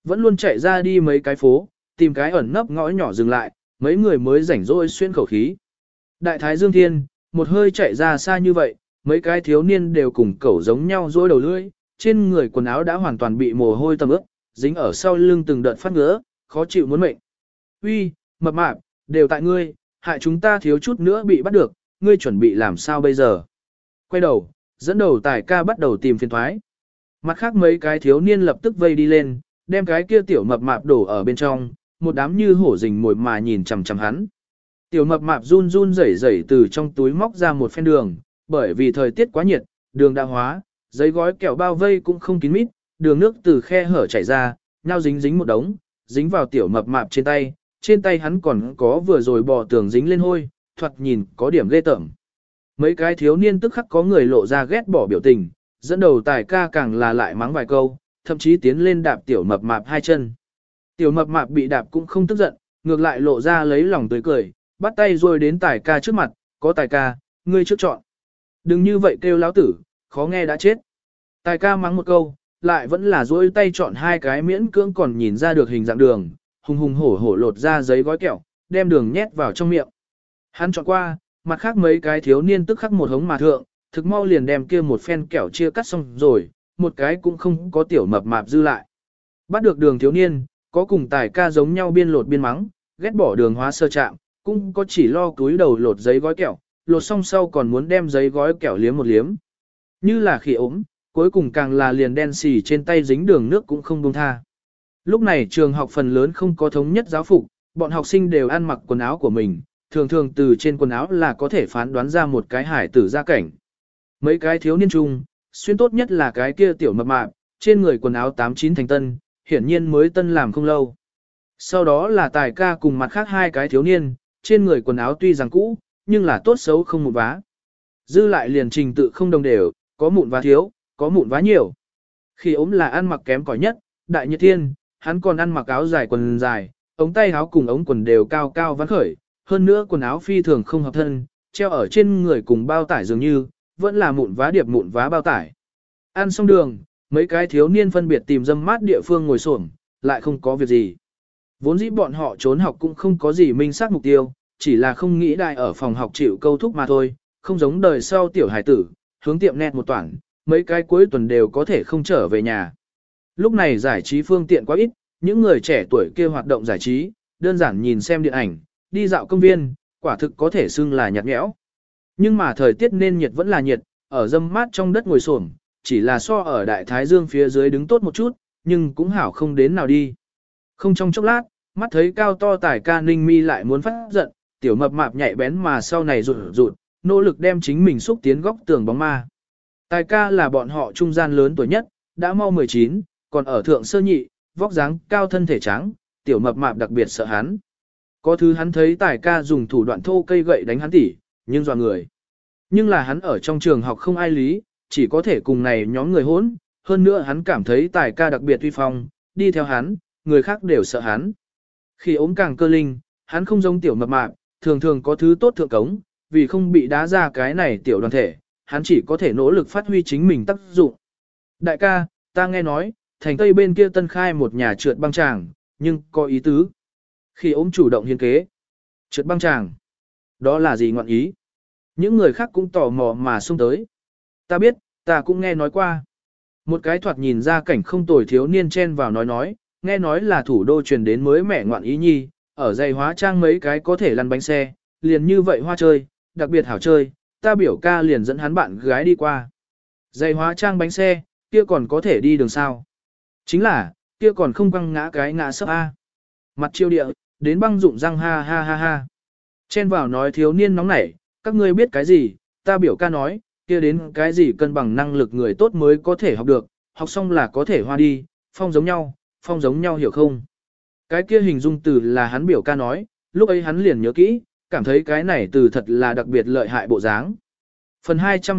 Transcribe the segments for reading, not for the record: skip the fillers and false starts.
Vẫn luôn chạy ra đi mấy cái phố, tìm cái ẩn nấp ngõ nhỏ dừng lại, mấy người mới rảnh rỗi xuyên khẩu khí. Đại thái dương thiên, một hơi chạy ra xa như vậy, mấy cái thiếu niên đều cùng cẩu giống nhau rối đầu lưỡi, trên người quần áo đã hoàn toàn bị mồ hôi tầm ướt, dính ở sau lưng từng đợt phát ngứa, khó chịu muốn mệnh. Uy, mập mạp, đều tại ngươi, hại chúng ta thiếu chút nữa bị bắt được, ngươi chuẩn bị làm sao bây giờ? Quay đầu, dẫn đầu tài ca bắt đầu tìm phiền thoái. Mặt khác mấy cái thiếu niên lập tức vây đi lên, đem cái kia tiểu mập mạp đổ ở bên trong, một đám như hổ rình mồi mà nhìn chằm chằm hắn. Tiểu mập mạp run run rẩy rẩy từ trong túi móc ra một phen đường, bởi vì thời tiết quá nhiệt, đường đã hóa, giấy gói kẹo bao vây cũng không kín mít, đường nước từ khe hở chảy ra, nhau dính dính một đống, dính vào tiểu mập mạp trên tay hắn còn có vừa rồi bò tường dính lên hôi, thoạt nhìn có điểm ghê tởm. Mấy cái thiếu niên tức khắc có người lộ ra ghét bỏ biểu tình, dẫn đầu tài ca càng là lại mắng vài câu, thậm chí tiến lên đạp tiểu mập mạp hai chân. Tiểu mập mạp bị đạp cũng không tức giận, ngược lại lộ ra lấy lòng tươi cười, bắt tay rồi đến tài ca trước mặt, có tài ca, ngươi trước chọn. Đừng như vậy kêu lão tử, khó nghe đã chết. Tài ca mắng một câu, lại vẫn là duỗi tay chọn hai cái miễn cưỡng còn nhìn ra được hình dạng đường, hùng hùng hổ hổ lột ra giấy gói kẹo, đem đường nhét vào trong miệng. Hắn chọn qua, mặt khác mấy cái thiếu niên tức khắc một hống mà thượng, thực mau liền đem kia một phen kẹo chia cắt xong rồi, một cái cũng không có tiểu mập mạp dư lại. Bắt được đường thiếu niên, có cùng tài ca giống nhau biên lột biên mắng, ghét bỏ đường hóa sơ chạm, cũng có chỉ lo túi đầu lột giấy gói kẹo, lột xong sau còn muốn đem giấy gói kẹo liếm một liếm. Như là khỉ ốm, cuối cùng càng là liền đen xì trên tay dính đường nước cũng không buông tha. Lúc này trường học phần lớn không có thống nhất giáo phục, bọn học sinh đều ăn mặc quần áo của mình, thường thường từ trên quần áo là có thể phán đoán ra một cái hải tử gia cảnh. Mấy cái thiếu niên trung, xuyên tốt nhất là cái kia tiểu mập mạp, trên người quần áo 89 thành tân, hiển nhiên mới tân làm không lâu. Sau đó là tài ca cùng mặt khác hai cái thiếu niên, trên người quần áo tuy rằng cũ, nhưng là tốt xấu không mụn vá. Dư lại liền trình tự không đồng đều, có mụn vá thiếu, có mụn vá nhiều. Khi ốm là ăn mặc kém cỏi nhất, đại nhiệt thiên, hắn còn ăn mặc áo dài quần dài, ống tay áo cùng ống quần đều cao cao vắn khởi, hơn nữa quần áo phi thường không hợp thân, treo ở trên người cùng bao tải dường như, vẫn là mụn vá điệp mụn vá bao tải. Ăn xong đường, mấy cái thiếu niên phân biệt tìm dâm mát địa phương ngồi xổm, lại không có việc gì. Vốn dĩ bọn họ trốn học cũng không có gì minh xác mục tiêu, chỉ là không nghĩ đại ở phòng học chịu câu thúc mà thôi, không giống đời sau tiểu hải tử, hướng tiệm net một toản, mấy cái cuối tuần đều có thể không trở về nhà. Lúc này giải trí phương tiện quá ít, những người trẻ tuổi kia hoạt động giải trí, đơn giản nhìn xem điện ảnh, đi dạo công viên, quả thực có thể xưng là nhạt nhẽo. Nhưng mà thời tiết nên nhiệt vẫn là nhiệt, ở dâm mát trong đất ngồi xổm, chỉ là so ở đại thái dương phía dưới đứng tốt một chút, nhưng cũng hảo không đến nào đi. Không trong chốc lát, mắt thấy cao to tài ca ninh mi lại muốn phát giận, tiểu mập mạp nhạy bén mà sau này rụt rụt, nỗ lực đem chính mình xúc tiến góc tường bóng ma. Tài ca là bọn họ trung gian lớn tuổi nhất, đã mau 19, còn ở thượng sơ nhị, vóc dáng cao thân thể trắng, tiểu mập mạp đặc biệt sợ hắn. Có thứ hắn thấy tài ca dùng thủ đoạn thô cây gậy đánh hắn tỉ, nhưng dọa người. Nhưng là hắn ở trong trường học không ai lý, chỉ có thể cùng này nhóm người hỗn, hơn nữa hắn cảm thấy tài ca đặc biệt uy phong, đi theo hắn, người khác đều sợ hắn. Khi ốm càng cơ linh, hắn không giống tiểu mập mạp, thường thường có thứ tốt thượng cống, vì không bị đá ra cái này tiểu đoàn thể, hắn chỉ có thể nỗ lực phát huy chính mình tác dụng. Đại ca, ta nghe nói, thành tây bên kia tân khai một nhà trượt băng tràng, nhưng có ý tứ. Khi ốm chủ động hiến kế. Trượt băng tràng. Đó là gì ngọn ý? Những người khác cũng tò mò mà xông tới. Ta biết, ta cũng nghe nói qua. Một cái thoạt nhìn ra cảnh không tồi thiếu niên chen vào nói, nghe nói là thủ đô truyền đến mới mẻ ngoạn ý nhi, ở dây hóa trang mấy cái có thể lăn bánh xe, liền như vậy hoa chơi, đặc biệt hảo chơi, ta biểu ca liền dẫn hắn bạn gái đi qua. Dây hóa trang bánh xe, kia còn có thể đi đường sao? Chính là, kia còn không quăng ngã cái ngã sấp A. Mặt chiêu địa, đến băng dụng răng ha ha ha ha. Chen vào nói thiếu niên nóng nảy, các ngươi biết cái gì, ta biểu ca nói, kia đến cái gì cân bằng năng lực người tốt mới có thể học được, học xong là có thể hoa đi, phong giống nhau hiểu không? Cái kia hình dung từ là hắn biểu ca nói, lúc ấy hắn liền nhớ kỹ, cảm thấy cái này từ thật là đặc biệt lợi hại bộ dáng. Phần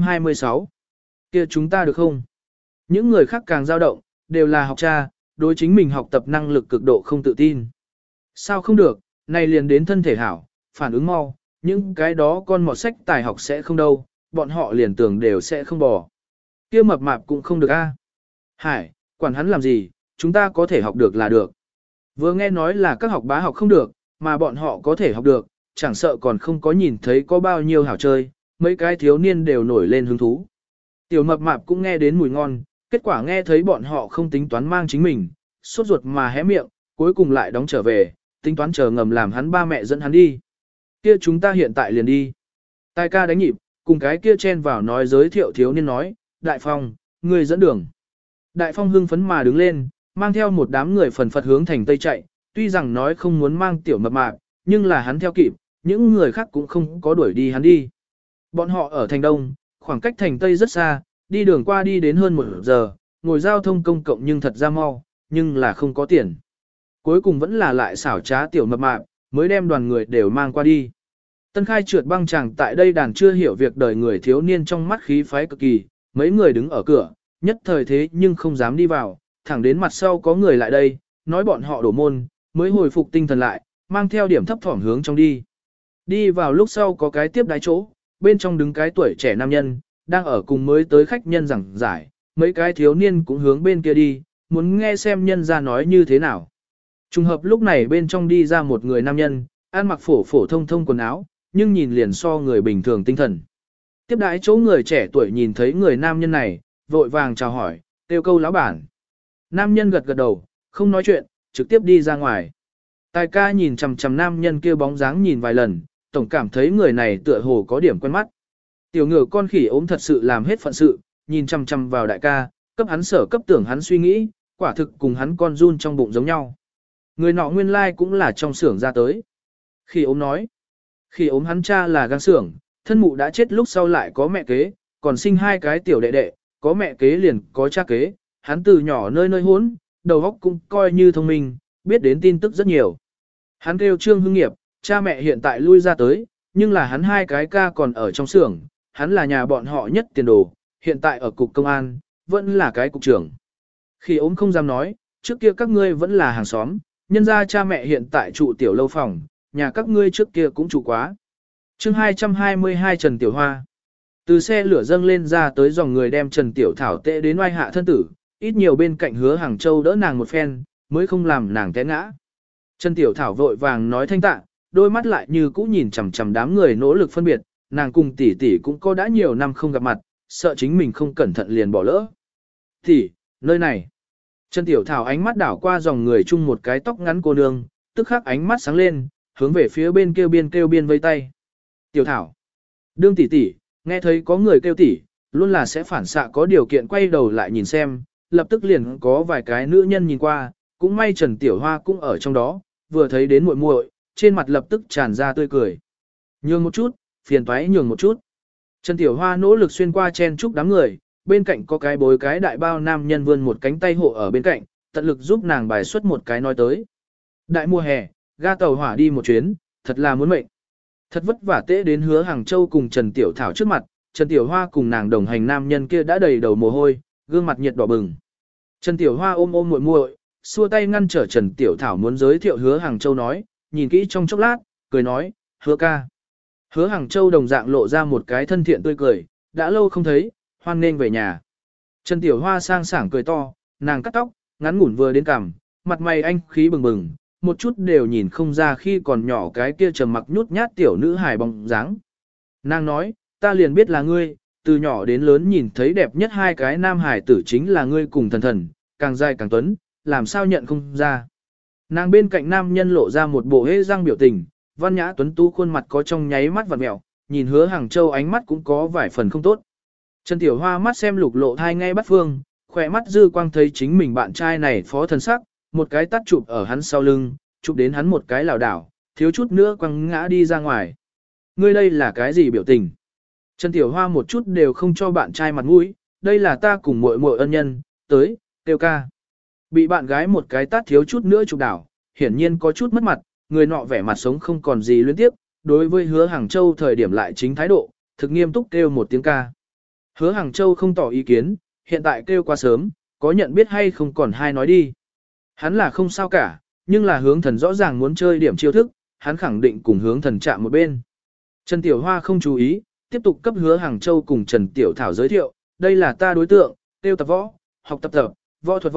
226 kia chúng ta được không? Những người khác càng dao động, đều là học cha, đối chính mình học tập năng lực cực độ không tự tin. Sao không được, này liền đến thân thể hảo, phản ứng mau, những cái đó con mọt sách tài học sẽ không đâu, bọn họ liền tưởng đều sẽ không bỏ. Kia mập mạp cũng không được a. Hải, quản hắn làm gì, chúng ta có thể học được là được. Vừa nghe nói là các học bá học không được, mà bọn họ có thể học được, chẳng sợ còn không có nhìn thấy có bao nhiêu hảo chơi, mấy cái thiếu niên đều nổi lên hứng thú. Tiểu mập mạp cũng nghe đến mùi ngon, kết quả nghe thấy bọn họ không tính toán mang chính mình, sốt ruột mà hé miệng, cuối cùng lại đóng trở về, tính toán chờ ngầm làm hắn ba mẹ dẫn hắn đi. Kia chúng ta hiện tại liền đi. Tài ca đánh nhịp, cùng cái kia chen vào nói giới thiệu thiếu niên nói, Đại Phong, ngươi dẫn đường. Đại Phong hưng phấn mà đứng lên, mang theo một đám người phần phật hướng thành Tây chạy, tuy rằng nói không muốn mang tiểu mập mạp, nhưng là hắn theo kịp, những người khác cũng không có đuổi đi hắn đi. Bọn họ ở thành Đông, khoảng cách thành Tây rất xa, đi đường qua đi đến hơn 1 giờ, ngồi giao thông công cộng nhưng thật ra mau, nhưng là không có tiền. Cuối cùng vẫn là lại xảo trá tiểu mập mạp, mới đem đoàn người đều mang qua đi. Tân khai trượt băng chàng tại đây đàn chưa hiểu việc đời người thiếu niên trong mắt khí phái cực kỳ, mấy người đứng ở cửa, nhất thời thế nhưng không dám đi vào, thẳng đến mặt sau có người lại đây, nói bọn họ đổ môn, mới hồi phục tinh thần lại, mang theo điểm thấp thỏm hướng trong đi. Đi vào lúc sau có cái tiếp đái chỗ, bên trong đứng cái tuổi trẻ nam nhân, đang ở cùng mới tới khách nhân giảng giải, mấy cái thiếu niên cũng hướng bên kia đi, muốn nghe xem nhân ra nói như thế nào. Trùng hợp lúc này bên trong đi ra một người nam nhân, ăn mặc phổ phổ thông thông quần áo, nhưng nhìn liền so người bình thường tinh thần. Tiếp đái chỗ người trẻ tuổi nhìn thấy người nam nhân này, vội vàng chào hỏi, kêu câu lão bản. Nam nhân gật gật đầu, không nói chuyện, trực tiếp đi ra ngoài. Tài ca nhìn chằm chằm nam nhân kia bóng dáng nhìn vài lần, tổng cảm thấy người này tựa hồ có điểm quen mắt. Tiểu ngựa con khỉ ốm thật sự làm hết phận sự, nhìn chằm chằm vào đại ca, cấp hắn sở cấp tưởng hắn suy nghĩ, quả thực cùng hắn con run trong bụng giống nhau. Người nọ nguyên lai cũng là trong xưởng ra tới. Khỉ ốm nói, khỉ ốm hắn cha là gang xưởng, thân mụ đã chết lúc sau lại có mẹ kế, còn sinh 2 cái tiểu đệ đệ, có mẹ kế liền có cha kế, hắn từ nhỏ nơi nơi hốn, đầu óc cũng coi như thông minh, biết đến tin tức rất nhiều. Hắn kêu Trương Hưng Nghiệp, cha mẹ hiện tại lui ra tới, nhưng là hắn 2 cái ca còn ở trong xưởng, hắn là nhà bọn họ nhất tiền đồ, hiện tại ở cục công an, vẫn là cái cục trưởng. Khi ốm không dám nói, trước kia các ngươi vẫn là hàng xóm, nhân ra cha mẹ hiện tại trụ tiểu lâu phòng, nhà các ngươi trước kia cũng trụ quá. Chương 222 Trần Tiểu Hoa. Từ xe lửa dâng lên ra tới dòng người đem Trần Tiểu Thảo tệ đến oai hạ thân tử, ít nhiều bên cạnh Hứa Hàng Châu đỡ nàng một phen, mới không làm nàng té ngã. Trần Tiểu Thảo vội vàng nói thanh tạ, đôi mắt lại như cũ nhìn chằm chằm đám người nỗ lực phân biệt, nàng cùng tỷ tỷ cũng có đã nhiều năm không gặp mặt, sợ chính mình không cẩn thận liền bỏ lỡ. Tỷ, nơi này. Trần Tiểu Thảo ánh mắt đảo qua dòng người chung một cái tóc ngắn cô nương, tức khắc ánh mắt sáng lên, hướng về phía bên kêu biên vây tay. Tiểu Thảo. Đương tỷ tỷ, nghe thấy có người kêu tỷ, luôn là sẽ phản xạ có điều kiện quay đầu lại nhìn xem, lập tức liền có vài cái nữ nhân nhìn qua, cũng may Trần Tiểu Hoa cũng ở trong đó, vừa thấy đến muội muội, trên mặt lập tức tràn ra tươi cười. Nhường một chút, phiền toái nhường một chút. Trần Tiểu Hoa nỗ lực xuyên qua chen chúc đám người, bên cạnh có cái bối cái đại bao nam nhân vươn một cánh tay hộ ở bên cạnh, tận lực giúp nàng bài xuất một cái nói tới. Đại mùa hè, ga tàu hỏa đi một chuyến, thật là muốn mệnh. Thật vất vả tễ đến Hứa Hàng Châu cùng Trần Tiểu Thảo trước mặt, Trần Tiểu Hoa cùng nàng đồng hành nam nhân kia đã đầy đầu mồ hôi, gương mặt nhiệt đỏ bừng. Trần Tiểu Hoa ôm muội muội, xua tay ngăn trở Trần Tiểu Thảo muốn giới thiệu Hứa Hàng Châu nói, nhìn kỹ trong chốc lát, cười nói, Hứa ca. Hứa Hàng Châu đồng dạng lộ ra một cái thân thiện tươi cười, đã lâu không thấy, hoan nên về nhà. Trần Tiểu Hoa sang sảng cười to, nàng cắt tóc, ngắn ngủn vừa đến cằm, mặt mày anh khí bừng bừng, một chút đều nhìn không ra khi còn nhỏ cái kia trầm mặc nhút nhát tiểu nữ hài bóng dáng. Nàng nói, ta liền biết là ngươi, từ nhỏ đến lớn nhìn thấy đẹp nhất 2 cái nam hài tử chính là ngươi cùng thần thần, càng dài càng tuấn, làm sao nhận không ra. Nàng bên cạnh nam nhân lộ ra một bộ hễ răng biểu tình, văn nhã tuấn tú khuôn mặt có trong nháy mắt vặn mẹo, nhìn Hứa Hàng Châu ánh mắt cũng có vài phần không tốt. Trần Tiểu Hoa mắt xem lục lộ thai ngay bắt phương, khỏe mắt dư quang thấy chính mình bạn trai này phó thần sắc, một cái tắt chụp ở hắn sau lưng, chụp đến hắn một cái lảo đảo, thiếu chút nữa quăng ngã đi ra ngoài. Ngươi đây là cái gì biểu tình? Trần Tiểu Hoa một chút đều không cho bạn trai mặt mũi, đây là ta cùng muội muội ân nhân, tới, tiêu ca. Bị bạn gái một cái tát thiếu chút nữa chụp đảo, hiển nhiên có chút mất mặt, người nọ vẻ mặt sống không còn gì luyến tiếp, đối với Hứa Hàng Châu thời điểm lại chính thái độ, thực nghiêm túc kêu một tiếng ca. Hứa Hàng Châu không tỏ ý kiến, hiện tại kêu quá sớm, có nhận biết hay không còn hai nói đi. Hắn là không sao cả, nhưng là Hướng Thần rõ ràng muốn chơi điểm chiêu thức, hắn khẳng định cùng Hướng Thần chạm một bên. Trần Tiểu Hoa không chú ý, tiếp tục cấp Hứa Hàng Châu cùng Trần Tiểu Thảo giới thiệu, đây là ta đối tượng, tiêu tập võ, học tập, võ thuật võ,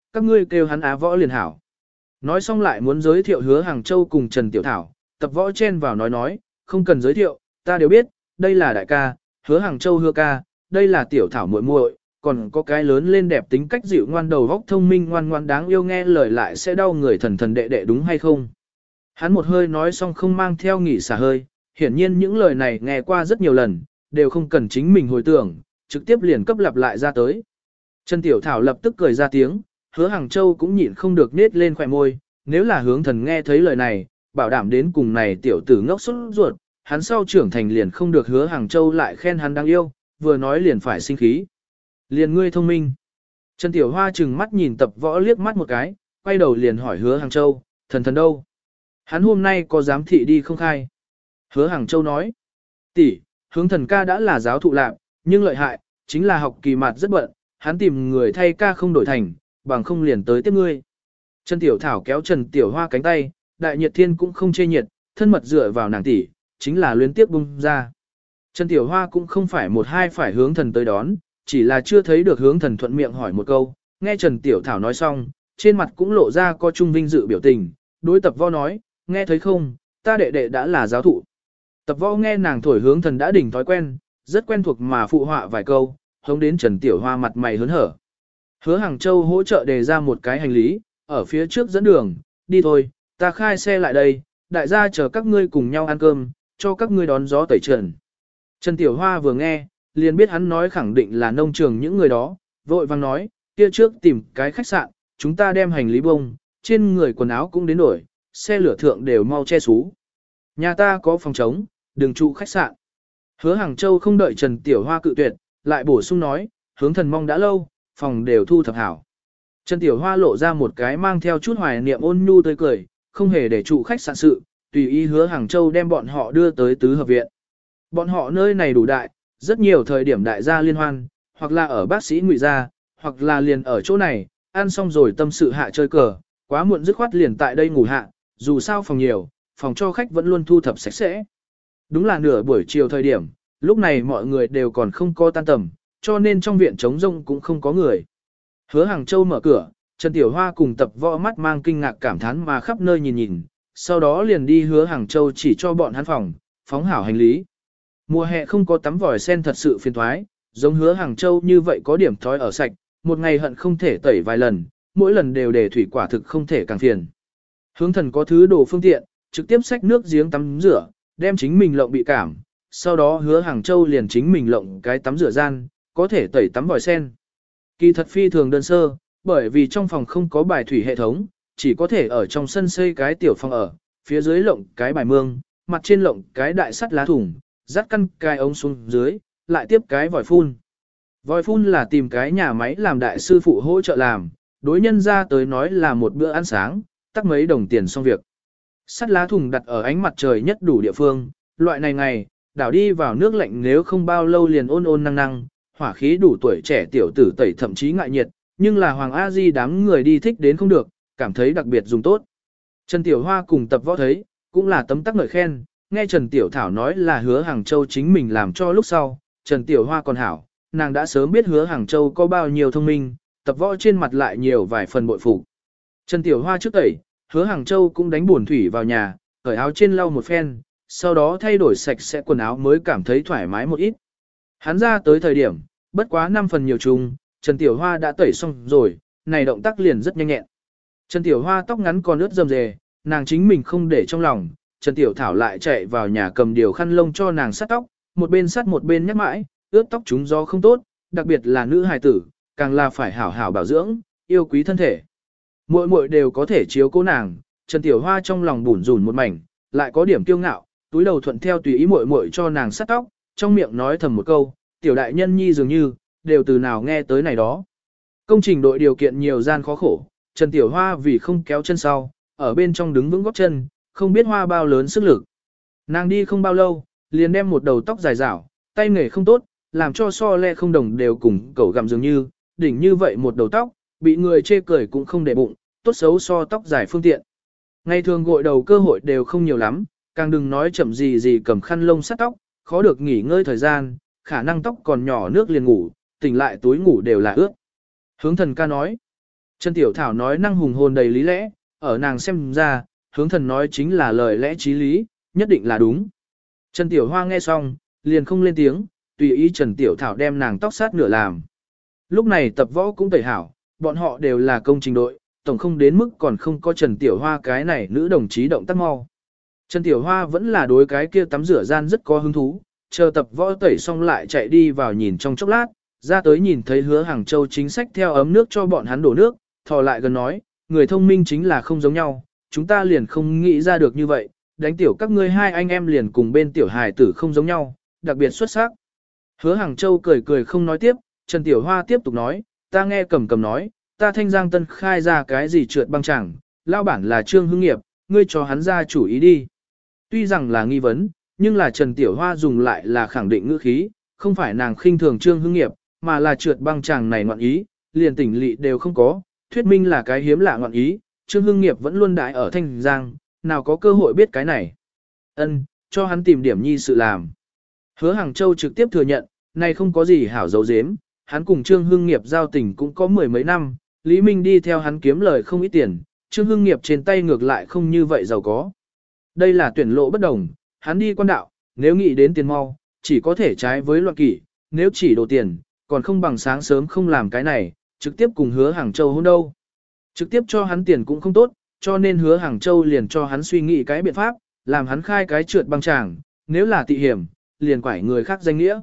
các ngươi kêu hắn Á Võ liền hảo. Nói xong lại muốn giới thiệu Hứa Hàng Châu cùng Trần Tiểu Thảo, Tập Võ chen vào nói, không cần giới thiệu, ta đều biết, đây là đại ca, Hứa Hàng Châu Hứa ca, đây là Tiểu Thảo muội muội, còn có cái lớn lên đẹp tính cách dịu ngoan đầu góc thông minh ngoan ngoan đáng yêu nghe lời lại sẽ đau người thần thần đệ đệ đúng hay không. Hắn một hơi nói xong không mang theo nghỉ xả hơi, hiển nhiên những lời này nghe qua rất nhiều lần, đều không cần chính mình hồi tưởng, trực tiếp liền cấp lặp lại ra tới. Trần Tiểu Thảo lập tức cười ra tiếng, Hứa Hàng Châu cũng nhịn không được nết lên khỏe môi, nếu là hướng thần nghe thấy lời này, bảo đảm đến cùng này tiểu tử ngốc sốt ruột, hắn sau trưởng thành liền không được Hứa Hàng Châu lại khen hắn đáng yêu, vừa nói liền phải sinh khí. Liền ngươi thông minh. Trần Tiểu Hoa chừng mắt nhìn Tập Võ liếc mắt một cái, quay đầu liền hỏi Hứa Hàng Châu, thần thần đâu? Hắn hôm nay có giám thị đi không khai? Hứa Hàng Châu nói, tỷ, hướng thần ca đã là giáo thụ lạc, nhưng lợi hại, chính là học kỳ mạt rất bận, hắn tìm người thay ca không đổi thành, bằng không liền tới tiếp ngươi. Trần Tiểu Thảo kéo Trần Tiểu Hoa cánh tay, Đại Nhiệt Thiên cũng không chê nhiệt, thân mật dựa vào nàng tỷ, chính là luyến tiếp bung ra. Trần Tiểu Hoa cũng không phải một hai phải hướng thần tới đón, chỉ là chưa thấy được hướng thần thuận miệng hỏi một câu, nghe Trần Tiểu Thảo nói xong, trên mặt cũng lộ ra có trung vinh dự biểu tình, đối Tập Võ nói, nghe thấy không, ta đệ đệ đã là giáo thụ. Tập Võ nghe nàng thổi hướng thần đã đỉnh thói quen, rất quen thuộc mà phụ họa vài câu, hống đến Trần Tiểu Hoa mặt mày hớn hở. Hứa Hàng Châu hỗ trợ đề ra một cái hành lý, ở phía trước dẫn đường, đi thôi, ta khai xe lại đây, đại gia chờ các ngươi cùng nhau ăn cơm, cho các ngươi đón gió tẩy trần. Trần Tiểu Hoa vừa nghe, liền biết hắn nói khẳng định là nông trường những người đó, vội vang nói, kia trước tìm cái khách sạn, chúng ta đem hành lý bông, trên người quần áo cũng đến đổi, xe lửa thượng đều mau che xú. Nhà ta có phòng trống, đừng trụ khách sạn. Hứa Hàng Châu không đợi Trần Tiểu Hoa cự tuyệt, lại bổ sung nói, hướng thần mong đã lâu, phòng đều thu thập hảo. Trần Tiểu Hoa lộ ra một cái mang theo chút hoài niệm ôn nhu tươi cười, không hề để trụ khách sạn sự, tùy ý Hứa Hàng Châu đem bọn họ đưa tới tứ hợp viện. Bọn họ nơi này đủ đại, rất nhiều thời điểm đại gia liên hoan, hoặc là ở bác sĩ ngụy gia, hoặc là liền ở chỗ này, ăn xong rồi tâm sự hạ chơi cờ, quá muộn dứt khoát liền tại đây ngủ hạ, dù sao phòng nhiều, phòng cho khách vẫn luôn thu thập sạch sẽ. Đúng là nửa buổi chiều thời điểm, lúc này mọi người đều còn không có tan tầm, cho nên trong viện trống rông cũng không có người. Hứa Hàng Châu mở cửa, Trần Tiểu Hoa cùng Tập Võ mắt mang kinh ngạc cảm thán mà khắp nơi nhìn nhìn, sau đó liền đi Hứa Hàng Châu chỉ cho bọn hắn phòng, phóng hảo hành lý. Mùa hè không có tắm vòi sen thật sự phiền toái, giống Hứa Hàng Châu như vậy có điểm thói ở sạch, một ngày hận không thể tẩy vài lần, mỗi lần đều để thủy quả thực không thể càng phiền. Hướng thần có thứ đồ phương tiện, trực tiếp xách nước giếng tắm rửa, đem chính mình lộng bị cảm, sau đó Hứa Hàng Châu liền chính mình lộng cái tắm rửa gian, có thể tẩy tắm vòi sen. Kỳ thật phi thường đơn sơ, bởi vì trong phòng không có bài thủy hệ thống, chỉ có thể ở trong sân xây cái tiểu phòng ở, phía dưới lộng cái bài mương, mặt trên lộng cái đại sắt lá thủng, dắt căn cái ống xuống dưới, lại tiếp cái vòi phun. Vòi phun là tìm cái nhà máy làm đại sư phụ hỗ trợ làm, đối nhân ra tới nói là một bữa ăn sáng, tắc mấy đồng tiền xong việc. Sắt lá thùng đặt ở ánh mặt trời nhất đủ địa phương, loại này ngày, đảo đi vào nước lạnh nếu không bao lâu liền ôn ôn năng năng, hỏa khí đủ tuổi trẻ tiểu tử tẩy thậm chí ngại nhiệt, nhưng là Hoàng A Di đám người đi thích đến không được, cảm thấy đặc biệt dùng tốt. Trần Tiểu Hoa cùng Tập Võ thấy, cũng là tấm tắc ngợi khen, nghe Trần Tiểu Thảo nói là Hứa Hàng Châu chính mình làm cho lúc sau, Trần Tiểu Hoa còn hảo, nàng đã sớm biết Hứa Hàng Châu có bao nhiêu thông minh, Tập Võ trên mặt lại nhiều vài phần bội phục. Trần Tiểu Hoa trước tẩy, Hứa Hàng Châu cũng đánh buồn thủy vào nhà, cởi áo trên lau một phen, sau đó thay đổi sạch sẽ quần áo mới cảm thấy thoải mái một ít. Hắn ra tới thời điểm, bất quá 5 phần nhiều chung, Trần Tiểu Hoa đã tẩy xong rồi, này động tác liền rất nhanh nhẹn. Trần Tiểu Hoa tóc ngắn còn ướt rầm rề, nàng chính mình không để trong lòng, Trần Tiểu Thảo lại chạy vào nhà cầm điều khăn lông cho nàng sát tóc, một bên sát một bên nhắc mãi, ướt tóc chúng gió không tốt, đặc biệt là nữ hài tử, càng là phải hảo hảo bảo dưỡng, yêu quý thân thể. Mỗi mỗi đều có thể chiếu cố nàng, Trần Tiểu Hoa trong lòng bủn rủn một mảnh, lại có điểm kiêu ngạo, túi đầu thuận theo tùy ý muội cho nàng sát tóc, trong miệng nói thầm một câu, tiểu đại nhân nhi dường như, đều từ nào nghe tới này đó. Công trình đội điều kiện nhiều gian khó khổ, Trần Tiểu Hoa vì không kéo chân sau, ở bên trong đứng vững gót chân, không biết hoa bao lớn sức lực. Nàng đi không bao lâu, liền đem một đầu tóc dài rảo, tay nghề không tốt, làm cho so le không đồng đều cùng cẩu gặm dường như, đỉnh như vậy một đầu tóc, bị người chê cười cũng không để bụng, tốt xấu so tóc dài phương tiện. Ngày thường gội đầu cơ hội đều không nhiều lắm, càng đừng nói chậm gì cầm khăn lông sát tóc, khó được nghỉ ngơi thời gian, khả năng tóc còn nhỏ nước liền ngủ, tỉnh lại túi ngủ đều là ướt. Hướng thần ca nói, Trần Tiểu Thảo nói năng hùng hồn đầy lý lẽ, ở nàng xem ra, hướng thần nói chính là lời lẽ trí lý, nhất định là đúng. Trần Tiểu Hoa nghe xong, liền không lên tiếng, tùy ý Trần Tiểu Thảo đem nàng tóc sát nửa làm. Lúc này tập võ cũng tẩy hảo, bọn họ đều là công trình đội, tổng không đến mức còn không có Trần Tiểu Hoa cái này nữ đồng chí động tác mau. Trần Tiểu Hoa vẫn là đối cái kia tắm rửa gian rất có hứng thú, chờ tập võ tẩy xong lại chạy đi vào nhìn trong chốc lát, ra tới nhìn thấy Hứa Hàng Châu chính sách theo ấm nước cho bọn hắn đổ nước, thò lại gần nói, người thông minh chính là không giống nhau, chúng ta liền không nghĩ ra được như vậy, đánh tiểu các ngươi hai anh em liền cùng bên tiểu hài tử không giống nhau, đặc biệt xuất sắc. Hứa Hàng Châu cười cười không nói tiếp, Trần Tiểu Hoa tiếp tục nói, ta nghe cầm cầm nói, ta Thanh Giang Tân khai ra cái gì trượt băng chẳng, lao bản là Trương Hưng Nghiệp, ngươi cho hắn ra chủ ý đi. Tuy rằng là nghi vấn, nhưng là Trần Tiểu Hoa dùng lại là khẳng định ngữ khí, không phải nàng khinh thường Trương Hưng Nghiệp, mà là trượt băng chàng này ngoạn ý, liền tỉnh lỵ đều không có, thuyết minh là cái hiếm lạ ngoạn ý, Trương Hưng Nghiệp vẫn luôn đại ở Thanh Giang, nào có cơ hội biết cái này. Ân, cho hắn tìm điểm nhi sự làm. Hứa Hàng Châu trực tiếp thừa nhận, này không có gì hảo dấu dếm, hắn cùng Trương Hưng Nghiệp giao tình cũng có mười mấy năm, Lý Minh đi theo hắn kiếm lời không ít tiền, Trương Hưng Nghiệp trên tay ngược lại không như vậy giàu có. Đây là tuyển lộ bất đồng, hắn đi quan đạo, nếu nghĩ đến tiền mau, chỉ có thể trái với loạn kỷ, nếu chỉ đồ tiền, còn không bằng sáng sớm không làm cái này, trực tiếp cùng Hứa Hàng Châu hôn đâu. Trực tiếp cho hắn tiền cũng không tốt, cho nên Hứa Hàng Châu liền cho hắn suy nghĩ cái biện pháp, làm hắn khai cái trượt băng tràng, nếu là tị hiểm, liền quải người khác danh nghĩa.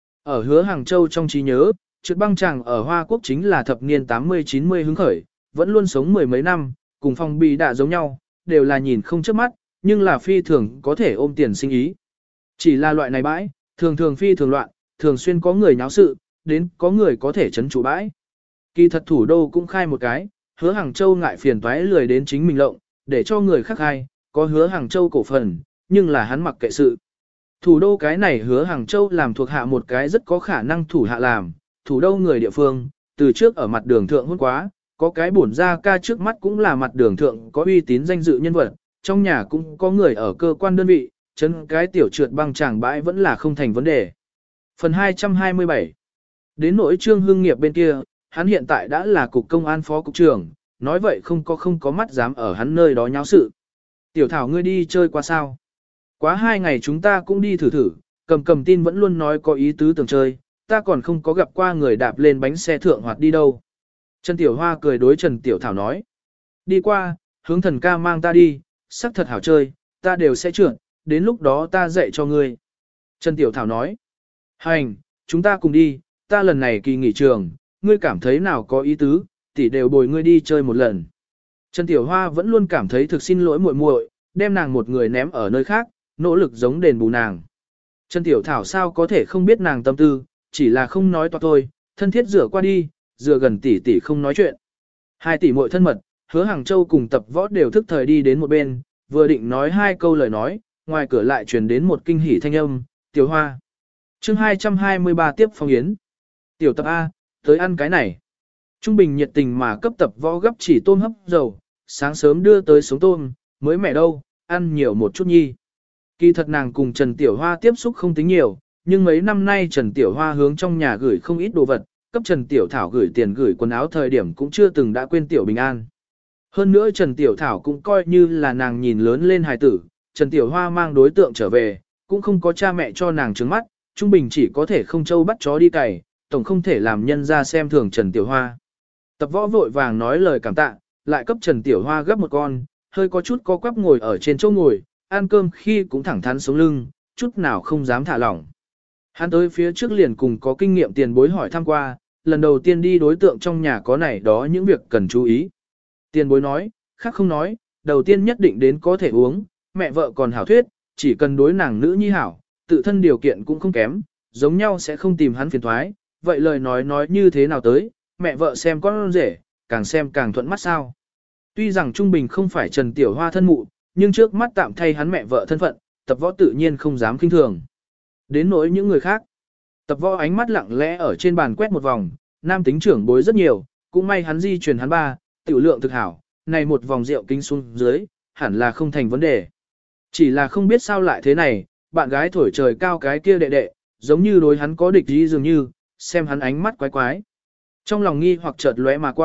Ở Hứa Hàng Châu trong trí nhớ, trượt băng tràng ở Hoa Quốc chính là thập niên 80-90 hứng khởi, vẫn luôn sống mười mấy năm, cùng phong bì đạ giống nhau, đều là nhìn không chớp mắt, nhưng là phi thường có thể ôm tiền sinh ý. Chỉ là loại này bãi, thường thường phi thường loạn, thường xuyên có người nháo sự, đến có người có thể chấn trụ bãi. Kỳ thật thủ đô cũng khai một cái, Hứa Hàng Châu ngại phiền toái lười đến chính mình lộng, để cho người khác khai, có Hứa Hàng Châu cổ phần, nhưng là hắn mặc kệ sự. Thủ đô cái này Hứa Hàng Châu làm thuộc hạ một cái rất có khả năng thủ hạ làm, thủ đô người địa phương, từ trước ở mặt đường thượng hôn quá, có cái bổn ra ca trước mắt cũng là mặt đường thượng có uy tín danh dự nhân vật, trong nhà cũng có người ở cơ quan đơn vị, chân cái tiểu trượt băng tràng bãi vẫn là không thành vấn đề. Phần 227 Đến nỗi Trương Hưng Nghiệp bên kia, hắn hiện tại đã là cục công an phó cục trưởng, nói vậy không có mắt dám ở hắn nơi đó nháo sự. Tiểu Thảo ngươi đi chơi qua sao? Quá 2 ngày chúng ta cũng đi thử thử, cầm tin vẫn luôn nói có ý tứ tưởng chơi, ta còn không có gặp qua người đạp lên bánh xe thượng hoạt đi đâu. Trần Tiểu Hoa cười đối Trần Tiểu Thảo nói. Đi qua, hướng thần ca mang ta đi, sắc thật hảo chơi, ta đều sẽ trượt, đến lúc đó ta dạy cho ngươi. Trần Tiểu Thảo nói. Hành, chúng ta cùng đi, ta lần này kỳ nghỉ trường, ngươi cảm thấy nào có ý tứ, tỷ đều bồi ngươi đi chơi một lần. Trần Tiểu Hoa vẫn luôn cảm thấy thực xin lỗi muội muội, đem nàng một người ném ở nơi khác, nỗ lực giống đền bù nàng. Trần Tiểu Thảo sao có thể không biết nàng tâm tư, chỉ là không nói toạc thôi, thân thiết rửa qua đi, rửa gần tỷ tỷ không nói chuyện. Hai tỷ muội thân mật, Hứa Hàng Châu cùng tập võ đều thức thời đi đến một bên, vừa định nói 2 câu lời nói, ngoài cửa lại truyền đến một kinh hỉ thanh âm, Tiểu Hoa. Chương 223 tiếp phong yến. Tiểu tập A, tới ăn cái này. Trung bình nhiệt tình mà cấp tập võ gấp chỉ tôm hấp dầu, sáng sớm đưa tới sống tôm, mới mẻ đâu, ăn nhiều một chút nhi. Kỳ thật nàng cùng Trần Tiểu Hoa tiếp xúc không tính nhiều, nhưng mấy năm nay Trần Tiểu Hoa hướng trong nhà gửi không ít đồ vật, cấp Trần Tiểu Thảo gửi tiền gửi quần áo thời điểm cũng chưa từng đã quên Tiểu Bình An. Hơn nữa Trần Tiểu Thảo cũng coi như là nàng nhìn lớn lên hài tử, Trần Tiểu Hoa mang đối tượng trở về, cũng không có cha mẹ cho nàng trứng mắt, trung bình chỉ có thể không châu bắt chó đi cày, tổng không thể làm nhân ra xem thường Trần Tiểu Hoa. Tập võ vội vàng nói lời cảm tạ, lại cấp Trần Tiểu Hoa gấp một con, hơi có chút co quắp ngồi ở trên chỗ ngồi, ăn cơm khi cũng thẳng thắn sống lưng, chút nào không dám thả lỏng. Hắn tới phía trước liền cùng có kinh nghiệm tiền bối hỏi thăm qua, lần đầu tiên đi đối tượng trong nhà có này đó những việc cần chú ý. Tiền bối nói, khác không nói, đầu tiên nhất định đến có thể uống, mẹ vợ còn hảo thuyết, chỉ cần đối nàng nữ nhi hảo, tự thân điều kiện cũng không kém, giống nhau sẽ không tìm hắn phiền thoái, vậy lời nói như thế nào tới, mẹ vợ xem con rể, càng xem càng thuận mắt sao. Tuy rằng Trung Bình không phải Trần Tiểu Hoa thân mụ, nhưng trước mắt tạm thay hắn mẹ vợ thân phận, tập võ tự nhiên không dám kinh thường. Đến nỗi những người khác, tập võ ánh mắt lặng lẽ ở trên bàn quét một vòng, nam tính trưởng bối rất nhiều, cũng may hắn di truyền hắn ba, tiểu lượng thực hảo, này một vòng rượu kính xuống dưới, hẳn là không thành vấn đề. Chỉ là không biết sao lại thế này, bạn gái thổi trời cao cái kia đệ đệ, giống như đối hắn có địch ý dường như, xem hắn ánh mắt quái quái. Trong lòng nghi hoặc chợt lóe mà qua,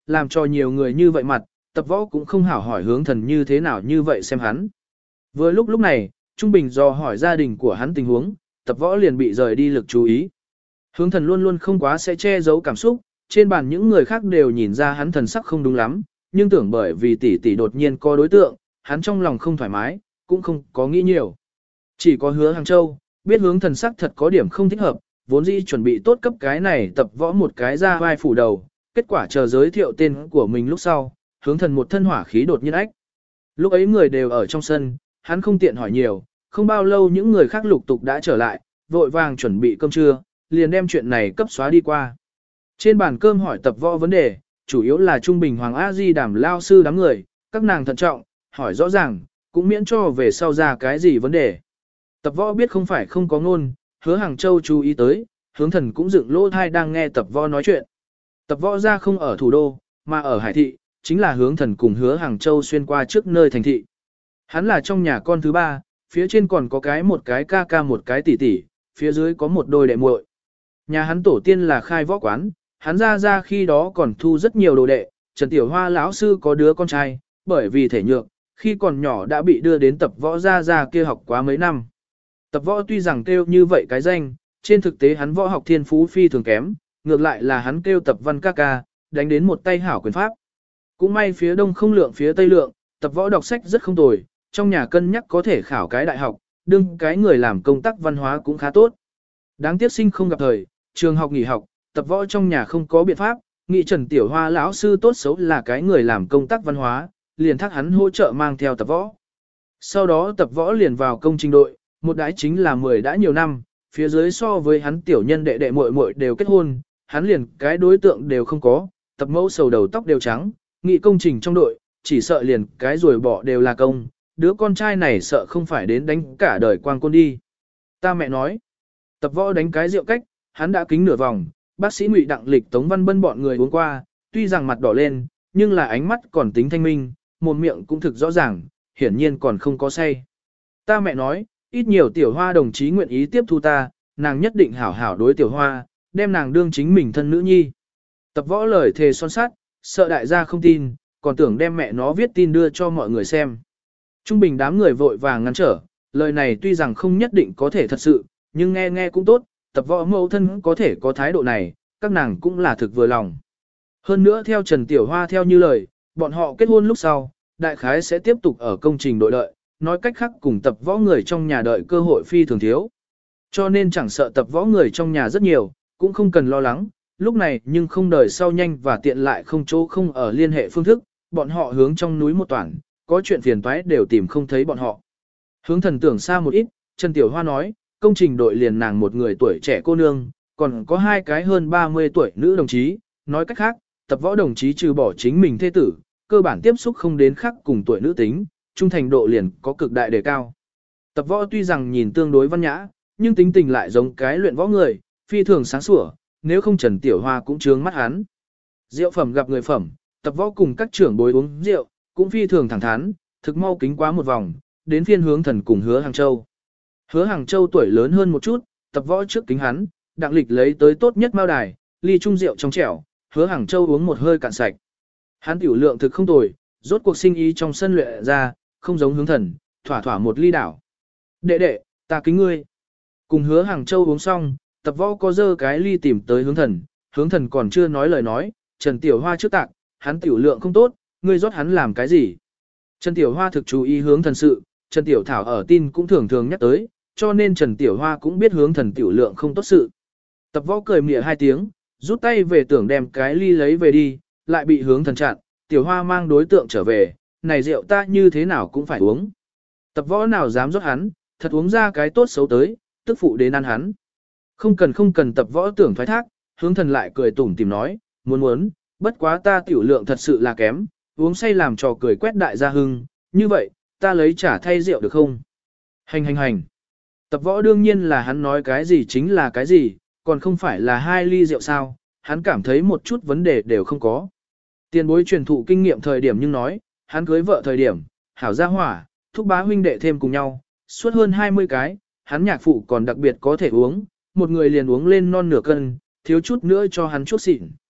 làm cho nhiều người như vậy mặt, tập võ cũng không hảo hỏi hướng thần như thế nào như vậy xem hắn. Vừa lúc này, Trung Bình do hỏi gia đình của hắn tình huống, tập võ liền bị rời đi lực chú ý. Hướng thần luôn luôn không quá sẽ che giấu cảm xúc, trên bàn những người khác đều nhìn ra hắn thần sắc không đúng lắm, nhưng tưởng bởi vì tỷ tỷ đột nhiên có đối tượng, hắn trong lòng không thoải mái, cũng không có nghĩ nhiều. Chỉ có Hứa Hàng Châu, biết hướng thần sắc thật có điểm không thích hợp, vốn dĩ chuẩn bị tốt cấp cái này tập võ một cái ra vai phủ đầu, kết quả chờ giới thiệu tên của mình lúc sau, hướng thần một thân hỏa khí đột nhiên ách. Lúc ấy người đều ở trong sân, hắn không tiện hỏi nhiều, không bao lâu những người khác lục tục đã trở lại, vội vàng chuẩn bị cơm trưa, liền đem chuyện này cấp xóa đi qua. Trên bàn cơm hỏi tập võ vấn đề, chủ yếu là Trung Bình Hoàng A Di Đàm lao sư đám người, các nàng thận trọng, hỏi rõ ràng, cũng miễn cho về sau ra cái gì vấn đề. Tập võ biết không phải không có ngôn, Hứa Hàng Châu chú ý tới, hướng thần cũng dựng lỗ thai đang nghe tập võ nói chuyện. Tập võ ra không ở thủ đô, mà ở Hải Thị, chính là hướng thần cùng Hứa Hàng Châu xuyên qua trước nơi thành thị. Hắn là trong nhà con thứ ba, phía trên còn có một cái ca ca một cái tỷ tỷ, phía dưới có một đôi đệ muội. Nhà hắn tổ tiên là khai võ quán, hắn ra khi đó còn thu rất nhiều đồ đệ, Trần Tiểu Hoa lão sư có đứa con trai, bởi vì thể nhược, khi còn nhỏ đã bị đưa đến tập võ ra kia học quá mấy năm. Tập võ tuy rằng kêu như vậy cái danh, trên thực tế hắn võ học thiên phú phi thường kém, ngược lại là hắn kêu tập văn ca ca, đánh đến một tay hảo quyền pháp. Cũng may phía đông không lượng phía tây lượng, tập võ đọc sách rất không tồi, trong nhà cân nhắc có thể khảo cái đại học, đương cái người làm công tác văn hóa cũng khá tốt. Đáng tiếc sinh không gặp thời, trường học nghỉ học, tập võ trong nhà không có biện pháp, nghĩ Trần Tiểu Hoa lão sư tốt xấu là cái người làm công tác văn hóa, liền thác hắn hỗ trợ mang theo tập võ. Sau đó tập võ liền vào công trình đội, một đái chính là 10 đã nhiều năm, phía dưới so với hắn tiểu nhân đệ đệ muội muội đều kết hôn, hắn liền cái đối tượng đều không có, tập mẫu sầu đầu tóc đều trắng, nghị công trình trong đội, chỉ sợ liền cái rồi bỏ đều là công, đứa con trai này sợ không phải đến đánh cả đời quang côn đi. Ta mẹ nói, tập võ đánh cái rượu cách, hắn đã kính nửa vòng, bác sĩ Ngụy Đặng Lịch Tống Văn Bân bọn người uống qua, tuy rằng mặt đỏ lên, nhưng là ánh mắt còn tính thanh minh, mồm miệng cũng thực rõ ràng, hiển nhiên còn không có say. Ta mẹ nói, ít nhiều Tiểu Hoa đồng chí nguyện ý tiếp thu ta, nàng nhất định hảo hảo đối Tiểu Hoa, đem nàng đương chính mình thân nữ nhi. Tập võ lời thề son sắt, sợ đại gia không tin, còn tưởng đem mẹ nó viết tin đưa cho mọi người xem. Trung bình đám người vội vàng ngăn trở, lời này tuy rằng không nhất định có thể thật sự, nhưng nghe nghe cũng tốt, tập võ mẫu thân có thể có thái độ này, các nàng cũng là thực vừa lòng. Hơn nữa theo Trần Tiểu Hoa theo như lời, bọn họ kết hôn lúc sau, đại khái sẽ tiếp tục ở công trình đội đợi, nói cách khác cùng tập võ người trong nhà đợi cơ hội phi thường thiếu. Cho nên chẳng sợ tập võ người trong nhà rất nhiều, cũng không cần lo lắng, lúc này nhưng không đời sau nhanh và tiện lại không chỗ không ở liên hệ phương thức, bọn họ hướng trong núi một toảng, có chuyện phiền toái đều tìm không thấy bọn họ. Hướng thần tưởng xa một ít, Trần Tiểu Hoa nói, công trình đội liền nàng một người tuổi trẻ cô nương, còn có hai cái hơn 30 tuổi nữ đồng chí, nói cách khác, tập võ đồng chí trừ bỏ chính mình thê tử, cơ bản tiếp xúc không đến khác cùng tuổi nữ tính, trung thành độ liền có cực đại đề cao. Tập võ tuy rằng nhìn tương đối văn nhã, nhưng tính tình lại giống cái luyện võ người, phi thường sáng sủa, nếu không Trần Tiểu Hoa cũng trướng mắt hắn. Rượu phẩm gặp người phẩm, tập võ cùng các trưởng bối uống rượu, cũng phi thường thẳng thắn, thực mau kính quá một vòng, đến phiên hướng thần cùng Hứa Hàng Châu. Hứa Hàng Châu tuổi lớn hơn một chút, tập võ trước kính hắn, Đặng Lịch lấy tới tốt nhất mao đài, ly chung rượu trong chẻo, Hứa Hàng Châu uống một hơi cạn sạch. Hắn tiểu lượng thực không tồi, rốt cuộc sinh ý trong sân luyện ra, không giống hướng thần, thỏa thỏa một ly đảo. Đệ đệ, ta kính ngươi. Cùng Hứa Hàng Châu uống xong, tập võ có dơ cái ly tìm tới hướng thần còn chưa nói lời nói, Trần Tiểu Hoa trước tạc, hắn tiểu lượng không tốt, ngươi rót hắn làm cái gì. Trần Tiểu Hoa thực chú ý hướng thần sự, Trần Tiểu Thảo ở tin cũng thường thường nhắc tới, cho nên Trần Tiểu Hoa cũng biết hướng thần tiểu lượng không tốt sự. Tập võ cười mỉa hai tiếng, rút tay về tưởng đem cái ly lấy về đi, lại bị hướng thần chặn, Tiểu Hoa mang đối tượng trở về, này rượu ta như thế nào cũng phải uống. Tập võ nào dám rót hắn, thật uống ra cái tốt xấu tới, tức phụ đến ăn hắn. Không cần tập võ tưởng thoái thác, hướng thần lại cười tủm tìm nói, muốn, bất quá ta tiểu lượng thật sự là kém, uống say làm trò cười quét đại gia hưng, như vậy, ta lấy trả thay rượu được không? Hành. Tập võ đương nhiên là hắn nói cái gì chính là cái gì, còn không phải là 2 ly rượu sao, hắn cảm thấy một chút vấn đề đều không có. Tiền bối truyền thụ kinh nghiệm thời điểm nhưng nói, hắn cưới vợ thời điểm, hảo gia hỏa, thúc bá huynh đệ thêm cùng nhau, suốt hơn 20 cái, hắn nhạc phụ còn đặc biệt có thể uống, một người liền uống lên non nửa cân, thiếu chút nữa cho hắn chuốc xịn.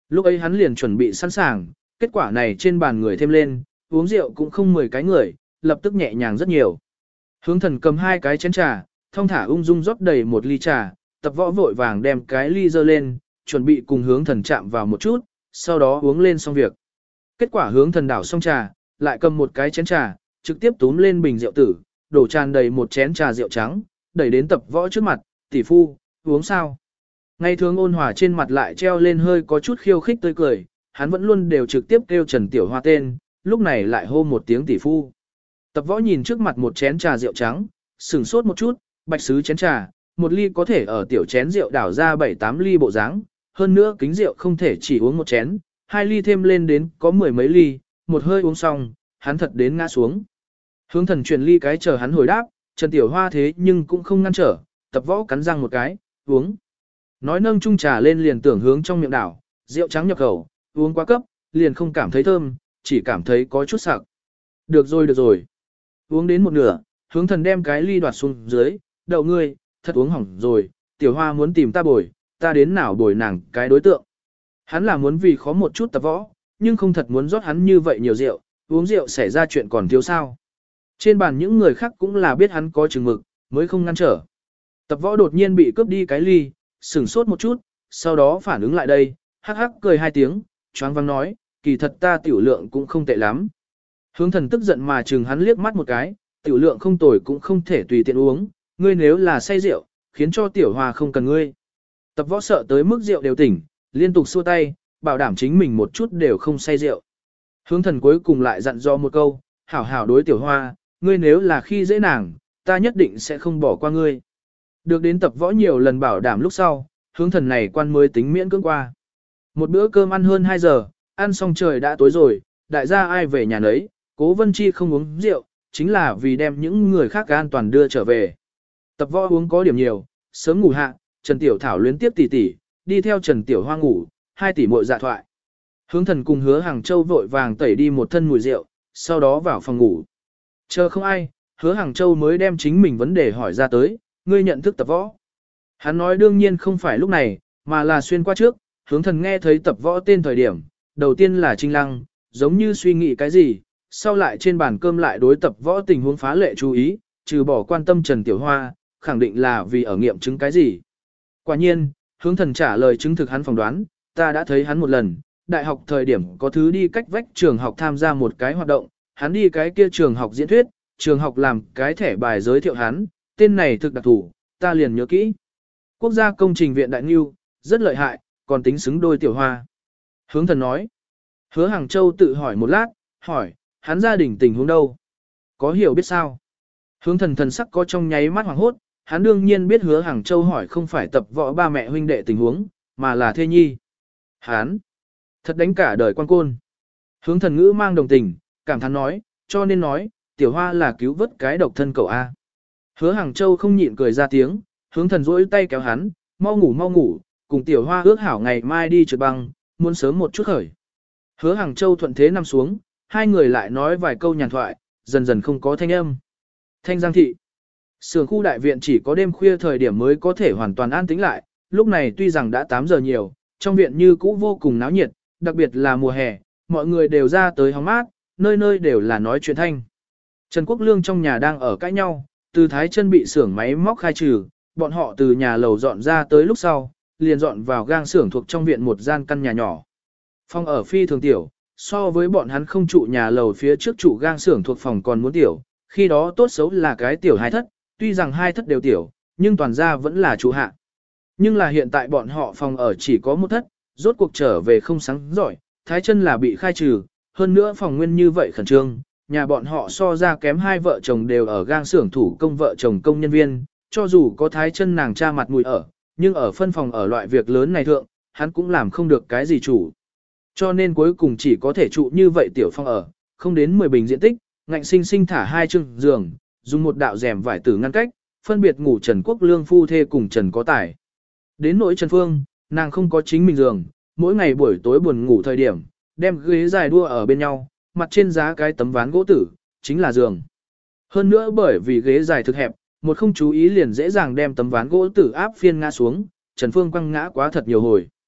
Lúc ấy hắn liền chuẩn bị sẵn sàng, kết quả này trên bàn người thêm lên, uống rượu cũng không 10 cái người, lập tức nhẹ nhàng rất nhiều. Hướng thần cầm 2 cái chén trà, thong thả ung dung rót đầy 1 ly trà, tập võ vội vàng đem cái ly dơ lên, chuẩn bị cùng hướng thần chạm vào một chút, sau đó uống lên xong việc. Kết quả hướng thần đảo xong trà, lại cầm 1 cái chén trà, trực tiếp túm lên bình rượu tử, đổ tràn đầy 1 chén trà rượu trắng, đẩy đến tập võ trước mặt, tỷ phu, uống sao? Ngày thường ôn hòa trên mặt lại treo lên hơi có chút khiêu khích tươi cười, hắn vẫn luôn đều trực tiếp kêu Trần Tiểu Hoa tên, lúc này lại hô một tiếng tỷ phu. Tập võ nhìn trước mặt 1 chén trà rượu trắng, sửng sốt một chút, bạch sứ chén trà, 1 ly có thể ở tiểu chén rượu đảo ra 7-8 ly bộ dáng, hơn nữa kính rượu không thể chỉ uống 1 chén, 2 ly thêm lên đến có 10 mấy ly, một hơi uống xong, hắn thật đến ngã xuống. Hướng thần chuyển ly cái chờ hắn hồi đáp, Trần Tiểu Hoa thế nhưng cũng không ngăn trở, tập võ cắn răng một cái, uống. Nói nâng chung trà lên liền tưởng hướng trong miệng đảo, rượu trắng nhập khẩu, uống quá cấp, liền không cảm thấy thơm, chỉ cảm thấy có chút sặc. Được rồi. Uống đến một nửa, hướng thần đem cái ly đoạt xuống dưới, đậu ngươi, thật uống hỏng rồi, Tiểu Hoa muốn tìm ta bồi, ta đến nào bồi nàng cái đối tượng. Hắn là muốn vì khó một chút tập võ, nhưng không thật muốn rót hắn như vậy nhiều rượu, uống rượu xảy ra chuyện còn thiếu sao. Trên bàn những người khác cũng là biết hắn có chừng mực, mới không ngăn trở. Tập võ đột nhiên bị cướp đi cái ly, sửng sốt một chút, sau đó phản ứng lại đây, hắc hắc cười 2 tiếng, choáng váng nói, kỳ thật ta tiểu lượng cũng không tệ lắm. Hướng thần tức giận mà chừng hắn liếc mắt một cái, tiểu lượng không tồi cũng không thể tùy tiện uống, ngươi nếu là say rượu, khiến cho Tiểu Hoa không cần ngươi. Tập võ sợ tới mức rượu đều tỉnh, liên tục xua tay, bảo đảm chính mình một chút đều không say rượu. Hướng thần cuối cùng lại dặn dò một câu, hảo hảo đối Tiểu Hoa, ngươi nếu là khi dễ nàng, ta nhất định sẽ không bỏ qua ngươi. Được đến tập võ nhiều lần bảo đảm lúc sau, hướng thần này quan mới tính miễn cưỡng qua. Một bữa cơm ăn hơn 2 giờ, ăn xong trời đã tối rồi, đại gia ai về nhà nấy, Cố Vân Chi không uống rượu, chính là vì đem những người khác an toàn đưa trở về. Tập võ uống có điểm nhiều, sớm ngủ hạ, Trần Tiểu Thảo luyến tiếp tỷ tỷ, đi theo Trần Tiểu Hoa ngủ, 2 tỷ muội dạ thoại. Hướng thần cùng Hứa Hàng Châu vội vàng tẩy đi một thân mùi rượu, sau đó vào phòng ngủ. Chờ không ai, Hứa Hàng Châu mới đem chính mình vấn đề hỏi ra tới, ngươi nhận thức tập võ. Hắn nói đương nhiên không phải lúc này, mà là xuyên qua trước, hướng thần nghe thấy tập võ tên thời điểm, đầu tiên là Trinh Lăng, giống như suy nghĩ cái gì, sau lại trên bàn cơm lại đối tập võ tình huống phá lệ chú ý, trừ bỏ quan tâm Trần Tiểu Hoa, khẳng định là vì ở nghiệm chứng cái gì. Quả nhiên, hướng thần trả lời chứng thực hắn phỏng đoán, ta đã thấy hắn một lần, đại học thời điểm có thứ đi cách vách trường học tham gia một cái hoạt động, hắn đi cái kia trường học diễn thuyết, trường học làm cái thẻ bài giới thiệu hắn, tên này thực đặc thủ, ta liền nhớ kỹ. Quốc gia công trình viện Đại Ngưu, rất lợi hại, còn tính xứng đôi Tiểu Hoa. Hướng thần nói. Hứa Hàng Châu tự hỏi một lát, hỏi, hắn gia đình tình huống đâu? Có hiểu biết sao? Hướng thần thần sắc có trong nháy mắt hoảng hốt, hắn đương nhiên biết Hứa Hàng Châu hỏi không phải tập võ ba mẹ huynh đệ tình huống, mà là thê nhi. Hắn thật đánh cả đời quan côn. Hướng thần ngữ mang đồng tình, cảm thán nói, cho nên nói, Tiểu Hoa là cứu vớt cái độc thân cậu A. Hứa Hàng Châu không nhịn cười ra tiếng, hướng thần rỗi tay kéo hắn, mau ngủ, cùng Tiểu Hoa ước hảo ngày mai đi trượt băng, muốn sớm một chút khởi. Hứa Hàng Châu thuận thế nằm xuống, hai người lại nói vài câu nhàn thoại, dần dần không có thanh âm. Thanh Giang thị. Sưởng khu đại viện chỉ có đêm khuya thời điểm mới có thể hoàn toàn an tĩnh lại, lúc này tuy rằng đã 8 giờ nhiều, trong viện như cũ vô cùng náo nhiệt, đặc biệt là mùa hè, mọi người đều ra tới hóng mát, nơi nơi đều là nói chuyện thanh. Trần Quốc Lương trong nhà đang ở cãi nhau, từ Thái Chân bị xưởng máy móc khai trừ, bọn họ từ nhà lầu dọn ra tới lúc sau, liền dọn vào gang xưởng thuộc trong viện một gian căn nhà nhỏ. Phòng ở phi thường tiểu, so với bọn hắn không trụ nhà lầu phía trước trụ gang xưởng thuộc phòng còn muốn tiểu, khi đó tốt xấu là cái tiểu 2 thất, tuy rằng 2 thất đều tiểu, nhưng toàn ra vẫn là trụ hạ. Nhưng là hiện tại bọn họ phòng ở chỉ có 1 thất, rốt cuộc trở về không sáng giỏi, Thái Chân là bị khai trừ, hơn nữa phòng nguyên như vậy khẩn trương, nhà bọn họ so ra kém 2 vợ chồng đều ở gang xưởng thủ công vợ chồng công nhân viên, cho dù có Thái Chân nàng cha mặt mũi ở, nhưng ở phân phòng ở loại việc lớn này thượng, hắn cũng làm không được cái gì chủ. Cho nên cuối cùng chỉ có thể trụ như vậy tiểu phòng ở, không đến 10 bình diện tích, ngạnh sinh sinh thả 2 chương giường, dùng một đạo rèm vải tử ngăn cách, phân biệt ngủ Trần Quốc Lương phu thê cùng Trần Có Tài. Đến nỗi Trần Phương, nàng không có chính mình giường, mỗi ngày buổi tối buồn ngủ thời điểm, đem ghế dài đua ở bên nhau, mặt trên giá cái tấm ván gỗ tử, chính là giường. Hơn nữa bởi vì ghế dài thực hẹp, một không chú ý liền dễ dàng đem tấm ván gỗ tử áp phiên ngã xuống, Trần Phương quăng ngã quá thật nhiều hồi.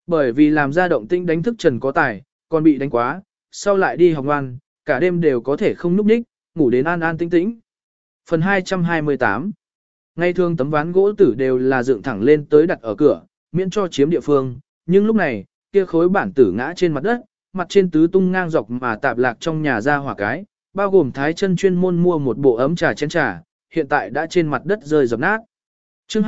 Bởi vì làm ra động tĩnh đánh thức Trần Có Tài, còn bị đánh quá, sau lại đi học ngoan, cả đêm đều có thể không núp đích, ngủ đến an an tĩnh tĩnh. Phần 228. Ngày thường tấm ván gỗ tử đều là dựng thẳng lên tới đặt ở cửa, miễn cho chiếm địa phương, nhưng lúc này, kia khối bản tử ngã trên mặt đất, mặt trên tứ tung ngang dọc mà tạp lạc trong nhà ra hỏa cái, bao gồm Thái Chân chuyên môn mua một bộ ấm trà chén trà, hiện tại đã trên mặt đất rơi dập nát. Chương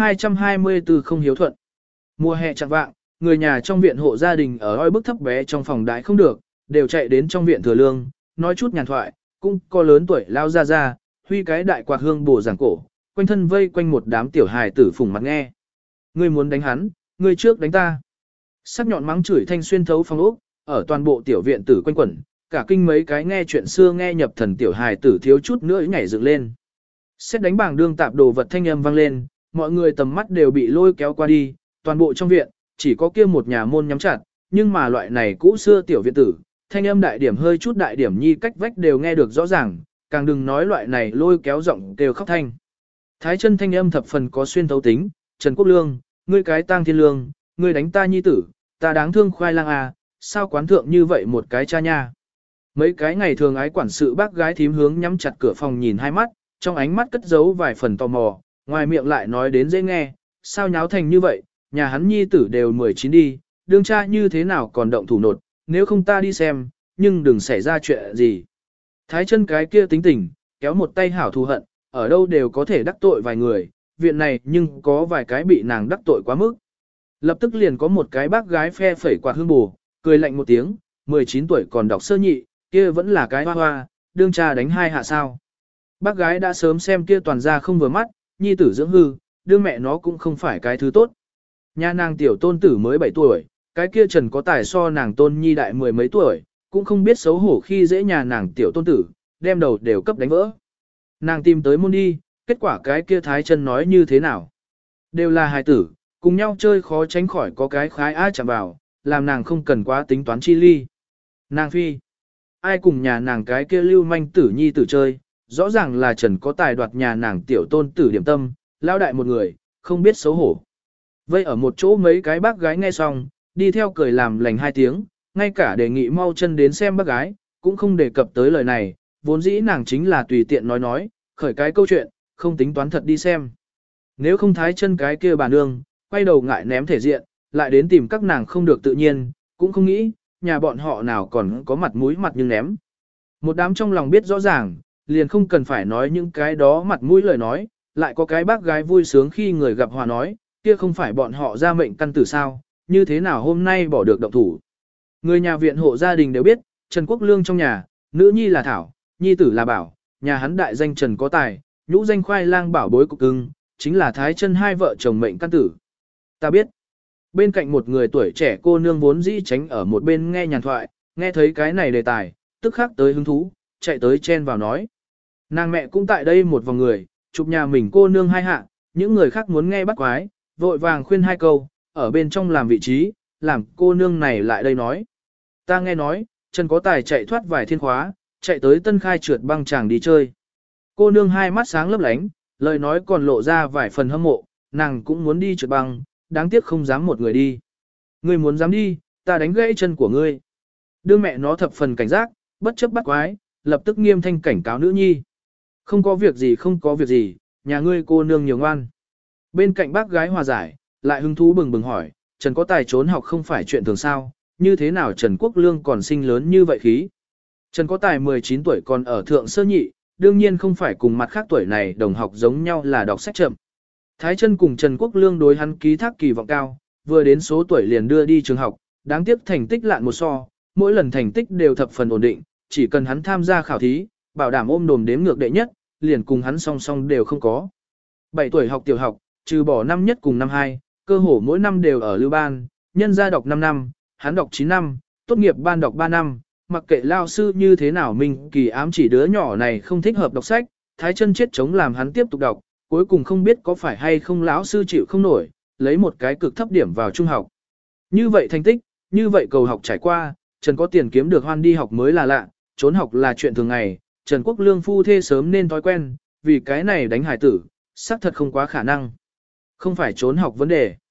224 không hiếu thuận. Mùa hè chẳng vạng, người nhà trong viện hộ gia đình ở oi bức thấp bé trong phòng đại không được, đều chạy đến trong viện thừa lương, nói chút nhàn thoại, cũng có lớn tuổi lao ra, huy cái đại quạt hương bổ giảng cổ, quanh thân vây quanh một đám tiểu hài tử phùng mặt nghe. Ngươi muốn đánh hắn, ngươi trước đánh ta. Sắc nhọn mắng chửi thanh xuyên thấu phòng ốc, ở toàn bộ tiểu viện tử quanh quẩn, cả kinh mấy cái nghe chuyện xưa nghe nhập thần tiểu hài tử thiếu chút nữa nhảy dựng lên. Xét đánh bảng đương tạp đồ vật thanh âm vang lên, mọi người tầm mắt đều bị lôi kéo qua đi, toàn bộ trong viện, chỉ có kia một nhà môn nhắm chặt, nhưng mà loại này cũ xưa tiểu viện tử, thanh âm đại điểm hơi chút đại điểm nhi cách vách đều nghe được rõ ràng, càng đừng nói loại này lôi kéo giọng kêu khóc thanh. Thái Chân thanh âm thập phần có xuyên thấu tính, Trần Quốc Lương, ngươi cái tang thiên lương, ngươi đánh ta nhi tử, ta đáng thương khoai lang à, sao quán thượng như vậy một cái cha nha. Mấy cái ngày thường ái quản sự bác gái thím hướng nhắm chặt cửa phòng nhìn hai mắt, trong ánh mắt cất giấu vài phần tò mò, ngoài miệng lại nói đến dễ nghe, sao nháo thành như vậy, nhà hắn nhi tử đều 19 đi, đương cha như thế nào còn động thủ nột, nếu không ta đi xem, nhưng đừng xảy ra chuyện gì. Thái Chân cái kia tính tình, kéo một tay hảo thù hận, ở đâu đều có thể đắc tội vài người, viện này nhưng có vài cái bị nàng đắc tội quá mức. Lập tức liền có một cái bác gái phe phẩy quạt hương bù, cười lạnh một tiếng, 19 tuổi còn đọc sơ nhị, kia vẫn là cái hoa hoa, đương cha đánh hai hạ sao. Bác gái đã sớm xem kia toàn ra không vừa mắt, nhi tử dưỡng hư, đương mẹ nó cũng không phải cái thứ tốt. Nhà nàng tiểu tôn tử mới 7 tuổi, cái kia Trần Có Tài so nàng tôn nhi đại mười mấy tuổi, cũng không biết xấu hổ khi dễ nhà nàng tiểu tôn tử, đem đầu đều cấp đánh vỡ. Nàng tìm tới môn đi, kết quả cái kia Thái Chân nói như thế nào. Đều là hài tử, cùng nhau chơi khó tránh khỏi có cái khái ai chạm vào, làm nàng không cần quá tính toán chi ly. Nàng phi, ai cùng nhà nàng cái kia lưu manh tử nhi tử chơi, rõ ràng là Trần Có Tài đoạt nhà nàng tiểu tôn tử điểm tâm, lao đại một người, không biết xấu hổ. Vây ở một chỗ mấy cái bác gái nghe xong, đi theo cười làm lành hai tiếng, ngay cả đề nghị mau chân đến xem bác gái, cũng không đề cập tới lời này, vốn dĩ nàng chính là tùy tiện nói, khởi cái câu chuyện, không tính toán thật đi xem. Nếu không Thái Chân cái kia bà nương, quay đầu ngại ném thể diện, lại đến tìm các nàng không được tự nhiên, cũng không nghĩ, nhà bọn họ nào còn có mặt mũi mặt nhưng ném. Một đám trong lòng biết rõ ràng, liền không cần phải nói những cái đó mặt mũi lời nói, lại có cái bác gái vui sướng khi người gặp hòa nói, kia không phải bọn họ ra mệnh căn tử sao, như thế nào hôm nay bỏ được động thủ. Người nhà viện hộ gia đình đều biết, Trần Quốc Lương trong nhà, nữ nhi là Thảo, nhi tử là Bảo, nhà hắn đại danh Trần Có Tài, nhũ danh khoai lang bảo bối cục cưng, chính là Thái Chân hai vợ chồng mệnh căn tử. Ta biết. Bên cạnh một người tuổi trẻ cô nương vốn dĩ tránh ở một bên nghe nhàn thoại, nghe thấy cái này đề tài, tức khắc tới hứng thú, chạy tới chen vào nói. Nàng mẹ cũng tại đây một vòng người, chụp nhà mình cô nương hai hạ, những người khác muốn nghe bắt quái, vội vàng khuyên hai câu, ở bên trong làm vị trí, làm cô nương này lại đây nói. Ta nghe nói, Trần Có Tài chạy thoát vài thiên khóa, chạy tới Tân Khai trượt băng chàng đi chơi. Cô nương hai mắt sáng lấp lánh, lời nói còn lộ ra vài phần hâm mộ, nàng cũng muốn đi trượt băng, đáng tiếc không dám một người đi. Ngươi muốn dám đi, ta đánh gãy chân của ngươi. Đưa mẹ nó thập phần cảnh giác, bất chấp bắt quái, lập tức nghiêm thanh cảnh cáo nữ nhi. Không có việc gì không có việc gì, nhà ngươi cô nương nhiều ngoan. Bên cạnh bác gái hòa giải, lại hứng thú bừng bừng hỏi, Trần Có Tài trốn học không phải chuyện thường sao, như thế nào Trần Quốc Lương còn sinh lớn như vậy khí. Trần Có Tài 19 tuổi còn ở thượng sơ nhị, đương nhiên không phải cùng mặt khác tuổi này đồng học giống nhau là đọc sách chậm. Thái Chân cùng Trần Quốc Lương đối hắn ký thác kỳ vọng cao, vừa đến số tuổi liền đưa đi trường học, đáng tiếc thành tích lạn một so, mỗi lần thành tích đều thập phần ổn định, chỉ cần hắn tham gia khảo thí, bảo đảm ôm đồm đếm ngược đệ nhất, liền cùng hắn song song đều không có. 7 tuổi học tiểu học, trừ bỏ năm nhất cùng năm 2, cơ hồ mỗi năm đều ở lưu ban, nhân gia đọc 5 năm, hắn đọc 9 năm, tốt nghiệp ban đọc 3 năm, mặc kệ lao sư như thế nào mình kỳ ám chỉ đứa nhỏ này không thích hợp đọc sách, Thái Chân chết chống làm hắn tiếp tục đọc, cuối cùng không biết có phải hay không lão sư chịu không nổi, lấy một cái cực thấp điểm vào trung học. Như vậy thành tích, như vậy cầu học trải qua, Trần có tiền kiếm được hoan đi học mới là lạ, trốn học là chuyện thường ngày, Trần Quốc Lương phu thê sớm nên thói quen, vì cái này đánh hải tử, xác thật không quá khả năng. Không phải trốn học vấn đề.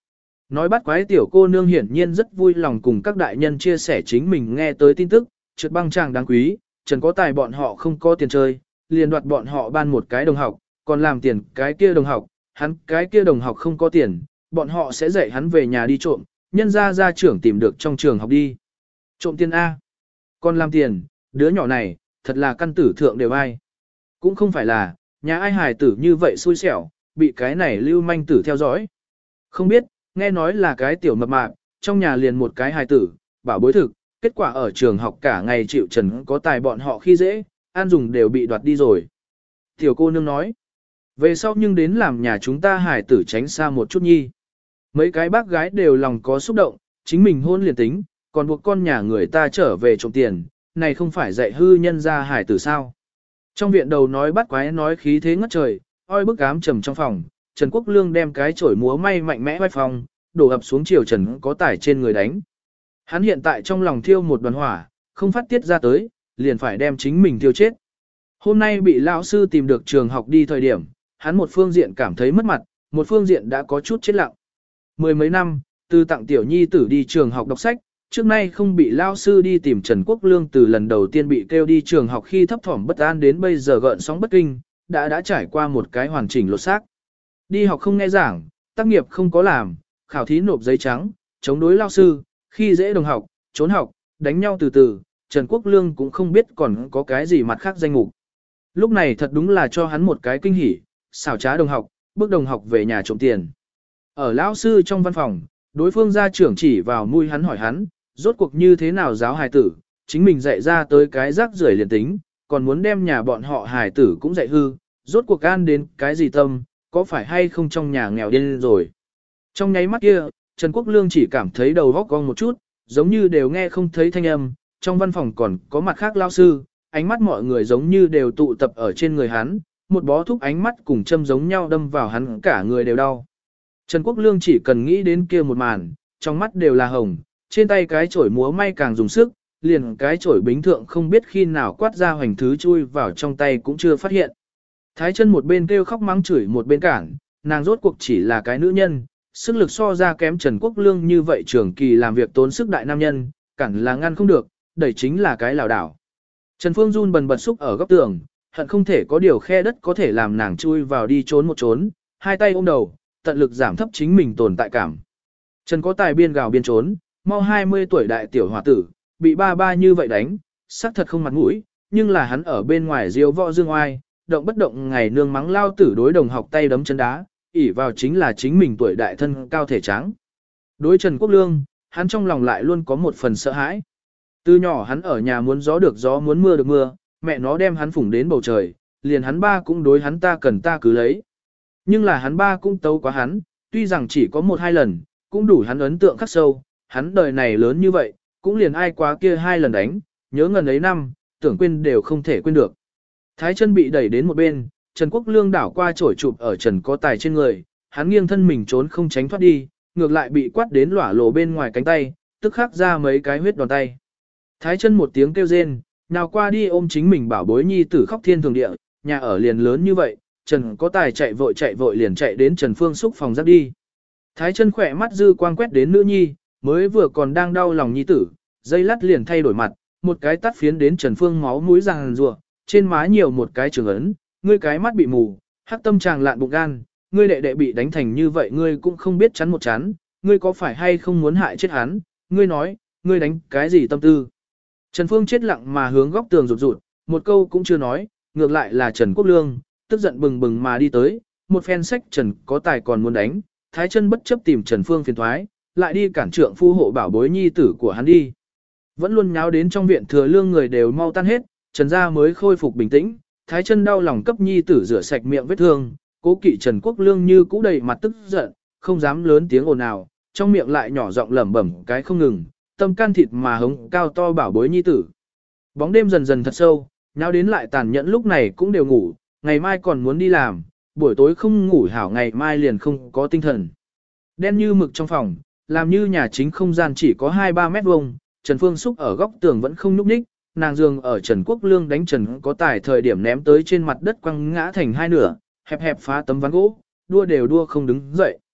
Nói bắt quái tiểu cô nương hiển nhiên rất vui lòng cùng các đại nhân chia sẻ chính mình nghe tới tin tức, trượt băng chàng đáng quý, Trần có tài bọn họ không có tiền chơi, liền đoạt bọn họ ban một cái đồng học, còn làm tiền cái kia đồng học, hắn cái kia đồng học không có tiền, bọn họ sẽ dạy hắn về nhà đi trộm, nhân ra gia trưởng tìm được trong trường học đi. Trộm tiền A. Còn làm tiền, đứa nhỏ này, thật là căn tử thượng đều ai. Cũng không phải là, nhà ai hài tử như vậy xui xẻo, bị cái này lưu manh tử theo dõi. Không biết, nghe nói là cái tiểu mập mạp, trong nhà liền một cái hài tử, bảo bối thực, kết quả ở trường học cả ngày chịu Trần có tài bọn họ khi dễ, ăn dùng đều bị đoạt đi rồi. Tiểu cô nương nói, về sau nhưng đến làm nhà chúng ta hài tử tránh xa một chút nhi. Mấy cái bác gái đều lòng có xúc động, chính mình hôn liền tính, còn buộc con nhà người ta trở về trộm tiền, này không phải dạy hư nhân ra hài tử sao. Trong viện đầu nói bắt quái nói khí thế ngất trời, oi bức ám trầm trong phòng, Trần Quốc Lương đem cái chổi múa may mạnh mẽ vai phòng, đổ ập xuống chiều Trần có tải trên người đánh. Hắn hiện tại trong lòng thiêu một đoàn hỏa, không phát tiết ra tới, liền phải đem chính mình thiêu chết. Hôm nay bị lão sư tìm được trường học đi thời điểm, hắn một phương diện cảm thấy mất mặt, một phương diện đã có chút chết lặng. Mười mấy năm, từ tặng tiểu nhi tử đi trường học đọc sách, trước nay không bị lao sư đi tìm Trần Quốc Lương từ lần đầu tiên bị kêu đi trường học khi thấp thỏm bất an đến bây giờ gợn sóng bất kinh, đã trải qua một cái hoàn chỉnh lột xác. Đi học không nghe giảng, tác nghiệp không có làm, khảo thí nộp giấy trắng, chống đối lao sư, khi dễ đồng học, trốn học, đánh nhau từ từ, Trần Quốc Lương cũng không biết còn có cái gì mặt khác danh mục. Lúc này thật đúng là cho hắn một cái kinh hỉ, xảo trá đồng học, bước đồng học về nhà trộm tiền. Ở lão sư trong văn phòng, đối phương gia trưởng chỉ vào mũi hắn hỏi hắn, rốt cuộc như thế nào giáo hài tử, chính mình dạy ra tới cái rác rưởi liền tính, còn muốn đem nhà bọn họ hài tử cũng dạy hư, rốt cuộc gan đến cái gì tâm, có phải hay không trong nhà nghèo điên rồi. Trong nháy mắt kia, Trần Quốc Lương chỉ cảm thấy đầu góc cong một chút, giống như đều nghe không thấy thanh âm, trong văn phòng còn có mặt khác lao sư, ánh mắt mọi người giống như đều tụ tập ở trên người hắn, một bó thúc ánh mắt cùng châm giống nhau đâm vào hắn cả người đều đau. Trần Quốc Lương chỉ cần nghĩ đến kia một màn, trong mắt đều là hồng, trên tay cái chổi múa may càng dùng sức, liền cái chổi bính thượng không biết khi nào quát ra hoành thứ chui vào trong tay cũng chưa phát hiện. Thái chân một bên kêu khóc mắng chửi một bên cản, nàng rốt cuộc chỉ là cái nữ nhân, sức lực so ra kém Trần Quốc Lương như vậy trường kỳ làm việc tốn sức đại nam nhân, cản là ngăn không được, đẩy chính là cái lảo đảo. Trần Phương run bần bật xúc ở góc tường, hận không thể có điều khe đất có thể làm nàng chui vào đi trốn một trốn, hai tay ôm đầu, tận lực giảm thấp chính mình tồn tại cảm. Trần có tài biên gào biên trốn, mau 20 tuổi đại tiểu hòa tử, bị ba như vậy đánh, xác thật không mặt mũi, nhưng là hắn ở bên ngoài diêu võ dương oai, động bất động ngày nương mắng lao tử đối đồng học tay đấm chân đá, ỷ vào chính là chính mình tuổi đại thân cao thể trắng. Đối Trần Quốc Lương, hắn trong lòng lại luôn có một phần sợ hãi. Từ nhỏ hắn ở nhà muốn gió được gió muốn mưa được mưa, mẹ nó đem hắn phủng đến bầu trời, liền hắn ba cũng đối hắn ta cần ta cứ lấy. Nhưng là hắn ba cũng tấu quá hắn, tuy rằng chỉ có một hai lần, cũng đủ hắn ấn tượng khắc sâu, hắn đời này lớn như vậy, cũng liền ai quá kia hai lần đánh, nhớ ngần ấy năm, tưởng quên đều không thể quên được. Thái chân bị đẩy đến một bên, Trần Quốc Lương đảo qua chổi chụp ở Trần có tài trên người, hắn nghiêng thân mình trốn không tránh thoát đi, ngược lại bị quát đến lỏa lồ bên ngoài cánh tay, tức khắc ra mấy cái huyết đòn tay. Thái chân một tiếng kêu rên, nào qua đi ôm chính mình bảo bối nhi tử khóc thiên thường địa, nhà ở liền lớn như vậy, Trần có tài chạy vội liền chạy đến Trần Phương Súc phòng giáp đi. Thái chân khỏe mắt dư quang quét đến nữ nhi, mới vừa còn đang đau lòng nhi tử, dây lát liền thay đổi mặt, một cái tắt phiến đến Trần Phương máu mũi ràng rùa, trên má nhiều một cái trường ấn, ngươi cái mắt bị mù, hắc tâm tràng lạn bụng gan, ngươi đệ đệ bị đánh thành như vậy ngươi cũng không biết chắn một chắn, ngươi có phải hay không muốn hại chết hắn, ngươi nói, ngươi đánh cái gì tâm tư. Trần Phương chết lặng mà hướng góc tường rụt rụt, một câu cũng chưa nói, ngược lại là Trần Quốc Lương, tức giận bừng bừng mà đi tới, một phen sách Trần có tài còn muốn đánh, Thái chân bất chấp tìm Trần Phương phiền thoái, lại đi cản trượng phu hộ bảo bối nhi tử của hắn đi. Vẫn luôn nháo đến trong viện thừa lương người đều mau tan hết, Trần gia mới khôi phục bình tĩnh, Thái chân đau lòng cấp nhi tử rửa sạch miệng vết thương, cố kỵ Trần Quốc Lương như cũ đầy mặt tức giận, không dám lớn tiếng ồn ào, trong miệng lại nhỏ giọng lẩm bẩm cái không ngừng, tâm can thịt mà hống cao to bảo bối nhi tử. Bóng đêm dần dần thật sâu, nháo đến lại tàn nhẫn lúc này cũng đều ngủ, ngày mai còn muốn đi làm, buổi tối không ngủ hảo ngày mai liền không có tinh thần. Đen như mực trong phòng, làm như nhà chính không gian chỉ có 2-3 mét vuông, Trần Phương Súc ở góc tường vẫn không nhúc nhích, nàng giường ở Trần Quốc Lương đánh Trần có tài thời điểm ném tới trên mặt đất quăng ngã thành hai nửa, hẹp hẹp phá tấm ván gỗ, đua đều đua không đứng dậy.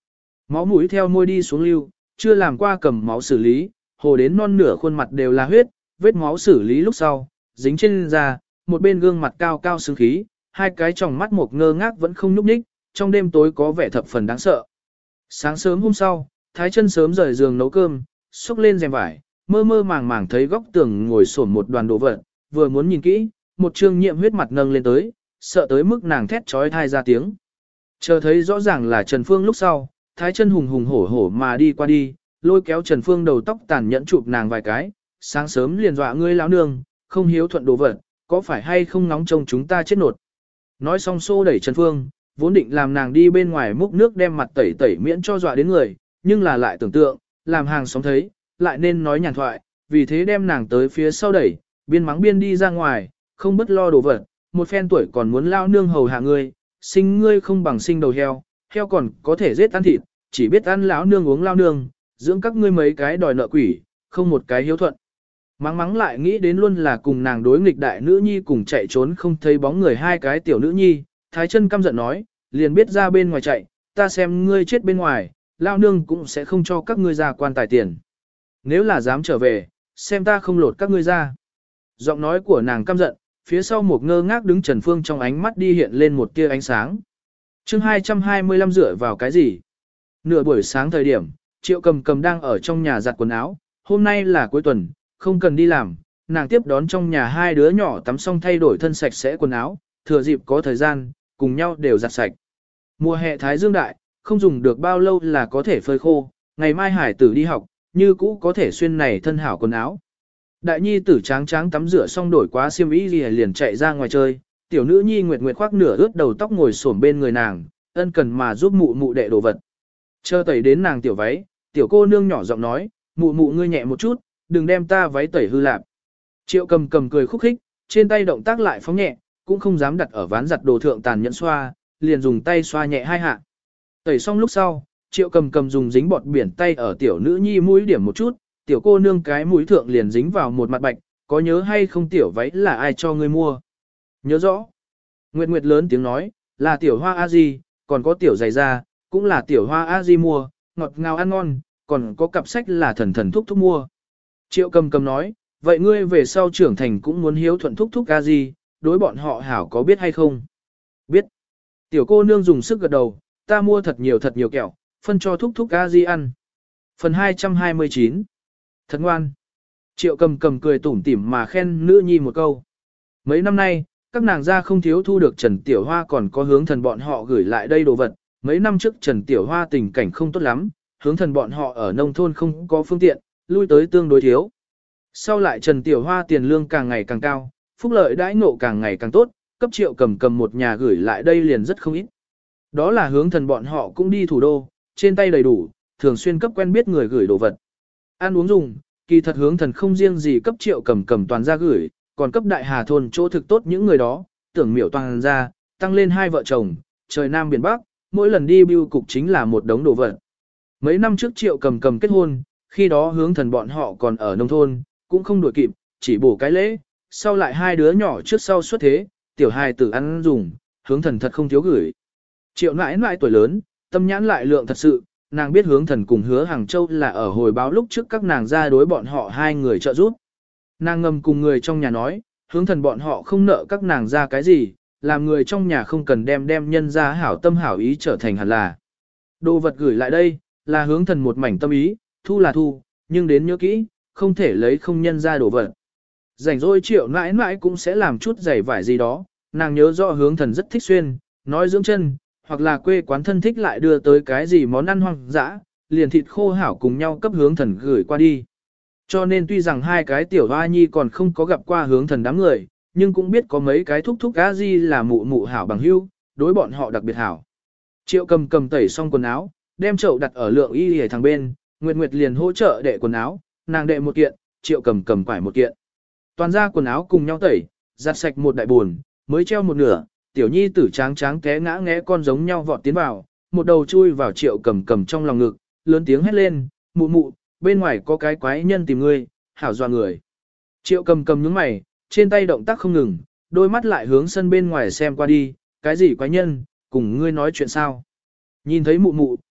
máu mũi theo môi đi xuống lưu, chưa làm qua cầm máu xử lý, hồ đến non nửa khuôn mặt đều là huyết, vết máu xử lý lúc sau, dính trên da, một bên gương mặt cao cao sướng khí, hai cái tròng mắt một ngơ ngác vẫn không nhúc nhích, trong đêm tối có vẻ thập phần đáng sợ. Sáng sớm hôm sau, Thái Chân sớm rời giường nấu cơm, xúc lên rèm vải, mơ mơ màng màng thấy góc tường ngồi xổm một đoàn đồ vật, vừa muốn nhìn kỹ, một trương nhiễm huyết mặt nâng lên tới, sợ tới mức nàng thét chói tai ra tiếng. Chờ thấy rõ ràng là Trần Phương lúc sau, Thái Chân hùng hùng hổ hổ mà đi qua đi, lôi kéo Trần Phương đầu tóc tàn nhẫn chụp nàng vài cái, sáng sớm liền dọa ngươi lão nương, không hiếu thuận đồ vật, có phải hay không nóng trông chúng ta chết nột. Nói xong xô đẩy Trần Phương, vốn định làm nàng đi bên ngoài múc nước đem mặt tẩy tẩy miễn cho dọa đến người, nhưng là lại tưởng tượng, làm hàng xóm thấy, lại nên nói nhàn thoại, vì thế đem nàng tới phía sau đẩy, biên mắng biên đi ra ngoài, không bất lo đồ vật, một phen tuổi còn muốn lao nương hầu hạ ngươi, sinh ngươi không bằng sinh đầu heo, heo còn có thể giết ăn thịt, chỉ biết ăn lão nương uống lao nương, dưỡng các ngươi mấy cái đòi nợ quỷ, không một cái hiếu thuận. Mắng mắng lại nghĩ đến luôn là cùng nàng đối nghịch đại nữ nhi cùng chạy trốn không thấy bóng người hai cái tiểu nữ nhi, Thái Chân căm giận nói, liền biết ra bên ngoài chạy, ta xem ngươi chết bên ngoài, lao nương cũng sẽ không cho các ngươi ra quan tài tiền. Nếu là dám trở về, xem ta không lột các ngươi ra. Giọng nói của nàng căm giận, phía sau một ngơ ngác đứng Trần Phương trong ánh mắt đi hiện lên một tia ánh sáng. Chương 225 dựa vào cái gì? Nửa buổi sáng thời điểm, Triệu Cầm Cầm đang ở trong nhà giặt quần áo, hôm nay là cuối tuần, không cần đi làm, nàng tiếp đón trong nhà hai đứa nhỏ tắm xong thay đổi thân sạch sẽ quần áo, thừa dịp có thời gian, cùng nhau đều giặt sạch. Mùa hè thái dương đại, không dùng được bao lâu là có thể phơi khô, ngày mai hải tử đi học, như cũ có thể xuyên này thân hảo quần áo. Đại nhi tử tráng tráng tắm rửa xong đổi quá xiêm y liền chạy ra ngoài chơi, tiểu nữ nhi nguyệt nguyệt khoác nửa ướt đầu tóc ngồi xổm bên người nàng, ân cần mà giúp mụ mụ đệ đồ vật. Chờ tẩy đến nàng tiểu váy, tiểu cô nương nhỏ giọng nói, mụ mụ ngươi nhẹ một chút, đừng đem ta váy tẩy hư lạp. Triệu Cầm Cầm cười khúc khích, trên tay động tác lại phóng nhẹ, cũng không dám đặt ở ván giặt đồ thượng tàn nhẫn xoa, liền dùng tay xoa nhẹ hai hạ. Tẩy xong lúc sau, Triệu Cầm Cầm dùng dính bọt biển tay ở tiểu nữ nhi mũi điểm một chút, tiểu cô nương cái mũi thượng liền dính vào một mặt bạch, có nhớ hay không tiểu váy là ai cho ngươi mua? Nhớ rõ. Nguyệt Nguyệt lớn tiếng nói, là tiểu hoa a di, còn có tiểu giày da, cũng là tiểu hoa a di mua, ngọt ngào ăn ngon, còn có cặp sách là thần thần thúc thúc mua. Triệu Cầm Cầm nói, vậy ngươi về sau trưởng thành cũng muốn hiếu thuận thúc thúc a di, đối bọn họ hảo có biết hay không? Biết. Tiểu cô nương dùng sức gật đầu, ta mua thật nhiều kẹo, phân cho thúc thúc a di ăn. Phần 229. Thật ngoan. Triệu Cầm Cầm cười tủm tỉm mà khen nữ nhi một câu. Mấy năm nay, các nàng gia không thiếu thu được Trần Tiểu Hoa còn có hướng thần bọn họ gửi lại đây đồ vật. Mấy năm trước Trần Tiểu Hoa tình cảnh không tốt lắm, hướng thần bọn họ ở nông thôn không có phương tiện, lui tới tương đối thiếu. Sau lại Trần Tiểu Hoa tiền lương càng ngày càng cao, phúc lợi đãi ngộ càng ngày càng tốt, cấp Triệu Cầm Cầm một nhà gửi lại đây liền rất không ít. Đó là hướng thần bọn họ cũng đi thủ đô, trên tay đầy đủ, thường xuyên cấp quen biết người gửi đồ vật. Ăn uống dùng, kỳ thật hướng thần không riêng gì cấp Triệu Cầm Cầm toàn ra gửi, còn cấp đại hà thôn chỗ thực tốt những người đó, tưởng miểu toàn ra, tăng lên hai vợ chồng, trời Nam biển Bắc, mỗi lần đi bưu cục chính là một đống đồ vật. Mấy năm trước Triệu Cầm Cầm kết hôn, khi đó hướng thần bọn họ còn ở nông thôn, cũng không đuổi kịp, chỉ bổ cái lễ, sau lại hai đứa nhỏ trước sau xuất thế, tiểu hài tử ăn dùng, hướng thần thật không thiếu gửi. Triệu nãi nãi tuổi lớn, tâm nhãn lại lượng thật sự, nàng biết hướng thần cùng hứa Hàng Châu là ở hồi báo lúc trước các nàng ra đối bọn họ hai người trợ giúp. Nàng ngầm cùng người trong nhà nói, hướng thần bọn họ không nợ các nàng ra cái gì, làm người trong nhà không cần đem nhân ra hảo tâm hảo ý trở thành hẳn là. Đồ vật gửi lại đây, là hướng thần một mảnh tâm ý, thu là thu, nhưng đến nhớ kỹ, không thể lấy không nhân ra đồ vật. Rảnh rỗi Triệu nãi nãi cũng sẽ làm chút giày vải gì đó, nàng nhớ rõ hướng thần rất thích xuyên, nói dưỡng chân, hoặc là quê quán thân thích lại đưa tới cái gì món ăn hoang dã, liền thịt khô hảo cùng nhau cấp hướng thần gửi qua đi. Cho nên tuy rằng hai cái tiểu hoa nhi còn không có gặp qua hướng thần đám người, nhưng cũng biết có mấy cái thúc thúc a di là mụ mụ hảo bằng hữu, đối bọn họ đặc biệt hảo. Triệu Cầm Cầm tẩy xong quần áo, đem chậu đặt ở lượng y ở thằng bên, Nguyệt Nguyệt liền hỗ trợ đệ quần áo, nàng đệ một kiện, Triệu Cầm Cầm quải một kiện. Toàn ra quần áo cùng nhau tẩy, giặt sạch một đại buồn, mới treo một nửa, tiểu nhi tử tráng tráng té ngã ngẽ con giống nhau vọt tiến vào, một đầu chui vào Triệu Cầm Cầm trong lòng ngực, lớn tiếng hét lên, mụ mụ, bên ngoài có cái quái nhân tìm ngươi, hảo dọa người. Triệu Cầm Cầm nhướng mày, trên tay động tác không ngừng, đôi mắt lại hướng sân bên ngoài xem qua đi, cái gì quái nhân, cùng ngươi nói chuyện sao. Nhìn thấy mụ mụ,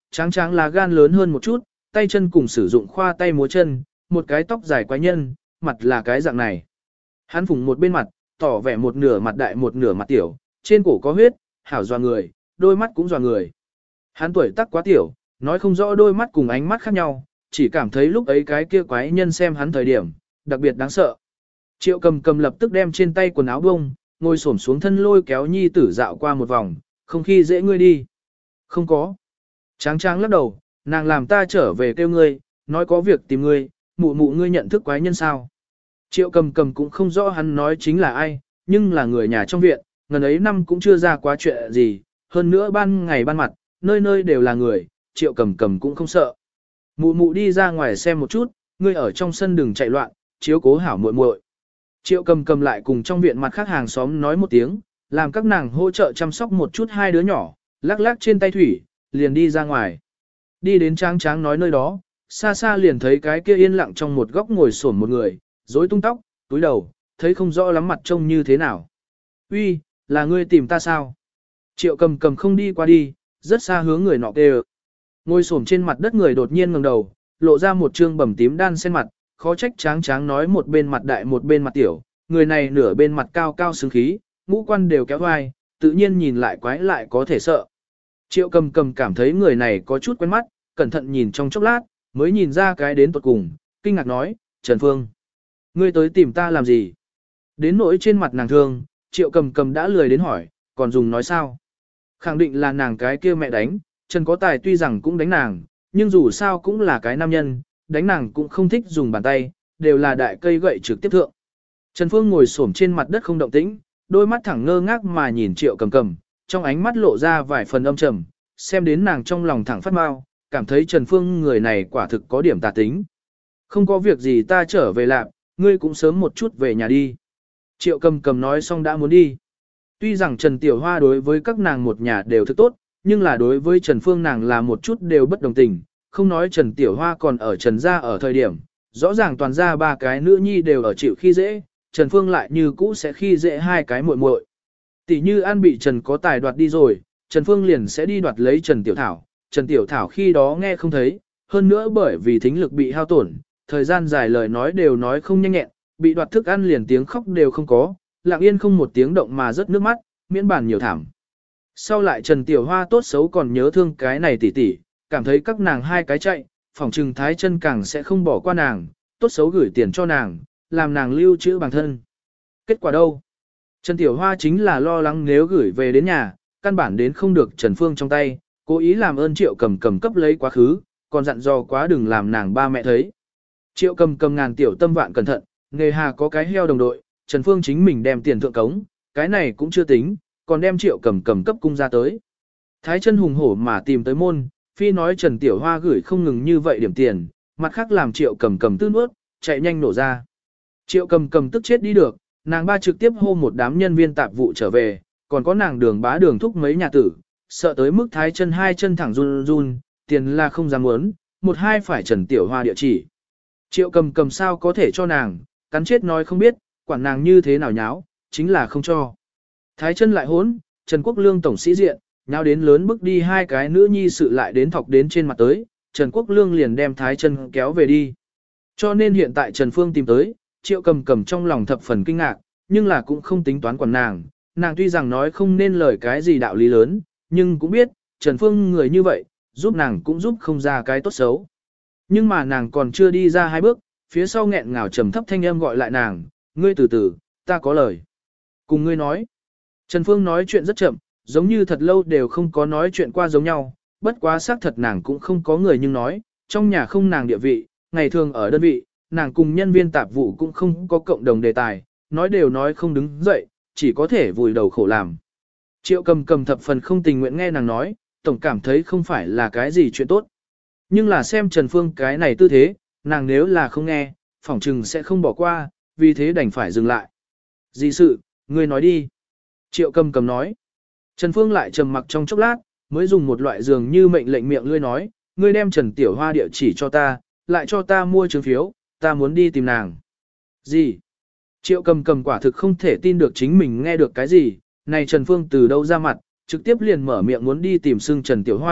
tráng tráng lá gan lớn hơn một chút, tay chân cùng sử dụng khoa tay múa chân, một cái tóc dài quái nhân, mặt là cái dạng này. Hắn phùng một bên mặt, tỏ vẻ một nửa mặt đại một nửa mặt tiểu, trên cổ có huyết, hảo dọa người, đôi mắt cũng dọa người. Hắn tuổi tác quá tiểu, nói không rõ đôi mắt cùng ánh mắt khác nhau, chỉ cảm thấy lúc ấy cái kia quái nhân xem hắn thời điểm, đặc biệt đáng sợ. Triệu cầm cầm lập tức đem trên tay quần áo bông, ngồi xổm xuống thân lôi kéo nhi tử dạo qua một vòng, không khi dễ ngươi đi. Không có. Tráng tráng lắc đầu, nàng làm ta trở về kêu ngươi, nói có việc tìm ngươi, mụ mụ ngươi nhận thức quái nhân sao. Triệu cầm cầm cũng không rõ hắn nói chính là ai, nhưng là người nhà trong viện, ngần ấy năm cũng chưa ra quá chuyện gì, hơn nữa ban ngày ban mặt, nơi nơi đều là người, triệu cầm cầm cũng không sợ. Mụ mụ đi ra ngoài xem một chút, ngươi ở trong sân đừng chạy loạn, chiếu cố hảo muội muội. Triệu cầm cầm lại cùng trong viện mặt khác hàng xóm nói một tiếng, làm các nàng hỗ trợ chăm sóc một chút hai đứa nhỏ, lắc lắc trên tay thủy, liền đi ra ngoài. Đi đến tráng tráng nói nơi đó, xa xa liền thấy cái kia yên lặng trong một góc ngồi xổm một người, rối tung tóc, túi đầu, thấy không rõ lắm mặt trông như thế nào. Uy, là ngươi tìm ta sao? Triệu cầm cầm không đi qua đi, rất xa hướng người nọ kêu. Ngồi xổm trên mặt đất người đột nhiên ngẩng đầu, lộ ra một trương bầm tím đan sen mặt, khó trách tráng tráng nói một bên mặt đại một bên mặt tiểu, người này nửa bên mặt cao cao xứng khí, ngũ quan đều kéo vai, tự nhiên nhìn lại quái lại có thể sợ. Triệu cầm cầm cảm thấy người này có chút quen mắt, cẩn thận nhìn trong chốc lát, mới nhìn ra cái đến tuột cùng, kinh ngạc nói, Trần Phương, ngươi tới tìm ta làm gì? Đến nỗi trên mặt nàng thương, Triệu cầm cầm đã lười đến hỏi, còn dùng nói sao? Khẳng định là nàng cái kia mẹ đánh, Trần có tài tuy rằng cũng đánh nàng, nhưng dù sao cũng là cái nam nhân, đánh nàng cũng không thích dùng bàn tay, đều là đại cây gậy trực tiếp thượng. Trần Phương ngồi xổm trên mặt đất không động tĩnh, đôi mắt thẳng ngơ ngác mà nhìn Triệu cầm cầm, trong ánh mắt lộ ra vài phần âm trầm, xem đến nàng trong lòng thẳng phát mau, cảm thấy Trần Phương người này quả thực có điểm tà tính. Không có việc gì ta trở về lạc, ngươi cũng sớm một chút về nhà đi. Triệu cầm cầm nói xong đã muốn đi. Tuy rằng Trần Tiểu Hoa đối với các nàng một nhà đều thức tốt, nhưng là đối với Trần Phương nàng là một chút đều bất đồng tình, không nói Trần Tiểu Hoa còn ở Trần gia ở thời điểm, rõ ràng toàn gia ba cái nữ nhi đều ở chịu khi dễ, Trần Phương lại như cũ sẽ khi dễ hai cái muội muội. Tỷ như An bị Trần có tài đoạt đi rồi, Trần Phương liền sẽ đi đoạt lấy Trần Tiểu Thảo, Trần Tiểu Thảo khi đó nghe không thấy, hơn nữa bởi vì thính lực bị hao tổn, thời gian dài lời nói đều nói không nhanh nhẹn, bị đoạt thức ăn liền tiếng khóc đều không có, lặng yên không một tiếng động mà rớt nước mắt, miễn bản nhiều thảm. Sau lại Trần Tiểu Hoa tốt xấu còn nhớ thương cái này tỷ tỷ, cảm thấy các nàng hai cái chạy, phòng trừng Thái Chân càng sẽ không bỏ qua nàng, tốt xấu gửi tiền cho nàng, làm nàng lưu trữ bản thân. Kết quả đâu? Trần Tiểu Hoa chính là lo lắng nếu gửi về đến nhà, căn bản đến không được Trần Phương trong tay, cố ý làm ơn Triệu cầm cầm cấp lấy quá khứ, còn dặn dò quá đừng làm nàng ba mẹ thấy. Triệu cầm cầm ngàn tiểu tâm vạn cẩn thận, nghề hà có cái heo đồng đội, Trần Phương chính mình đem tiền thượng cống, cái này cũng chưa tính, còn đem Triệu cầm cầm cấp cung ra tới. Thái Chân hùng hổ mà tìm tới môn, phi nói Trần Tiểu Hoa gửi không ngừng như vậy điểm tiền, mặt khác làm Triệu cầm cầm tư nuốt, chạy nhanh nổ ra. Triệu cầm cầm tức chết đi được, nàng ba trực tiếp hô một đám nhân viên tạp vụ trở về, còn có nàng Đường Bá Đường thúc mấy nhà tử, sợ tới mức Thái Chân hai chân thẳng run run, tiền là không dám muốn, một hai phải Trần Tiểu Hoa địa chỉ. Triệu cầm cầm sao có thể cho nàng, cắn chết nói không biết, quản nàng như thế nào nháo, chính là không cho. Thái Chân lại hốn, Trần Quốc Lương tổng sĩ diện, nháo đến lớn bước đi hai cái nữ nhi sự lại đến thọc đến trên mặt tới, Trần Quốc Lương liền đem Thái Chân kéo về đi. Cho nên hiện tại Trần Phương tìm tới, Triệu cầm cầm trong lòng thập phần kinh ngạc, nhưng là cũng không tính toán quản nàng, nàng tuy rằng nói không nên lời cái gì đạo lý lớn, nhưng cũng biết, Trần Phương người như vậy, giúp nàng cũng giúp không ra cái tốt xấu. Nhưng mà nàng còn chưa đi ra hai bước, phía sau nghẹn ngào trầm thấp thanh âm gọi lại nàng, ngươi từ từ, ta có lời. Cùng ngươi nói. Trần Phương nói chuyện rất chậm, giống như thật lâu đều không có nói chuyện qua giống nhau, bất quá xác thật nàng cũng không có người nhưng nói, trong nhà không nàng địa vị, ngày thường ở đơn vị, nàng cùng nhân viên tạp vụ cũng không có cộng đồng đề tài, nói đều nói không đứng dậy, chỉ có thể vùi đầu khổ làm. Triệu cầm cầm thập phần không tình nguyện nghe nàng nói, tổng cảm thấy không phải là cái gì chuyện tốt. Nhưng là xem Trần Phương cái này tư thế, nàng nếu là không nghe, phỏng chừng sẽ không bỏ qua, vì thế đành phải dừng lại. Gì sự, ngươi nói đi. Triệu cầm cầm nói. Trần Phương lại trầm mặc trong chốc lát, mới dùng một loại dường như mệnh lệnh miệng ngươi nói, ngươi đem Trần Tiểu Hoa địa chỉ cho ta, lại cho ta mua chứng phiếu, ta muốn đi tìm nàng. Gì? Triệu cầm cầm quả thực không thể tin được chính mình nghe được cái gì, này Trần Phương từ đâu ra mặt, trực tiếp liền mở miệng muốn đi tìm xưng Trần Tiểu Hoa,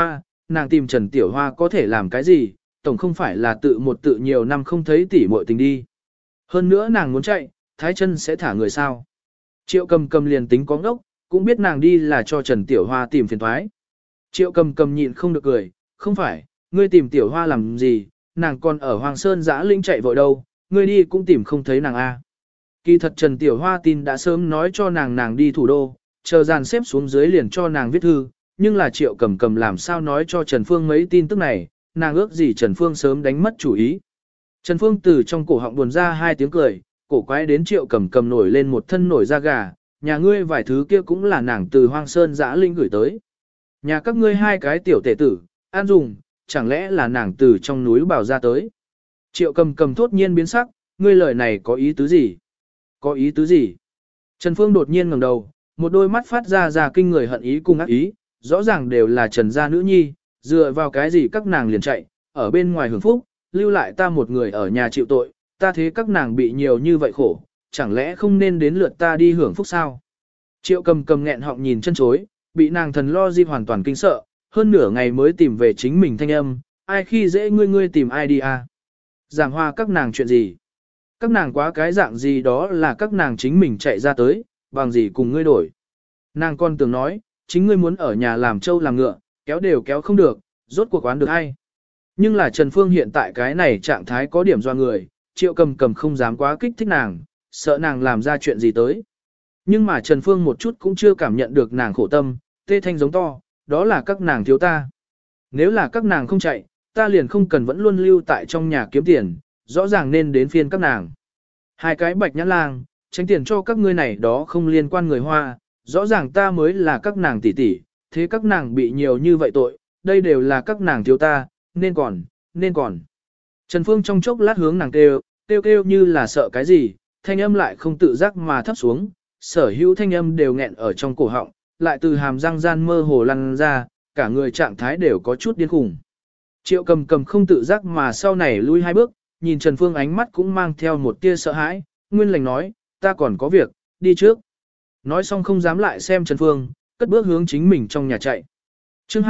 nàng tìm Trần Tiểu Hoa có thể làm cái gì, tổng không phải là tự nhiều năm không thấy tỉ muội tình đi. Hơn nữa nàng muốn chạy, Thái Chân sẽ thả người sao. Triệu Cầm Cầm liền tính có ngốc, cũng biết nàng đi là cho Trần Tiểu Hoa tìm phiền toái. Triệu Cầm Cầm nhịn không được cười, không phải, ngươi tìm Tiểu Hoa làm gì, nàng còn ở Hoàng Sơn Giã Linh chạy vội đâu, ngươi đi cũng tìm không thấy nàng a. Kỳ thật Trần Tiểu Hoa tin đã sớm nói cho nàng đi thủ đô, chờ dàn xếp xuống dưới liền cho nàng viết thư, nhưng là Triệu Cầm Cầm làm sao nói cho Trần Phương mấy tin tức này, nàng ước gì Trần Phương sớm đánh mất chủ ý. Trần Phương từ trong cổ họng buồn ra hai tiếng cười, cổ quái đến Triệu Cầm Cầm nổi lên một thân nổi da gà, nhà ngươi vài thứ kia cũng là nàng từ Hoang Sơn Giã Linh gửi tới. Nhà các ngươi hai cái tiểu tể tử, an dùng, chẳng lẽ là nàng từ trong núi bảo ra tới. Triệu Cầm Cầm thốt nhiên biến sắc, ngươi lời này có ý tứ gì? Có ý tứ gì? Trần Phương đột nhiên ngẩng đầu, một đôi mắt phát ra kinh người hận ý cùng ác ý, rõ ràng đều là Trần gia nữ nhi, dựa vào cái gì các nàng liền chạy, ở bên ngoài hưởng phúc, lưu lại ta một người ở nhà chịu tội, ta thế các nàng bị nhiều như vậy khổ, chẳng lẽ không nên đến lượt ta đi hưởng phúc sao? Triệu Cầm Cầm nghẹn họng nhìn chân chối, bị nàng thần lo di hoàn toàn kinh sợ, hơn nửa ngày mới tìm về chính mình thanh âm, ai khi dễ ngươi tìm ai đi à? Giảng hoa các nàng chuyện gì? Các nàng quá cái dạng gì đó là các nàng chính mình chạy ra tới, bằng gì cùng ngươi đổi. Nàng con tưởng nói, chính ngươi muốn ở nhà làm trâu làm ngựa, kéo đều kéo không được, rốt cuộc quán được hay. Nhưng là Trần Phương hiện tại cái này trạng thái có điểm do người, Triệu Cầm Cầm không dám quá kích thích nàng, sợ nàng làm ra chuyện gì tới. Nhưng mà Trần Phương một chút cũng chưa cảm nhận được nàng khổ tâm, tê thanh giống to, đó là các nàng thiếu ta. Nếu là các nàng không chạy, ta liền không cần vẫn luôn lưu tại trong nhà kiếm tiền, rõ ràng nên đến phiên các nàng. Hai cái bạch nhãn lang, tránh tiền cho các ngươi này đó không liên quan người Hoa, rõ ràng ta mới là các nàng tỷ tỷ, thế các nàng bị nhiều như vậy tội, đây đều là các nàng thiếu ta, nên còn. Trần Phương trong chốc lát hướng nàng kêu như là sợ cái gì, thanh âm lại không tự giác mà thấp xuống, sở hữu thanh âm đều nghẹn ở trong cổ họng, lại từ hàm răng gian mơ hồ lăn ra, cả người trạng thái đều có chút điên khủng. Triệu Cầm Cầm không tự giác mà sau này lui hai bước, nhìn Trần Phương ánh mắt cũng mang theo một tia sợ hãi, nguyên lành nói, ta còn có việc, đi trước. Nói xong không dám lại xem Trần Phương, cất bước hướng chính mình trong nhà chạy. Chương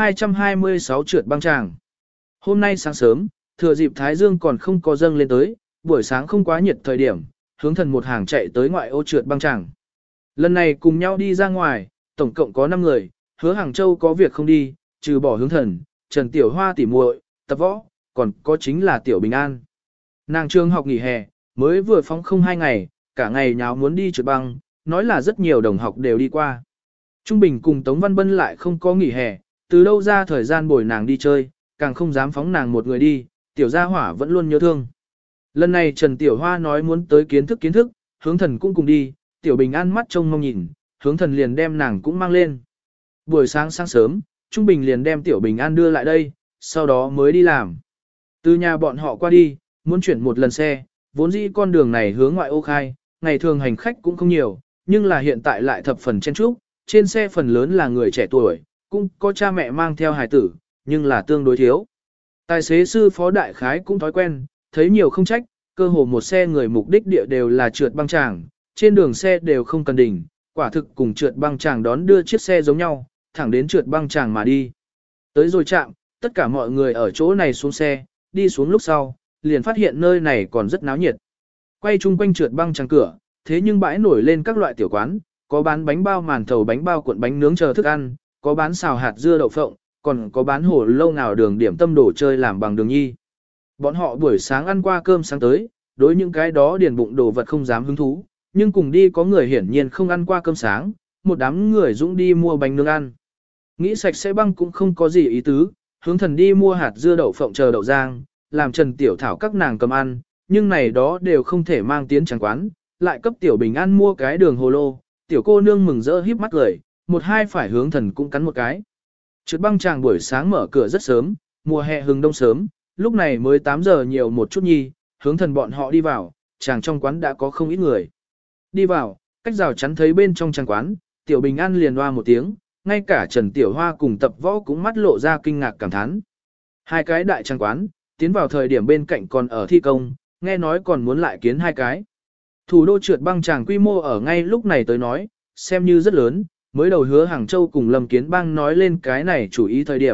226 trượt băng tràng. Hôm nay sáng sớm, thừa dịp Thái Dương còn không có dâng lên tới, buổi sáng không quá nhiệt thời điểm, hướng thần một hàng chạy tới ngoại ô trượt băng tràng. Lần này cùng nhau đi ra ngoài, tổng cộng có 5 người, Hứa Hàng Châu có việc không đi, trừ bỏ hướng thần, Trần Tiểu Hoa tỉ muội, tập võ, còn có chính là Tiểu Bình An. Nàng trường học nghỉ hè, mới vừa phóng không 2 ngày, cả ngày nháo muốn đi trượt băng, nói là rất nhiều đồng học đều đi qua. Trung Bình cùng Tống Văn Bân lại không có nghỉ hè, từ đâu ra thời gian bồi nàng đi chơi, càng không dám phóng nàng một người đi, Tiểu Gia Hỏa vẫn luôn nhớ thương. Lần này Trần Tiểu Hoa nói muốn tới kiến thức, hướng thần cũng cùng đi, Tiểu Bình An mắt trông mong nhìn, hướng thần liền đem nàng cũng mang lên. Buổi sáng sớm, Trung Bình liền đem Tiểu Bình An đưa lại đây, sau đó mới đi làm. Từ nhà bọn họ qua đi, muốn chuyển một lần xe, vốn dĩ con đường này hướng ngoại ô khai, ngày thường hành khách cũng không nhiều, nhưng là hiện tại lại thập phần chen trúc, trên xe phần lớn là người trẻ tuổi, cũng có cha mẹ mang theo hài tử, nhưng là tương đối thiếu. Tài xế sư phó đại khái cũng thói quen, thấy nhiều không trách, cơ hồ một xe người mục đích địa đều là trượt băng tràng, trên đường xe đều không cần đỉnh, quả thực cùng trượt băng tràng đón đưa chiếc xe giống nhau, thẳng đến trượt băng tràng mà đi. Tới rồi chạm, tất cả mọi người ở chỗ này xuống xe, đi xuống lúc sau, liền phát hiện nơi này còn rất náo nhiệt. Quay chung quanh trượt băng tràng cửa, thế nhưng bãi nổi lên các loại tiểu quán, có bán bánh bao màn thầu bánh bao cuộn bánh nướng chờ thức ăn, có bán xào hạt dưa đậu phộng, còn có bán hồ lâu nào đường điểm tâm đồ chơi làm bằng đường nhi. Bọn họ buổi sáng ăn qua cơm sáng tới, đối những cái đó điền bụng đồ vật không dám hứng thú, nhưng cùng đi có người hiển nhiên không ăn qua cơm sáng, một đám người dũng đi mua bánh nướng ăn. Nghĩ sạch sẽ băng cũng không có gì ý tứ, hướng thần đi mua hạt dưa đậu phộng chờ đậu rang, làm Trần Tiểu Thảo các nàng cầm ăn, nhưng này đó đều không thể mang tiến tràng quán, lại cấp Tiểu Bình An mua cái đường hồ lô, Tiểu cô nương mừng rỡ híp mắt cười, một hai phải hướng thần cũng cắn một cái. Trượt băng tràng buổi sáng mở cửa rất sớm, mùa hè hừng đông sớm, lúc này mới 8 giờ nhiều một chút nhi, hướng thần bọn họ đi vào, tràng trong quán đã có không ít người. Đi vào, cách rào chắn thấy bên trong tràng quán, Tiểu Bình An liền hoa một tiếng, ngay cả Trần Tiểu Hoa cùng tập võ cũng mắt lộ ra kinh ngạc cảm thán. Hai cái đại tràng quán, tiến vào thời điểm bên cạnh còn ở thi công, nghe nói còn muốn lại kiến hai cái. Thủ đô trượt băng tràng quy mô ở ngay lúc này tới nói, xem như rất lớn, mới đầu Hứa Hàng Châu cùng Lâm Kiến Bang nói lên cái này chủ ý thời điểm,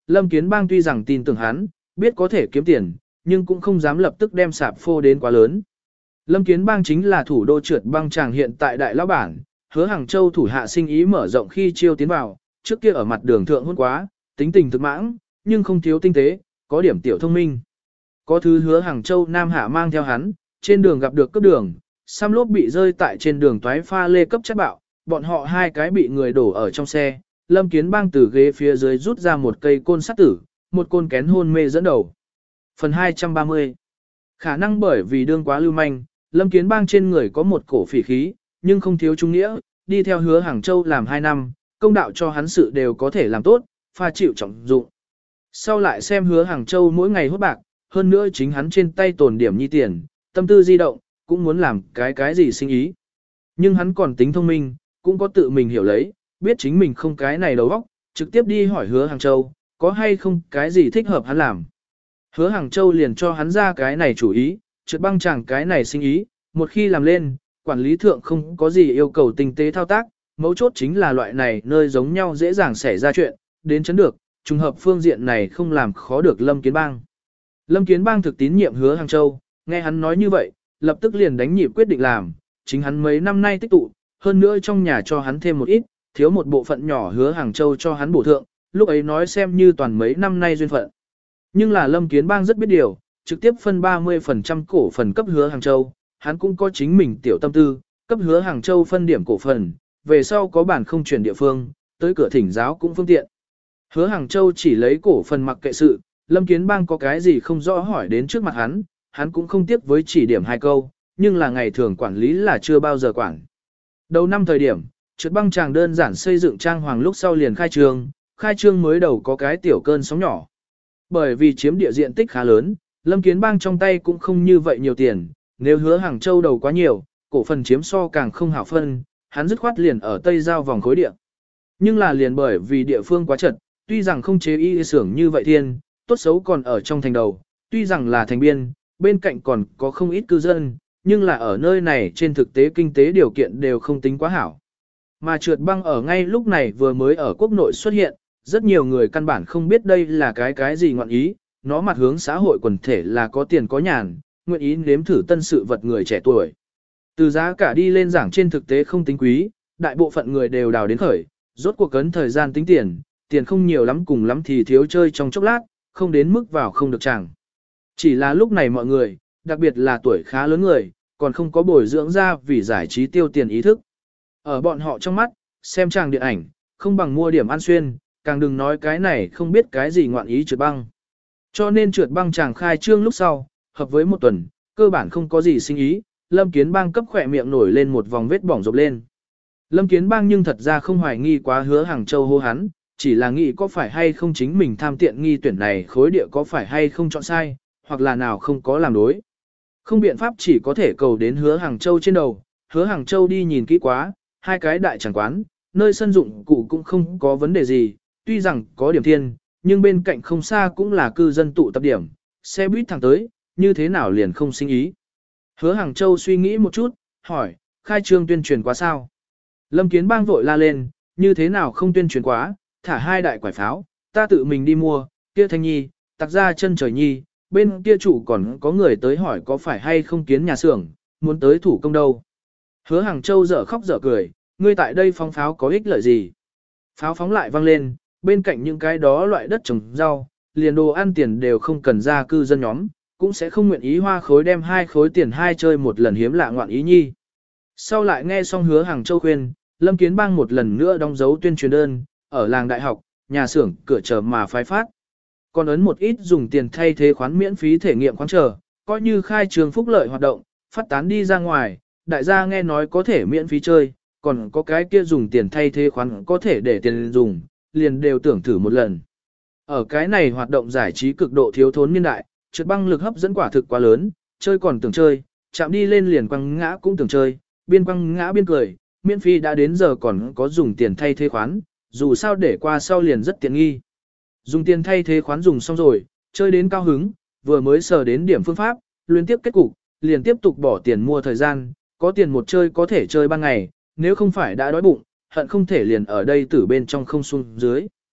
Lâm Kiến Bang tuy rằng tin tưởng hắn, biết có thể kiếm tiền, nhưng cũng không dám lập tức đem sạp phô đến quá lớn. Lâm Kiến Bang chính là thủ đô trượt băng chàng hiện tại đại lão bản, Hứa Hàng Châu thủ hạ sinh ý mở rộng khi chiêu tiến vào, trước kia ở mặt đường thượng hôn quá, tính tình thực mãng, nhưng không thiếu tinh tế, có điểm tiểu thông minh. Có thứ Hứa Hàng Châu Nam Hạ mang theo hắn, trên đường gặp được cấp đường, xăm lốp bị rơi tại trên đường toái pha lê cấp chất bạo, bọn họ hai cái bị người đổ ở trong xe, Lâm Kiến Bang từ ghế phía dưới rút ra một cây côn sắt tử, một côn kén hôn mê dẫn đầu. Phần 230 khả năng bởi vì đương quá lưu manh, Lâm Kiến Bang trên người có một cổ phỉ khí, nhưng không thiếu trung nghĩa, đi theo Hứa Hàng Châu làm 2 năm, công đạo cho hắn sự đều có thể làm tốt, pha chịu trọng dụng. Sau lại xem Hứa Hàng Châu mỗi ngày hốt bạc, hơn nữa chính hắn trên tay tồn điểm nhi tiền, tâm tư di động, cũng muốn làm cái gì sinh ý. Nhưng hắn còn tính thông minh, cũng có tự mình hiểu lấy, biết chính mình không cái này đầu óc, trực tiếp đi hỏi Hứa Hàng Châu, có hay không cái gì thích hợp hắn làm. Hứa Hàng Châu liền cho hắn ra cái này chủ ý, trượt băng chẳng cái này sinh ý, một khi làm lên, quản lý thượng không có gì yêu cầu tinh tế thao tác, mấu chốt chính là loại này nơi giống nhau dễ dàng xảy ra chuyện, đến chấn được, trùng hợp phương diện này không làm khó được Lâm Kiến Bang. Lâm Kiến Bang thực tín nhiệm Hứa Hàng Châu, nghe hắn nói như vậy, lập tức liền đánh nhịp quyết định làm, chính hắn mấy năm nay tích tụ, hơn nữa trong nhà cho hắn thêm một ít, thiếu một bộ phận nhỏ Hứa Hàng Châu cho hắn bổ thượng, lúc ấy nói xem như toàn mấy năm nay duyên phận. Nhưng là Lâm Kiến Bang rất biết điều, trực tiếp phân 30% cổ phần cấp Hứa Hàng Châu, hắn cũng có chính mình tiểu tâm tư, cấp Hứa Hàng Châu phân điểm cổ phần, về sau có bản không chuyển địa phương, tới cửa thỉnh giáo cũng phương tiện. Hứa Hàng Châu chỉ lấy cổ phần mặc kệ sự, Lâm Kiến Bang có cái gì không rõ hỏi đến trước mặt hắn cũng không tiếc với chỉ điểm 2 câu, nhưng là ngày thường quản lý là chưa bao giờ quản. Đầu năm thời điểm, trượt băng chàng đơn giản xây dựng trang hoàng lúc sau liền khai trương mới đầu có cái tiểu cơn sóng nhỏ. Bởi vì chiếm địa diện tích khá lớn, Lâm Kiến Bang trong tay cũng không như vậy nhiều tiền, nếu Hứa Hàng Châu đầu quá nhiều, cổ phần chiếm so càng không hảo phân, hắn dứt khoát liền ở Tây Giao vòng khối địa. Nhưng là liền bởi vì địa phương quá chật, tuy rằng không chế y xưởng như vậy thiên, tốt xấu còn ở trong thành đầu, tuy rằng là thành biên, bên cạnh còn có không ít cư dân, nhưng là ở nơi này trên thực tế kinh tế điều kiện đều không tính quá hảo. Mà trượt băng ở ngay lúc này vừa mới ở quốc nội xuất hiện, rất nhiều người căn bản không biết đây là cái gì ngọn ý, nó mặt hướng xã hội quần thể là có tiền có nhàn, nguyện ý nếm thử tân sự vật người trẻ tuổi. Từ giá cả đi lên giảng trên thực tế không tính quý, đại bộ phận người đều đào đến khởi, rốt cuộc cấn thời gian tính tiền không nhiều lắm cùng lắm thì thiếu chơi trong chốc lát, không đến mức vào không được chẳng. Chỉ là lúc này mọi người, đặc biệt là tuổi khá lớn người, còn không có bồi dưỡng ra vì giải trí tiêu tiền ý thức. Ở bọn họ trong mắt, xem tràng điện ảnh, không bằng mua điểm ăn xuyên, càng đừng nói cái này không biết cái gì ngoạn ý trượt băng. Cho nên trượt băng chàng khai trương lúc sau, hợp với một tuần, cơ bản không có gì sinh ý, Lâm Kiến Bang cấp khỏe miệng nổi lên một vòng vết bỏng rộp lên. Lâm Kiến Bang nhưng thật ra không hoài nghi quá Hứa Hàng Châu hô hắn, chỉ là nghĩ có phải hay không chính mình tham tiện nghi tuyển này khối địa có phải hay không chọn sai, hoặc là nào không có làm đối. Không biện pháp chỉ có thể cầu đến Hứa Hàng Châu trên đầu, Hứa Hàng Châu đi nhìn kỹ quá, 2 cái đại chẳng quán, nơi sân dụng cụ cũng không có vấn đề gì, tuy rằng có điểm thiên, nhưng bên cạnh không xa cũng là cư dân tụ tập điểm, xe buýt thẳng tới, như thế nào liền không sinh ý. Hứa Hàng Châu suy nghĩ một chút, hỏi, khai trương tuyên truyền quá sao? Lâm Kiến Bang vội la lên, như thế nào không tuyên truyền quá, thả 2 đại quải pháo, ta tự mình đi mua, kia Thanh Nhi, tặc ra chân trời nhi, bên kia chủ còn có người tới hỏi có phải hay không kiến nhà xưởng, muốn tới thủ công đâu. Hứa Hàng Châu dở khóc dở cười, ngươi tại đây phóng pháo có ích lợi gì? Pháo phóng lại vang lên, bên cạnh những cái đó loại đất trồng rau, liền đồ ăn tiền đều không cần ra cư dân nhóm, cũng sẽ không nguyện ý hoa khối đem 2 khối tiền chơi một lần hiếm lạ ngoạn ý nhi. Sau lại nghe xong Hứa Hàng Châu khuyên, Lâm Kiến Bang một lần nữa đóng dấu tuyên truyền đơn, ở làng đại học, nhà xưởng, cửa chờ mà phái phát. Còn ấn một ít dùng tiền thay thế khoán miễn phí thể nghiệm khoán chờ, coi như khai trường phúc lợi hoạt động, phát tán đi ra ngoài, đại gia nghe nói có thể miễn phí chơi, còn có cái kia dùng tiền thay thế khoán có thể để tiền dùng, liền đều tưởng thử một lần. Ở cái này hoạt động giải trí cực độ thiếu thốn niên đại, trượt băng lực hấp dẫn quả thực quá lớn, chơi còn tưởng chơi, chạm đi lên liền quăng ngã cũng tưởng chơi, biên quăng ngã biên cười, miễn phí đã đến giờ còn có dùng tiền thay thế khoán, dù sao để qua sau liền rất tiện nghi. Dùng tiền thay thế khoán dùng xong rồi, chơi đến cao hứng, vừa mới sờ đến điểm phương pháp, liên tiếp kết cục, liền tiếp tục bỏ tiền mua thời gian, có tiền một chơi có thể chơi ban ngày, nếu không phải đã đói bụng, hận không thể liền ở đây tử bên trong không xuống dưới.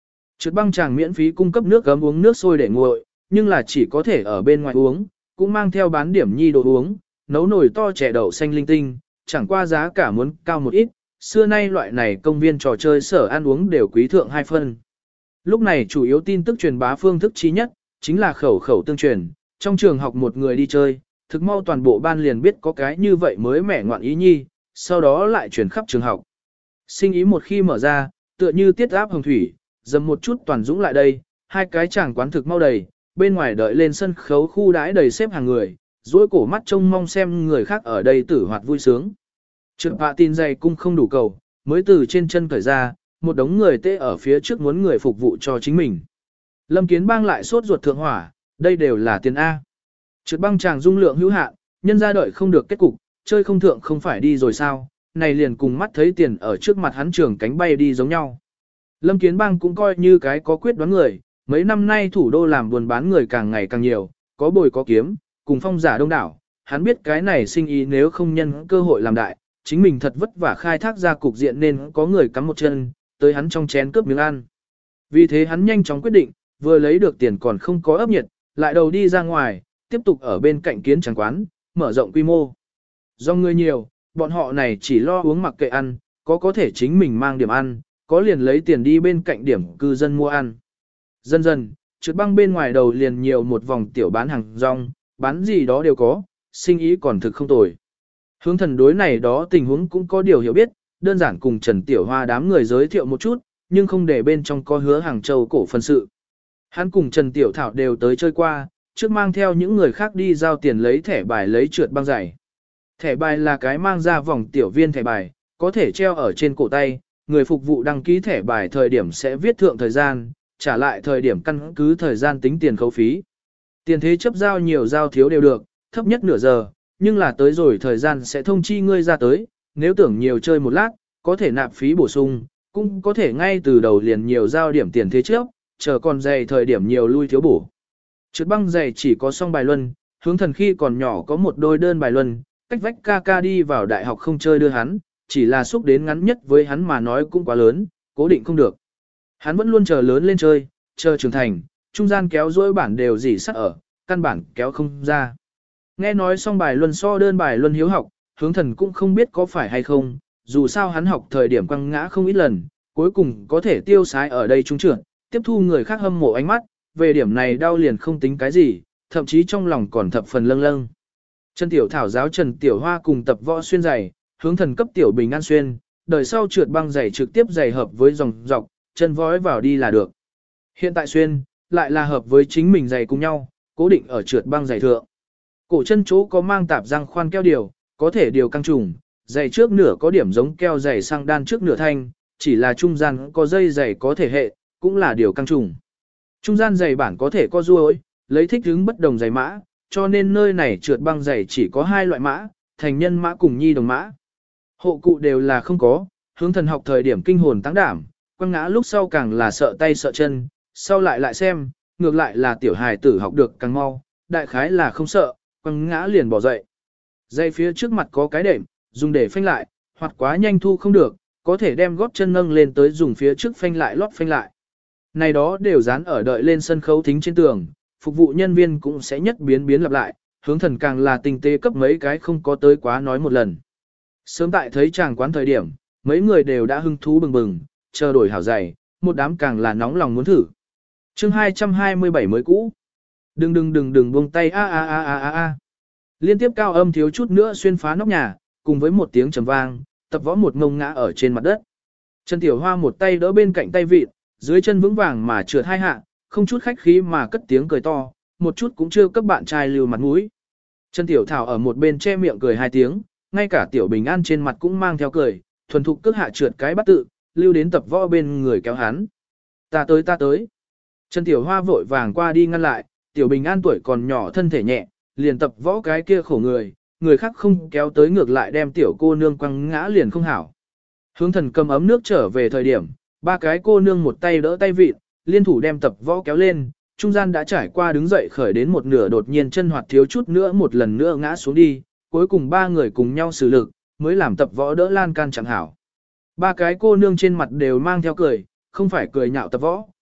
Trượt băng chàng miễn phí cung cấp nước gấm uống nước sôi để nguội, nhưng là chỉ có thể ở bên ngoài uống, cũng mang theo bán điểm nhi đồ uống, nấu nồi to chè đậu xanh linh tinh, chẳng qua giá cả muốn cao một ít, xưa nay loại này công viên trò chơi sở ăn uống đều quý thượng 2 phân. Lúc này chủ yếu tin tức truyền bá phương thức chí nhất, chính là khẩu khẩu tương truyền, trong trường học một người đi chơi, thực mau toàn bộ ban liền biết có cái như vậy mới mẻ ngoạn ý nhi, sau đó lại truyền khắp trường học. Sinh ý một khi mở ra, tựa như tiết áp hồng thủy, dầm một chút toàn dũng lại đây, hai cái chàng quán thực mau đầy, bên ngoài đợi lên sân khấu khu đãi đầy xếp hàng người, duỗi cổ mắt trông mong xem người khác ở đây tử hoạt vui sướng. Trượt bạ tin dày cung không đủ cầu, mới từ trên chân cởi ra, một đống người tê ở phía trước muốn người phục vụ cho chính mình. Lâm Kiến Bang lại sốt ruột thượng hỏa, đây đều là tiền A. Trượt băng chàng dung lượng hữu hạn, nhân ra đợi không được kết cục, chơi không thượng không phải đi rồi sao, này liền cùng mắt thấy tiền ở trước mặt hắn trường cánh bay đi giống nhau. Lâm Kiến Bang cũng coi như cái có quyết đoán người, mấy năm nay thủ đô làm buôn bán người càng ngày càng nhiều, có bồi có kiếm, cùng phong giả đông đảo, hắn biết cái này sinh ý nếu không nhân cơ hội làm đại, chính mình thật vất vả khai thác ra cục diện nên có người cắm một chân, tới hắn trong chén cướp miếng ăn. Vì thế hắn nhanh chóng quyết định, vừa lấy được tiền còn không có ấp nhiệt, lại đầu đi ra ngoài, tiếp tục ở bên cạnh kiến tràng quán, mở rộng quy mô. Do người nhiều, bọn họ này chỉ lo uống mặc kệ ăn, có thể chính mình mang điểm ăn, có liền lấy tiền đi bên cạnh điểm cư dân mua ăn. Dần dần, trượt băng bên ngoài đầu liền nhiều một vòng tiểu bán hàng rong, bán gì đó đều có, sinh ý còn thực không tồi. Hướng thần đối này đó tình huống cũng có điều hiểu biết, đơn giản cùng Trần Tiểu Hoa đám người giới thiệu một chút, nhưng không để bên trong có hứa Hàng Châu cổ phân sự. Hắn cùng Trần Tiểu Thảo đều tới chơi qua, trước mang theo những người khác đi giao tiền lấy thẻ bài lấy trượt băng giày. Thẻ bài là cái mang ra vòng tiểu viên thẻ bài, có thể treo ở trên cổ tay, người phục vụ đăng ký thẻ bài thời điểm sẽ viết thượng thời gian, trả lại thời điểm căn cứ thời gian tính tiền khấu phí. Tiền thế chấp giao nhiều giao thiếu đều được, thấp nhất nửa giờ, nhưng là tới rồi thời gian sẽ thông chi ngươi ra tới, nếu tưởng nhiều chơi một lát, có thể nạp phí bổ sung, cũng có thể ngay từ đầu liền nhiều giao điểm tiền thế chấp, chờ còn dày thời điểm nhiều lui thiếu bổ. Trượt băng giày chỉ có song bài luân, hướng thần khi còn nhỏ có một đôi đơn bài luân, cách vách ca ca đi vào đại học không chơi đưa hắn, chỉ là xúc đến ngắn nhất với hắn mà nói cũng quá lớn, cố định không được. Hắn vẫn luôn chờ lớn lên chơi, chờ trưởng thành, trung gian kéo dối bản đều dỉ sắt ở, căn bản kéo không ra. Nghe nói xong bài luân so đơn bài luân hiếu học, hướng thần cũng không biết có phải hay không, dù sao hắn học thời điểm quăng ngã không ít lần, cuối cùng có thể tiêu sái ở đây trung trưởng, tiếp thu người khác hâm mộ ánh mắt, về điểm này đau liền không tính cái gì, thậm chí trong lòng còn thập phần lâng lâng. Trần Tiểu Thảo giáo Trần Tiểu Hoa cùng tập võ xuyên giày, hướng thần cấp Tiểu Bình an xuyên, đời sau trượt băng giày trực tiếp giày hợp với dòng dọc, chân vói vào đi là được. Hiện tại xuyên, lại là hợp với chính mình giày cùng nhau, cố định ở trượt băng giày thượng. Cổ chân chỗ có mang tạp răng khoan keo điều, có thể điều căng trùng, giày trước nửa có điểm giống keo giày sang đan trước nửa thanh, chỉ là trung gian có dây giày có thể hệ, cũng là điều căng trùng. Trung gian giày bản có thể có ruôi, lấy thích ứng bất đồng giày mã, cho nên nơi này trượt băng giày chỉ có 2 loại mã, thành nhân mã cùng nhi đồng mã. Hộ cụ đều là không có, hướng thần học thời điểm kinh hồn tăng đảm, quăng ngã lúc sau càng là sợ tay sợ chân, sau lại xem, ngược lại là tiểu hài tử học được càng mau, đại khái là không sợ, quăng ngã liền bỏ dậy. Giày phía trước mặt có cái đệm, dùng để phanh lại, hoặc quá nhanh thu không được, có thể đem gót chân nâng lên tới dùng phía trước phanh lại lót phanh lại. Này đó đều dán ở đợi lên sân khấu thính trên tường, phục vụ nhân viên cũng sẽ nhất biến lặp lại, hướng thần càng là tinh tế cấp mấy cái không có tới quá nói một lần. Sớm tại thấy chàng quán thời điểm, mấy người đều đã hưng thú bừng bừng, chờ đổi hảo giày, một đám càng là nóng lòng muốn thử. Chương 227 mới cũ. Đừng buông tay a. Liên tiếp cao âm thiếu chút nữa xuyên phá nóc nhà, cùng với một tiếng trầm vang, tập võ một ngông ngã ở trên mặt đất. Trần Tiểu Hoa một tay đỡ bên cạnh tay vịt, dưới chân vững vàng mà trượt 2 hạ, không chút khách khí mà cất tiếng cười to, một chút cũng chưa cấp bạn trai lưu mặt mũi. Trần Tiểu Thảo ở một bên che miệng cười 2 tiếng, ngay cả Tiểu Bình An trên mặt cũng mang theo cười, thuần thục cước hạ trượt cái bắt tự, lưu đến tập võ bên người kéo hắn. Ta tới. Trần Tiểu Hoa vội vàng qua đi ngăn lại, Tiểu Bình An tuổi còn nhỏ thân thể nhẹ, liền tập võ cái kia khổ người khác không kéo tới ngược lại đem tiểu cô nương quăng ngã liền không hảo. Hướng thần cầm ấm nước trở về thời điểm, 3 cái cô nương một tay đỡ tay vịt, liên thủ đem tập võ kéo lên, trung gian đã trải qua đứng dậy khởi đến một nửa đột nhiên chân hoạt thiếu chút nữa một lần nữa ngã xuống đi, cuối cùng 3 người cùng nhau xử lực, mới làm tập võ đỡ lan can chẳng hảo. 3 cái cô nương trên mặt đều mang theo cười, không phải cười nhạo tập võ,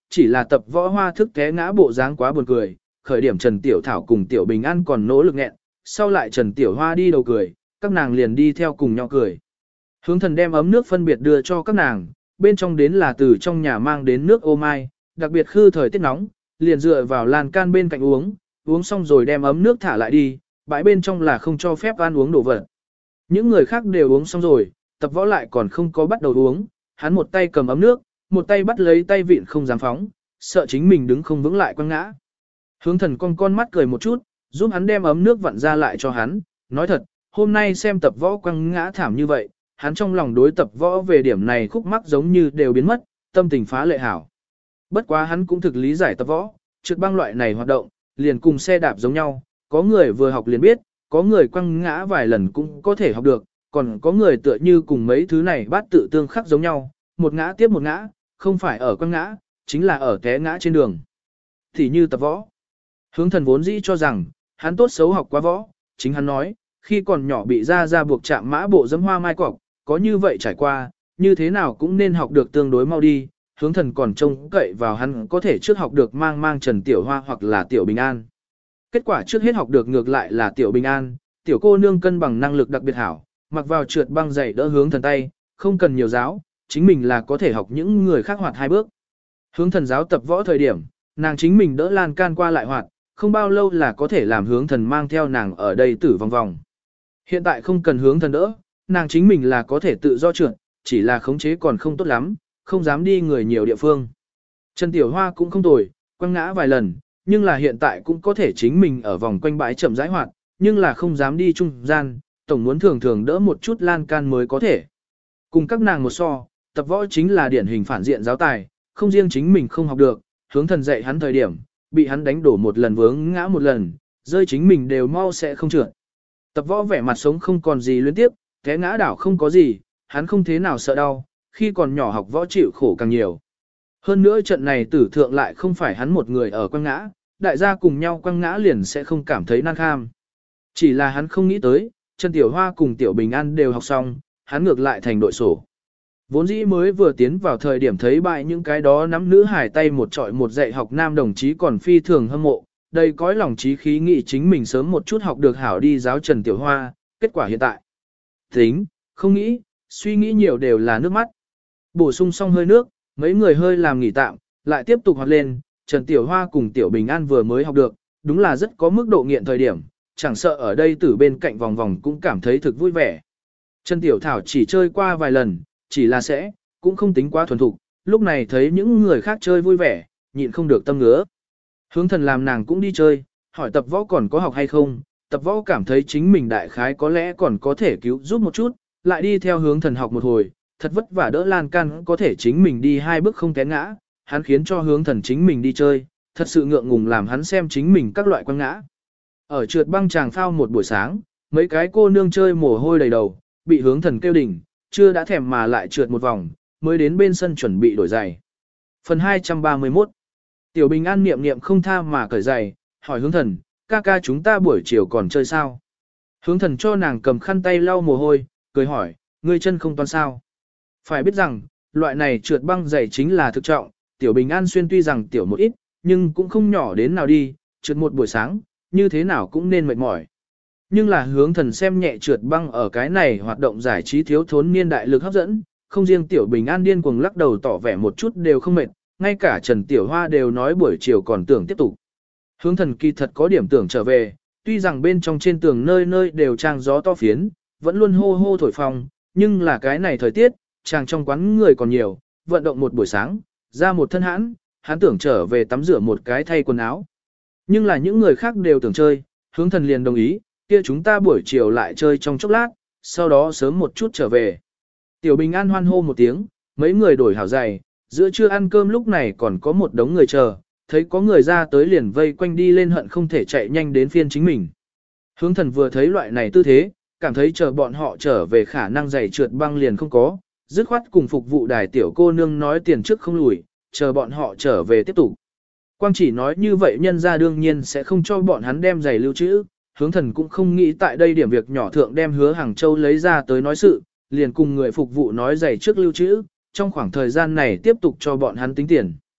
chỉ là tập võ hoa thức té ngã bộ dáng quá buồn cười, khởi điểm Trần Tiểu Thảo cùng Tiểu Bình An còn nỗ lực nghẹn, sau lại Trần Tiểu Hoa đi đầu cười, các nàng liền đi theo cùng nhau cười. Hướng thần đem ấm nước phân biệt đưa cho các nàng, bên trong đến là từ trong nhà mang đến nước ô mai, đặc biệt khư thời tiết nóng, liền dựa vào lan can bên cạnh uống xong rồi đem ấm nước thả lại đi, bãi bên trong là không cho phép ăn uống đồ vật. Những người khác đều uống xong rồi, tập võ lại còn không có bắt đầu uống, hắn một tay cầm ấm nước, một tay bắt lấy tay vịn không dám phóng, sợ chính mình đứng không vững lại quăng ngã. Hướng thần con mắt cười một chút, giúp hắn đem ấm nước vặn ra lại cho hắn, nói thật, hôm nay xem tập võ quăng ngã thảm như vậy, hắn trong lòng đối tập võ về điểm này khúc mắc giống như đều biến mất, tâm tình phá lệ hảo. Bất quá hắn cũng thực lý giải tập võ, trượt băng loại này hoạt động, liền cùng xe đạp giống nhau, có người vừa học liền biết, có người quăng ngã vài lần cũng có thể học được, còn có người tựa như cùng mấy thứ này bát tự tương khắc giống nhau, một ngã tiếp một ngã, không phải ở quăng ngã, chính là ở té ngã trên đường. Thì như tập võ. Hướng thần vốn dĩ cho rằng, hắn tốt xấu học quá võ, chính hắn nói, khi còn nhỏ bị ra buộc chạm mã bộ dẫm hoa mai cọc, có như vậy trải qua, như thế nào cũng nên học được tương đối mau đi, hướng thần còn trông cậy vào hắn có thể trước học được mang Trần Tiểu Hoa hoặc là Tiểu Bình An. Kết quả trước hết học được ngược lại là Tiểu Bình An, tiểu cô nương cân bằng năng lực đặc biệt hảo, mặc vào trượt băng giày đỡ hướng thần tay, không cần nhiều giáo, chính mình là có thể học những người khác hoạt 2 bước. Hướng thần giáo tập võ thời điểm, nàng chính mình đỡ lan can qua lại hoạt, không bao lâu là có thể làm hướng thần mang theo nàng ở đây tử vòng vòng. Hiện tại không cần hướng thần đỡ, nàng chính mình là có thể tự do trượt, chỉ là khống chế còn không tốt lắm, không dám đi người nhiều địa phương. Trần Tiểu Hoa cũng không tồi, quăng ngã vài lần, nhưng là hiện tại cũng có thể chính mình ở vòng quanh bãi chậm rãi hoạt, nhưng là không dám đi trung gian, tổng muốn thường thường đỡ một chút lan can mới có thể. Cùng các nàng một so, tập võ chính là điển hình phản diện giáo tài, không riêng chính mình không học được, hướng thần dạy hắn thời điểm, bị hắn đánh đổ một lần vướng ngã một lần, rơi chính mình đều mau sẽ không trượt. Tập võ vẻ mặt sống không còn gì luyến tiếp, té ngã đảo không có gì, hắn không thế nào sợ đau, khi còn nhỏ học võ chịu khổ càng nhiều. Hơn nữa trận này tử thượng lại không phải hắn một người ở quăng ngã, đại gia cùng nhau quăng ngã liền sẽ không cảm thấy nan kham. Chỉ là hắn không nghĩ tới, Trần Tiểu Hoa cùng Tiểu Bình An đều học xong, hắn ngược lại thành đội sổ. Vốn dĩ mới vừa tiến vào thời điểm thấy bại những cái đó nắm nữ hải tay một trọi một dạy học nam đồng chí còn phi thường hâm mộ, đây cõi lòng trí khí nghĩ chính mình sớm một chút học được hảo đi giáo Trần Tiểu Hoa, kết quả hiện tại. Tính, không nghĩ, suy nghĩ nhiều đều là nước mắt. Bổ sung xong hơi nước, mấy người hơi làm nghỉ tạm, lại tiếp tục hoạt lên, Trần Tiểu Hoa cùng Tiểu Bình An vừa mới học được, đúng là rất có mức độ nghiện thời điểm, chẳng sợ ở đây từ bên cạnh vòng vòng cũng cảm thấy thực vui vẻ. Trần Tiểu Thảo chỉ chơi qua vài lần, chỉ là sẽ, cũng không tính quá thuần thục, lúc này thấy những người khác chơi vui vẻ, nhịn không được tâm ngứa. Hướng thần làm nàng cũng đi chơi, hỏi tập võ còn có học hay không, tập võ cảm thấy chính mình đại khái có lẽ còn có thể cứu giúp một chút, lại đi theo hướng thần học một hồi, thật vất vả đỡ lan can có thể chính mình đi 2 bước không té ngã, hắn khiến cho hướng thần chính mình đi chơi, thật sự ngượng ngùng làm hắn xem chính mình các loại quăng ngã. Ở trượt băng tràng phao một buổi sáng, mấy cái cô nương chơi mồ hôi đầy đầu, bị hướng thần kêu đỉnh, chưa đã thèm mà lại trượt một vòng, mới đến bên sân chuẩn bị đổi giày. Phần 231 Tiểu Bình An niệm niệm không tha mà cởi giày, hỏi hướng thần, ca ca chúng ta buổi chiều còn chơi sao? Hướng thần cho nàng cầm khăn tay lau mồ hôi, cười hỏi, ngươi chân không toan sao? Phải biết rằng, loại này trượt băng giày chính là thực trọng, Tiểu Bình An xuyên tuy rằng tiểu một ít, nhưng cũng không nhỏ đến nào đi, trượt một buổi sáng, như thế nào cũng nên mệt mỏi. Nhưng là hướng thần xem nhẹ trượt băng ở cái này hoạt động giải trí thiếu thốn niên đại lực hấp dẫn, không riêng Tiểu Bình An điên cuồng lắc đầu tỏ vẻ một chút đều không mệt, ngay cả Trần Tiểu Hoa đều nói buổi chiều còn tưởng tiếp tục. Hướng thần kỳ thật có điểm tưởng trở về, tuy rằng bên trong trên tường nơi nơi đều trang gió to phiến, vẫn luôn hô hô thổi phong, nhưng là cái này thời tiết, chàng trong quán người còn nhiều, vận động một buổi sáng, ra một thân hãn, hắn tưởng trở về tắm rửa một cái thay quần áo. Nhưng là những người khác đều tưởng chơi, hướng thần liền đồng ý, kia chúng ta buổi chiều lại chơi trong chốc lát, sau đó sớm một chút trở về. Tiểu Bình An hoan hô một tiếng, mấy người đổi hảo giày, giữa trưa ăn cơm lúc này còn có một đống người chờ, thấy có người ra tới liền vây quanh đi lên hận không thể chạy nhanh đến phiên chính mình. Hướng thần vừa thấy loại này tư thế, cảm thấy chờ bọn họ trở về khả năng giày trượt băng liền không có, dứt khoát cùng phục vụ đài tiểu cô nương nói tiền trước không lùi, chờ bọn họ trở về tiếp tục. Quang chỉ nói như vậy nhân ra đương nhiên sẽ không cho bọn hắn đem giày lưu trữ, hướng thần cũng không nghĩ tại đây điểm việc nhỏ thượng đem hứa Hàng Châu lấy ra tới nói sự, liền cùng người phục vụ nói giày trước lưu trữ, trong khoảng thời gian này tiếp tục cho bọn hắn tính tiền.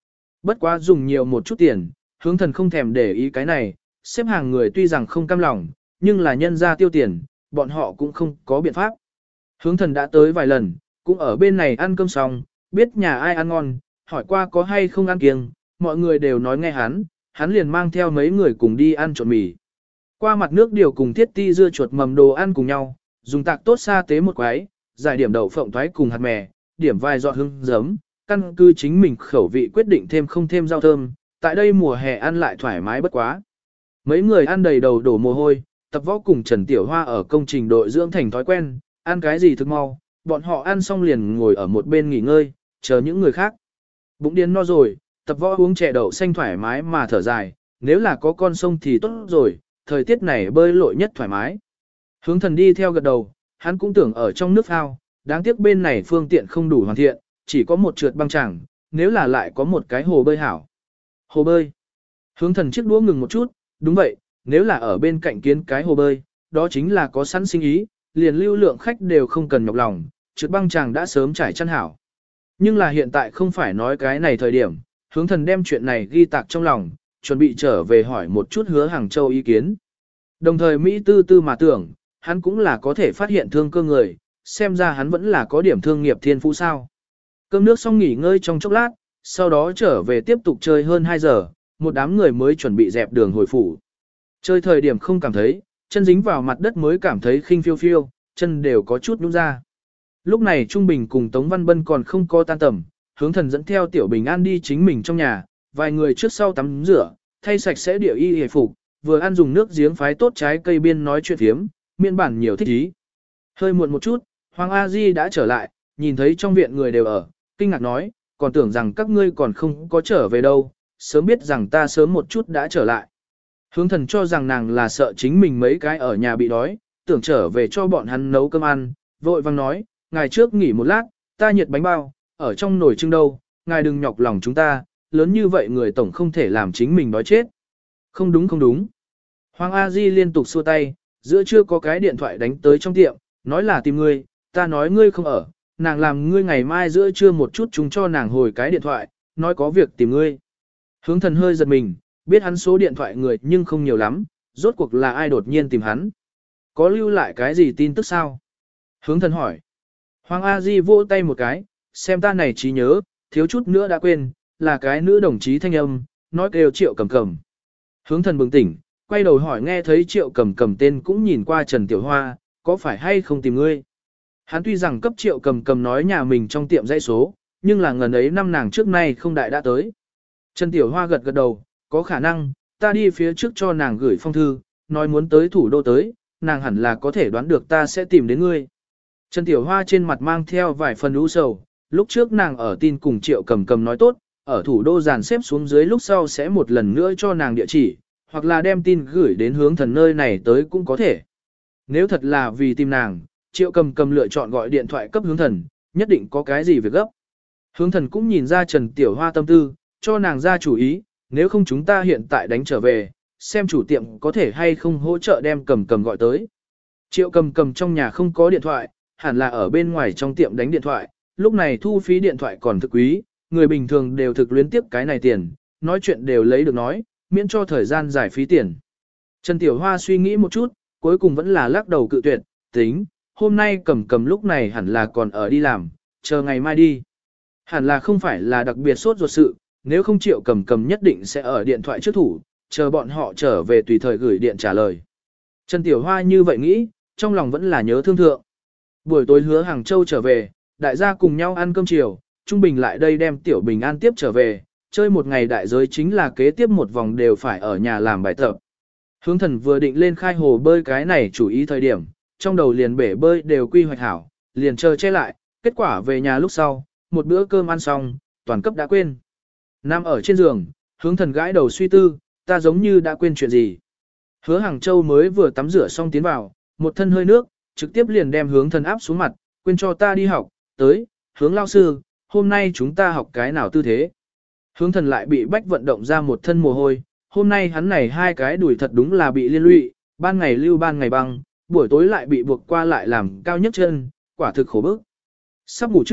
Bất quá dùng nhiều một chút tiền, hướng thần không thèm để ý cái này, xếp hàng người tuy rằng không cam lòng, nhưng là nhân ra tiêu tiền, bọn họ cũng không có biện pháp. Hướng thần đã tới vài lần, cũng ở bên này ăn cơm xong, biết nhà ai ăn ngon, hỏi qua có hay không ăn kiêng, mọi người đều nói nghe hắn liền mang theo mấy người cùng đi ăn trộn mì. Qua mặt nước điều cùng thiết ti dưa chuột mầm đồ ăn cùng nhau, dùng tạc tốt sa tế một quái, giải điểm đậu phộng thoái cùng hạt mè, điểm vài giọt hương giấm, căn cứ chính mình khẩu vị quyết định thêm không thêm rau thơm, tại đây mùa hè ăn lại thoải mái bất quá. Mấy người ăn đầy đầu đổ mồ hôi, tập võ cùng Trần Tiểu Hoa ở công trình đội dưỡng thành thói quen, ăn cái gì thức mau, bọn họ ăn xong liền ngồi ở một bên nghỉ ngơi, chờ những người khác. Bụng điên no rồi, tập võ uống chè đậu xanh thoải mái mà thở dài, nếu là có con sông thì tốt rồi, thời tiết này bơi lội nhất thoải mái. Hướng thần đi theo gật đầu, hắn cũng tưởng ở trong nước phao, đáng tiếc bên này phương tiện không đủ hoàn thiện, chỉ có một trượt băng chẳng, nếu là lại có một cái hồ bơi hảo. Hồ bơi. Hướng thần chiếc đũa ngừng một chút, đúng vậy, nếu là ở bên cạnh kiến cái hồ bơi, đó chính là có sẵn sinh ý, liền lưu lượng khách đều không cần nhọc lòng, trượt băng chàng đã sớm trải chăn hảo. Nhưng là hiện tại không phải nói cái này thời điểm, hướng thần đem chuyện này ghi tạc trong lòng, chuẩn bị trở về hỏi một chút Hứa Hàng Châu ý kiến. Đồng thời Mỹ tư tư mà tưởng, hắn cũng là có thể phát hiện thương cơ người, xem ra hắn vẫn là có điểm thương nghiệp thiên phú sao. Cơm nước xong nghỉ ngơi trong chốc lát, sau đó trở về tiếp tục chơi hơn 2 giờ, một đám người mới chuẩn bị dẹp đường hồi phủ. Chơi thời điểm không cảm thấy, chân dính vào mặt đất mới cảm thấy khinh phiêu phiêu, chân đều có chút nhũn ra. Lúc này Trung Bình cùng Tống Văn Bân còn không có tan tầm, hướng thần dẫn theo Tiểu Bình An đi chính mình trong nhà, vài người trước sau tắm rửa, thay sạch sẽ địa y hề phục, vừa ăn dùng nước giếng phái tốt trái cây biên nói chuyện phiếm, miên bản nhiều thích ý. Hơi muộn một chút, Hoàng A Di đã trở lại, nhìn thấy trong viện người đều ở, kinh ngạc nói, còn tưởng rằng các ngươi còn không có trở về đâu, sớm biết rằng ta sớm một chút đã trở lại. Hướng thần cho rằng nàng là sợ chính mình mấy cái ở nhà bị đói, tưởng trở về cho bọn hắn nấu cơm ăn, vội vang nói, ngày trước nghỉ một lát, ta nhiệt bánh bao, ở trong nồi trưng đâu, ngài đừng nhọc lòng chúng ta, lớn như vậy người tổng không thể làm chính mình đói chết. Không đúng không đúng. Hoàng A Di liên tục xua tay, giữa trưa có cái điện thoại đánh tới trong tiệm, nói là tìm ngươi, ta nói ngươi không ở, nàng làm ngươi ngày mai giữa trưa một chút chúng cho nàng hồi cái điện thoại, nói có việc tìm ngươi. Hướng thần hơi giật mình, biết hắn số điện thoại người nhưng không nhiều lắm, rốt cuộc là ai đột nhiên tìm hắn. Có lưu lại cái gì tin tức sao? Hướng thần hỏi. Hoàng A Di vỗ tay một cái, xem ta này trí nhớ, thiếu chút nữa đã quên, là cái nữ đồng chí thanh âm, nói kêu Triệu Cầm Cầm. Hướng thần bừng tỉnh, quay đầu hỏi nghe thấy Triệu Cầm Cầm tên cũng nhìn qua Trần Tiểu Hoa, có phải hay không tìm ngươi? Hắn tuy rằng cấp Triệu Cầm Cầm nói nhà mình trong tiệm dãy số, nhưng là ngần ấy năm nàng trước nay không đại đã tới. Trần Tiểu Hoa gật gật đầu, có khả năng, ta đi phía trước cho nàng gửi phong thư, nói muốn tới thủ đô tới, nàng hẳn là có thể đoán được ta sẽ tìm đến ngươi. Trần Tiểu Hoa trên mặt mang theo vài phần u sầu, lúc trước nàng ở tin cùng Triệu Cầm Cầm nói tốt, ở thủ đô dàn xếp xuống dưới lúc sau sẽ một lần nữa cho nàng địa chỉ, hoặc là đem tin gửi đến hướng thần nơi này tới cũng có thể. Nếu thật là vì tìm nàng, Triệu Cầm Cầm lựa chọn gọi điện thoại cấp hướng thần, nhất định có cái gì việc gấp. Hướng thần cũng nhìn ra Trần Tiểu Hoa tâm tư, cho nàng ra chủ ý, nếu không chúng ta hiện tại đánh trở về, xem chủ tiệm có thể hay không hỗ trợ đem Cầm Cầm gọi tới. Triệu Cầm Cầm trong nhà không có điện thoại, hẳn là ở bên ngoài trong tiệm đánh điện thoại, lúc này thu phí điện thoại còn thực quý, người bình thường đều thực luyến tiếp cái này tiền, nói chuyện đều lấy được nói, miễn cho thời gian giải phí tiền. Trần Tiểu Hoa suy nghĩ một chút, cuối cùng vẫn là lắc đầu cự tuyệt, tính, hôm nay Cầm Cầm lúc này hẳn là còn ở đi làm, chờ ngày mai đi. Hẳn là không phải là đặc biệt sốt ruột sự, nếu không Triệu Cầm Cầm nhất định sẽ ở điện thoại trước thủ, chờ bọn họ trở về tùy thời gửi điện trả lời. Trần Tiểu Hoa như vậy nghĩ, trong lòng vẫn là nhớ thương thượng. Buổi tối Hứa Hàng Châu trở về, đại gia cùng nhau ăn cơm chiều, Trung Bình lại đây đem Tiểu Bình An tiếp trở về, chơi một ngày đại giới chính là kế tiếp một vòng đều phải ở nhà làm bài tập. Hướng thần vừa định lên khai hồ bơi cái này chủ ý thời điểm, trong đầu liền bể bơi đều quy hoạch hảo, liền chờ che lại, kết quả về nhà lúc sau, một bữa cơm ăn xong, toàn cấp đã quên. Nằm ở trên giường, hướng thần gãi đầu suy tư, ta giống như đã quên chuyện gì. Hứa Hàng Châu mới vừa tắm rửa xong tiến vào, một thân hơi nước, trực tiếp liền đem hướng thần áp xuống mặt, quên cho ta đi học, tới, hướng lao sư, hôm nay chúng ta học cái nào tư thế. Hướng thần lại bị bách vận động ra một thân mồ hôi, hôm nay hắn này hai cái đùi thật đúng là bị liên lụy, ban ngày lưu ban ngày băng, buổi tối lại bị buộc qua lại làm cao nhất chân, quả thực khổ bức. Sắp ngủ trước,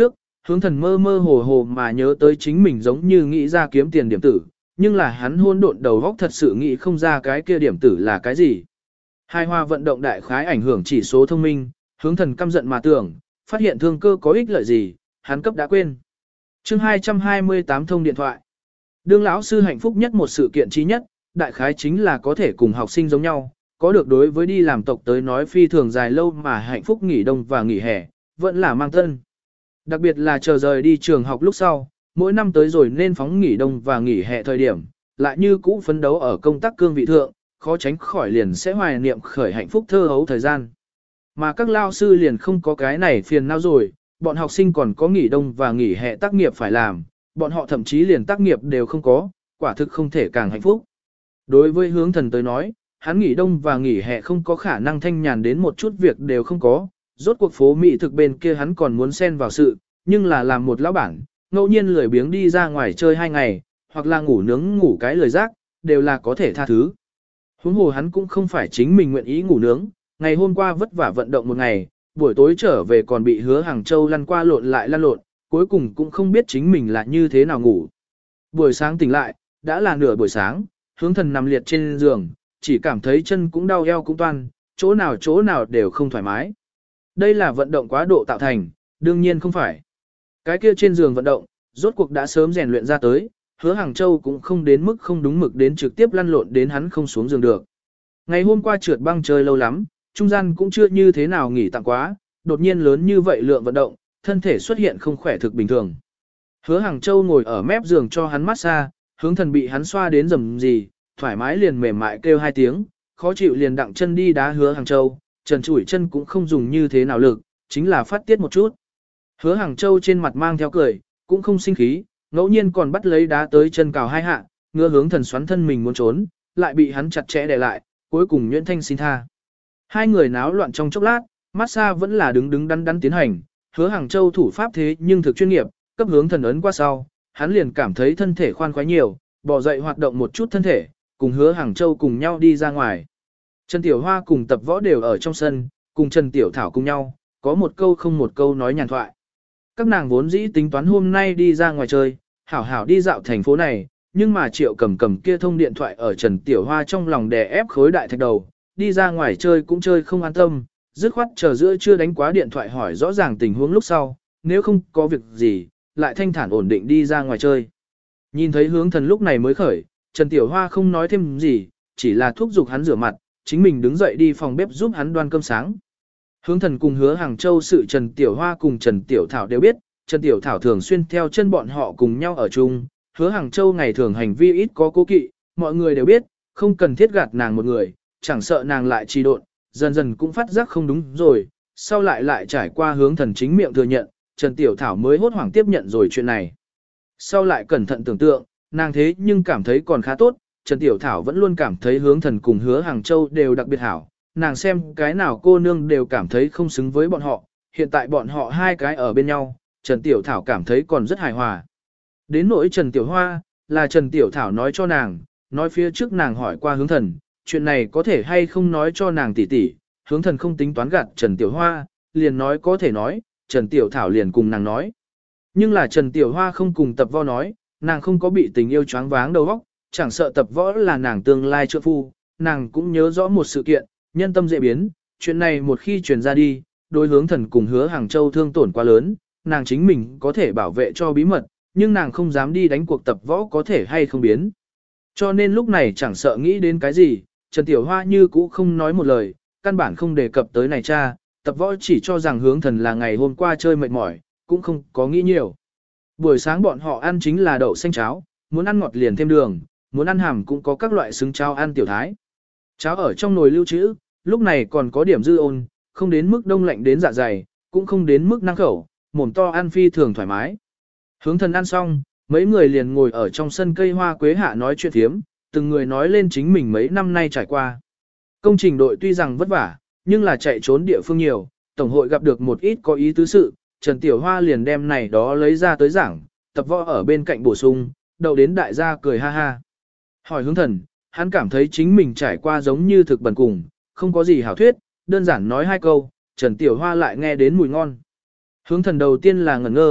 hướng thần mơ mơ hồ hồ mà nhớ tới chính mình giống như nghĩ ra kiếm tiền điểm tử, nhưng là hắn hôn độn đầu góc thật sự nghĩ không ra cái kia điểm tử là cái gì. Hai hoa vận động đại khái ảnh hưởng chỉ số thông minh, hướng thần căm giận mà tưởng, phát hiện thương cơ có ích lợi gì, hắn cấp đã quên. Chương 228 thông điện thoại. Đương lão sư hạnh phúc nhất một sự kiện chí nhất, đại khái chính là có thể cùng học sinh giống nhau, có được đối với đi làm tộc tới nói phi thường dài lâu mà hạnh phúc nghỉ đông và nghỉ hè, vẫn là mang thân. Đặc biệt là chờ rời đi trường học lúc sau, mỗi năm tới rồi nên phóng nghỉ đông và nghỉ hè thời điểm, lại như cũ phấn đấu ở công tác cương vị thượng, khó tránh khỏi liền sẽ hoài niệm khởi hạnh phúc thơ hấu thời gian. Mà các lao sư liền không có cái này phiền não rồi, bọn học sinh còn có nghỉ đông và nghỉ hè tác nghiệp phải làm, bọn họ thậm chí liền tác nghiệp đều không có, quả thực không thể càng hạnh phúc. Đối với hướng thần tới nói, hắn nghỉ đông và nghỉ hè không có khả năng thanh nhàn đến một chút việc đều không có, rốt cuộc phố Mỹ thực bên kia hắn còn muốn xen vào sự, nhưng là làm một lão bản, ngẫu nhiên lười biếng đi ra ngoài chơi 2 ngày, hoặc là ngủ nướng ngủ cái lười rác, đều là có thể tha thứ. Huống hồ hắn cũng không phải chính mình nguyện ý ngủ nướng, ngày hôm qua vất vả vận động một ngày, buổi tối trở về còn bị Hứa Hàng Châu lăn qua lộn lại lăn lộn, cuối cùng cũng không biết chính mình là như thế nào ngủ. Buổi sáng tỉnh lại, đã là nửa buổi sáng, hướng thần nằm liệt trên giường, chỉ cảm thấy chân cũng đau eo cũng toan, chỗ nào đều không thoải mái. Đây là vận động quá độ tạo thành, đương nhiên không phải. Cái kia trên giường vận động, rốt cuộc đã sớm rèn luyện ra tới, Hứa Hàng Châu cũng không đến mức không đúng mực đến trực tiếp lăn lộn đến hắn không xuống giường được. Ngày hôm qua trượt băng chơi lâu lắm, trung gian cũng chưa như thế nào nghỉ tạm quá, đột nhiên lớn như vậy lượng vận động, thân thể xuất hiện không khỏe thực bình thường. Hứa Hàng Châu ngồi ở mép giường cho hắn massage, hướng thần bị hắn xoa đến rầm gì, thoải mái liền mềm mại kêu 2 tiếng, khó chịu liền đặng chân đi đá Hứa Hàng Châu, trần chủi chân cũng không dùng như thế nào lực, chính là phát tiết một chút. Hứa Hàng Châu trên mặt mang theo cười, cũng không sinh khí, ngẫu nhiên còn bắt lấy đá tới chân cào 2 hạ, ngựa hướng thần xoắn thân mình muốn trốn, lại bị hắn chặt chẽ đè lại, cuối cùng Nhuyễn Thanh xin tha. Hai người náo loạn trong chốc lát, massage vẫn là đứng đắn đắn tiến hành, Hứa Hàng Châu thủ pháp thế nhưng thực chuyên nghiệp, cấp hướng thần ấn qua sau, hắn liền cảm thấy thân thể khoan khoái nhiều, bỏ dậy hoạt động một chút thân thể, cùng Hứa Hàng Châu cùng nhau đi ra ngoài. Trần Tiểu Hoa cùng Tập Võ đều ở trong sân, cùng Trần Tiểu Thảo cùng nhau, có một câu không một câu nói nhàn thoại. Các nàng vốn dĩ tính toán hôm nay đi ra ngoài chơi, hảo hảo đi dạo thành phố này, nhưng mà Triệu Cầm kia thông điện thoại ở Trần Tiểu Hoa trong lòng đè ép khối đại thạch đầu, đi ra ngoài chơi cũng chơi không an tâm, dứt khoát chờ giữa chưa đánh quá điện thoại hỏi rõ ràng tình huống lúc sau, nếu không có việc gì, lại thanh thản ổn định đi ra ngoài chơi. Nhìn thấy hướng thần lúc này mới khởi, Trần Tiểu Hoa không nói thêm gì, chỉ là thúc giục hắn rửa mặt, chính mình đứng dậy đi phòng bếp giúp hắn đoan cơm sáng. Hướng thần cùng Hứa Hàng Châu sự Trần Tiểu Hoa cùng Trần Tiểu Thảo đều biết, Trần Tiểu Thảo thường xuyên theo chân bọn họ cùng nhau ở chung, Hứa Hàng Châu ngày thường hành vi ít có cố kỵ, mọi người đều biết, không cần thiết gạt nàng một người, chẳng sợ nàng lại trì độn, dần dần cũng phát giác không đúng rồi, sau lại trải qua hướng thần chính miệng thừa nhận, Trần Tiểu Thảo mới hốt hoảng tiếp nhận rồi chuyện này. Sau lại cẩn thận tưởng tượng, nàng thế nhưng cảm thấy còn khá tốt, Trần Tiểu Thảo vẫn luôn cảm thấy hướng thần cùng Hứa Hàng Châu đều đặc biệt hảo, nàng xem cái nào cô nương đều cảm thấy không xứng với bọn họ, hiện tại bọn họ hai cái ở bên nhau, Trần Tiểu Thảo cảm thấy còn rất hài hòa. Đến nỗi Trần Tiểu Hoa, là Trần Tiểu Thảo nói cho nàng, nói phía trước nàng hỏi qua hướng thần, chuyện này có thể hay không nói cho nàng tỷ tỷ, hướng thần không tính toán gạt Trần Tiểu Hoa, liền nói có thể nói, Trần Tiểu Thảo liền cùng nàng nói. Nhưng là Trần Tiểu Hoa không cùng Tập Võ nói, nàng không có bị tình yêu choáng váng đầu óc, chẳng sợ Tập Võ là nàng tương lai trượng phu, nàng cũng nhớ rõ một sự kiện, nhân tâm dễ biến, chuyện này một khi truyền ra đi, đối hướng thần cùng Hứa Hàng Châu thương tổn quá lớn, nàng chính mình có thể bảo vệ cho bí mật, nhưng nàng không dám đi đánh cuộc Tập Võ có thể hay không biến. Cho nên lúc này chẳng sợ nghĩ đến cái gì, Trần Tiểu Hoa như cũ không nói một lời, căn bản không đề cập tới này cha, Tập Võ chỉ cho rằng hướng thần là ngày hôm qua chơi mệt mỏi, cũng không có nghĩ nhiều. Buổi sáng bọn họ ăn chính là đậu xanh cháo, muốn ăn ngọt liền thêm đường, muốn ăn hàm cũng có các loại xứng cháo ăn tiểu thái. Cháo ở trong nồi lưu trữ, lúc này còn có điểm dư ôn, không đến mức đông lạnh đến dạ dày, cũng không đến mức năng khẩu, mồm to ăn phi thường thoải mái. Hướng thần ăn xong, mấy người liền ngồi ở trong sân cây hoa quế hạ nói chuyện thiếm, từng người nói lên chính mình mấy năm nay trải qua. Công trình đội tuy rằng vất vả, nhưng là chạy trốn địa phương nhiều, tổng hội gặp được một ít có ý tứ sự, Trần Tiểu Hoa liền đem này đó lấy ra tới giảng, Tập Võ ở bên cạnh bổ sung, đậu đến đại gia cười ha ha. Hỏi hướng thần, hắn cảm thấy chính mình trải qua giống như thực bần cùng, không có gì hảo thuyết, đơn giản nói 2 câu, Trần Tiểu Hoa lại nghe đến mùi ngon. Hướng thần đầu tiên là ngẩn ngơ,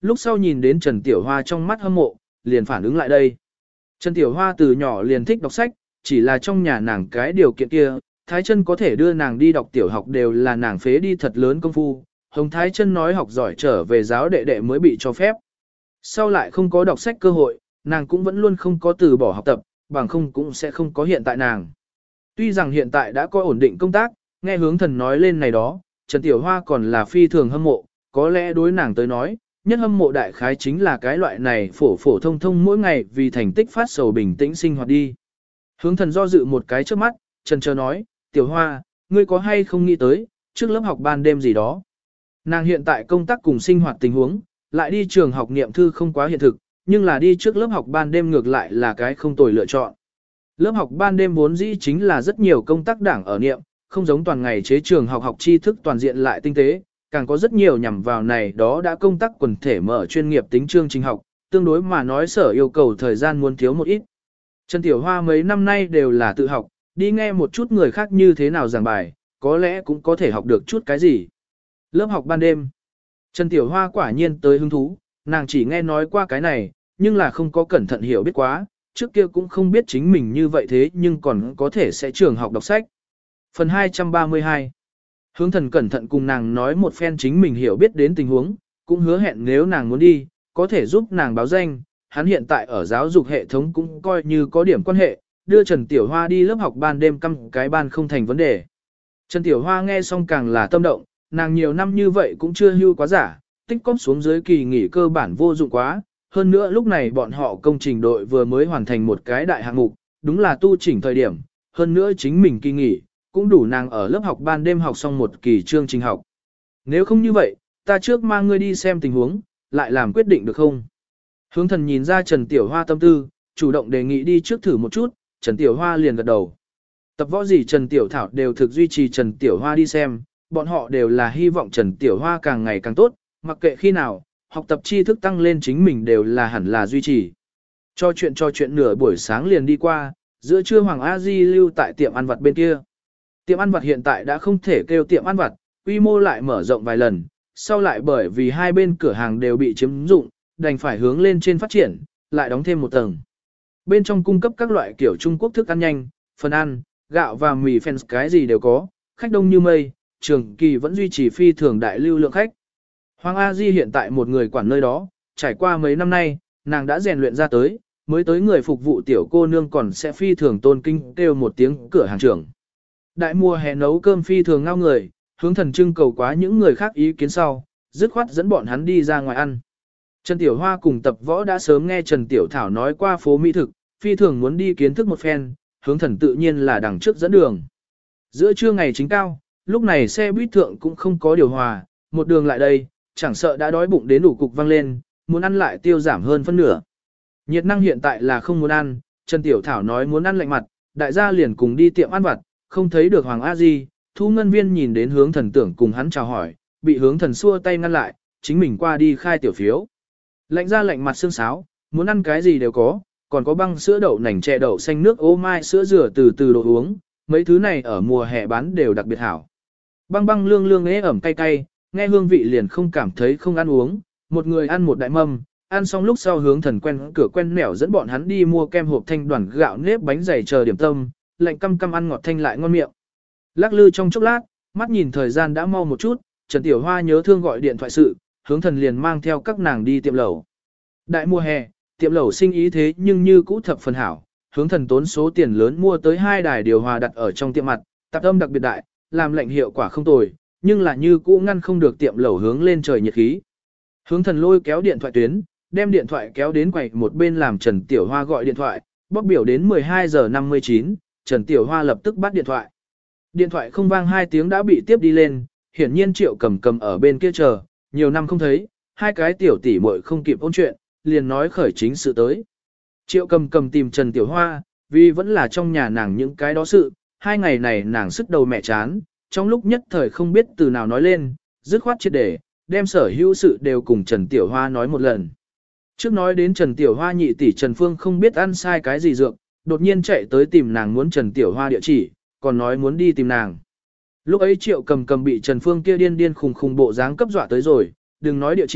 lúc sau nhìn đến Trần Tiểu Hoa trong mắt hâm mộ, liền phản ứng lại đây. Trần Tiểu Hoa từ nhỏ liền thích đọc sách, chỉ là trong nhà nàng cái điều kiện kia, Thái Chân có thể đưa nàng đi đọc tiểu học đều là nàng phế đi thật lớn công phu, Hồng Thái Chân nói học giỏi trở về giáo đệ đệ mới bị cho phép. Sau lại không có đọc sách cơ hội, nàng cũng vẫn luôn không có từ bỏ học tập, bằng không cũng sẽ không có hiện tại nàng. Tuy rằng hiện tại đã có ổn định công tác, nghe hướng thần nói lên này đó, Trần Tiểu Hoa còn là phi thường hâm mộ, có lẽ đối nàng tới nói, nhất hâm mộ đại khái chính là cái loại này phổ phổ thông thông mỗi ngày vì thành tích phát sầu bình tĩnh sinh hoạt đi. Hướng thần do dự một cái trước mắt, Trần chờ nói, Tiểu Hoa, ngươi có hay không nghĩ tới, trước lớp học ban đêm gì đó. Nàng hiện tại công tác cùng sinh hoạt tình huống, lại đi trường học niệm thư không quá hiện thực, nhưng là đi trước lớp học ban đêm ngược lại là cái không tồi lựa chọn. Lớp học ban đêm vốn dĩ chính là rất nhiều công tác đảng ở niệm, không giống toàn ngày chế trường học học tri thức toàn diện lại tinh tế, càng có rất nhiều nhằm vào này đó đã công tác quần thể mở chuyên nghiệp tính chương trình học, tương đối mà nói sở yêu cầu thời gian muốn thiếu một ít. Trần Tiểu Hoa mấy năm nay đều là tự học, đi nghe một chút người khác như thế nào giảng bài, có lẽ cũng có thể học được chút cái gì. Lớp học ban đêm. Trần Tiểu Hoa quả nhiên tới hứng thú, nàng chỉ nghe nói qua cái này, nhưng là không có cẩn thận hiểu biết quá, trước kia cũng không biết chính mình như vậy thế nhưng còn có thể sẽ trường học đọc sách. Phần 232. Hướng thần cẩn thận cùng nàng nói một phen chính mình hiểu biết đến tình huống, cũng hứa hẹn nếu nàng muốn đi, có thể giúp nàng báo danh, hắn hiện tại ở giáo dục hệ thống cũng coi như có điểm quan hệ, đưa Trần Tiểu Hoa đi lớp học ban đêm căm cái ban không thành vấn đề. Trần Tiểu Hoa nghe xong càng là tâm động, nàng nhiều năm như vậy cũng chưa hưu quá giả, tích cóp xuống dưới kỳ nghỉ cơ bản vô dụng quá, hơn nữa lúc này bọn họ công trình đội vừa mới hoàn thành một cái đại hạng mục, đúng là tu chỉnh thời điểm, hơn nữa chính mình kỳ nghỉ, cũng đủ nàng ở lớp học ban đêm học xong một kỳ chương trình học. Nếu không như vậy, ta trước mang ngươi đi xem tình huống, lại làm quyết định được không? Hướng thần nhìn ra Trần Tiểu Hoa tâm tư, chủ động đề nghị đi trước thử một chút, Trần Tiểu Hoa liền gật đầu. Tập võ gì Trần Tiểu Thảo đều thực duy trì Trần Tiểu Hoa đi xem, bọn họ đều là hy vọng Trần Tiểu Hoa càng ngày càng tốt, mặc kệ khi nào, học tập tri thức tăng lên chính mình đều là hẳn là duy trì. Cho chuyện nửa buổi sáng liền đi qua, giữa trưa Hoàng A Di lưu tại tiệm ăn vặt bên kia. Tiệm ăn vặt hiện tại đã không thể kêu tiệm ăn vặt, quy mô lại mở rộng vài lần, sau lại bởi vì hai bên cửa hàng đều bị chiếm dụng, đành phải hướng lên trên phát triển, lại đóng thêm một tầng. Bên trong cung cấp các loại kiểu Trung Quốc thức ăn nhanh, phần ăn, gạo và mì phèn cái gì đều có, khách đông như mây, trường kỳ vẫn duy trì phi thường đại lưu lượng khách. Hoàng A Di hiện tại một người quản nơi đó, trải qua mấy năm nay, nàng đã rèn luyện ra tới, mới tới người phục vụ tiểu cô nương còn sẽ phi thường tôn kinh kêu một tiếng cửa hàng trưởng. Đại mùa hè nấu cơm phi thường ngao người, hướng thần trưng cầu quá những người khác ý kiến sau, dứt khoát dẫn bọn hắn đi ra ngoài ăn. Trần Tiểu Hoa cùng tập võ đã sớm nghe Trần Tiểu Thảo nói qua phố mỹ thực, phi thường muốn đi kiến thức một phen, hướng thần tự nhiên là đằng trước dẫn đường. Giữa trưa ngày chính cao, lúc này xe buýt thượng cũng không có điều hòa, một đường lại đây, chẳng sợ đã đói bụng đến đủ cục văng lên, muốn ăn lại tiêu giảm hơn phân nửa. Nhiệt năng hiện tại là không muốn ăn, Trần Tiểu Thảo nói muốn ăn lạnh mặt, đại gia liền cùng đi tiệm ăn vặt, không thấy được Hoàng A Di, thu ngân viên nhìn đến hướng thần tưởng cùng hắn chào hỏi, bị hướng thần xua tay ngăn lại, chính mình qua đi khai tiểu phiếu. Lạnh ra lạnh mặt xương sáo, muốn ăn cái gì đều có, còn có băng sữa đậu nành chè đậu xanh nước ô mai sữa dừa từ từ đồ uống, mấy thứ này ở mùa hè bán đều đặc biệt hảo. Băng băng lương lương ế ẩm cay cay, nghe hương vị liền không cảm thấy không ăn uống, một người ăn một đại mâm, ăn xong lúc sau hướng thần quen cửa quen nẻo dẫn bọn hắn đi mua kem hộp thanh đoàn gạo nếp bánh dày chờ điểm tâm, lạnh căm căm ăn ngọt thanh lại ngon miệng. Lắc lư trong chốc lát, mắt nhìn thời gian đã mau một chút, Trần Tiểu Hoa nhớ thương gọi điện thoại sự, hướng thần liền mang theo các nàng đi tiệm lẩu. Đại mùa hè, tiệm lẩu sinh ý thế nhưng như cũ thập phần hảo, hướng thần tốn số tiền lớn mua tới 2 đài điều hòa đặt ở trong tiệm mặt, tạp âm đặc biệt đại, làm lệnh hiệu quả không tồi, nhưng là như cũ ngăn không được tiệm lẩu hướng lên trời nhiệt khí. Hướng thần lôi kéo điện thoại tuyến, đem điện thoại kéo đến quầy một bên làm Trần Tiểu Hoa gọi điện thoại, bóc biểu đến 12 giờ 59, Trần Tiểu Hoa lập tức bắt điện thoại. Điện thoại không vang 2 tiếng đã bị tiếp đi lên, hiển nhiên Triệu Cầm Cầm ở bên kia chờ, nhiều năm không thấy, hai cái tiểu tỷ muội không kịp ôn chuyện, liền nói khởi chính sự tới. Triệu Cầm Cầm tìm Trần Tiểu Hoa, vì vẫn là trong nhà nàng những cái đó sự, 2 ngày này nàng sức đầu mẹ chán, trong lúc nhất thời không biết từ nào nói lên, dứt khoát triệt để, đem sở hữu sự đều cùng Trần Tiểu Hoa nói một lần. Trước nói đến Trần Tiểu Hoa nhị tỷ Trần Phương không biết ăn sai cái gì dược, đột nhiên chạy tới tìm nàng muốn Trần Tiểu Hoa địa chỉ, còn nói muốn đi tìm nàng. Lúc ấy Triệu Cầm Cầm bị Trần Phương kia điên điên khùng khùng bộ dáng cấp dọa tới rồi, đừng nói địa chỉ,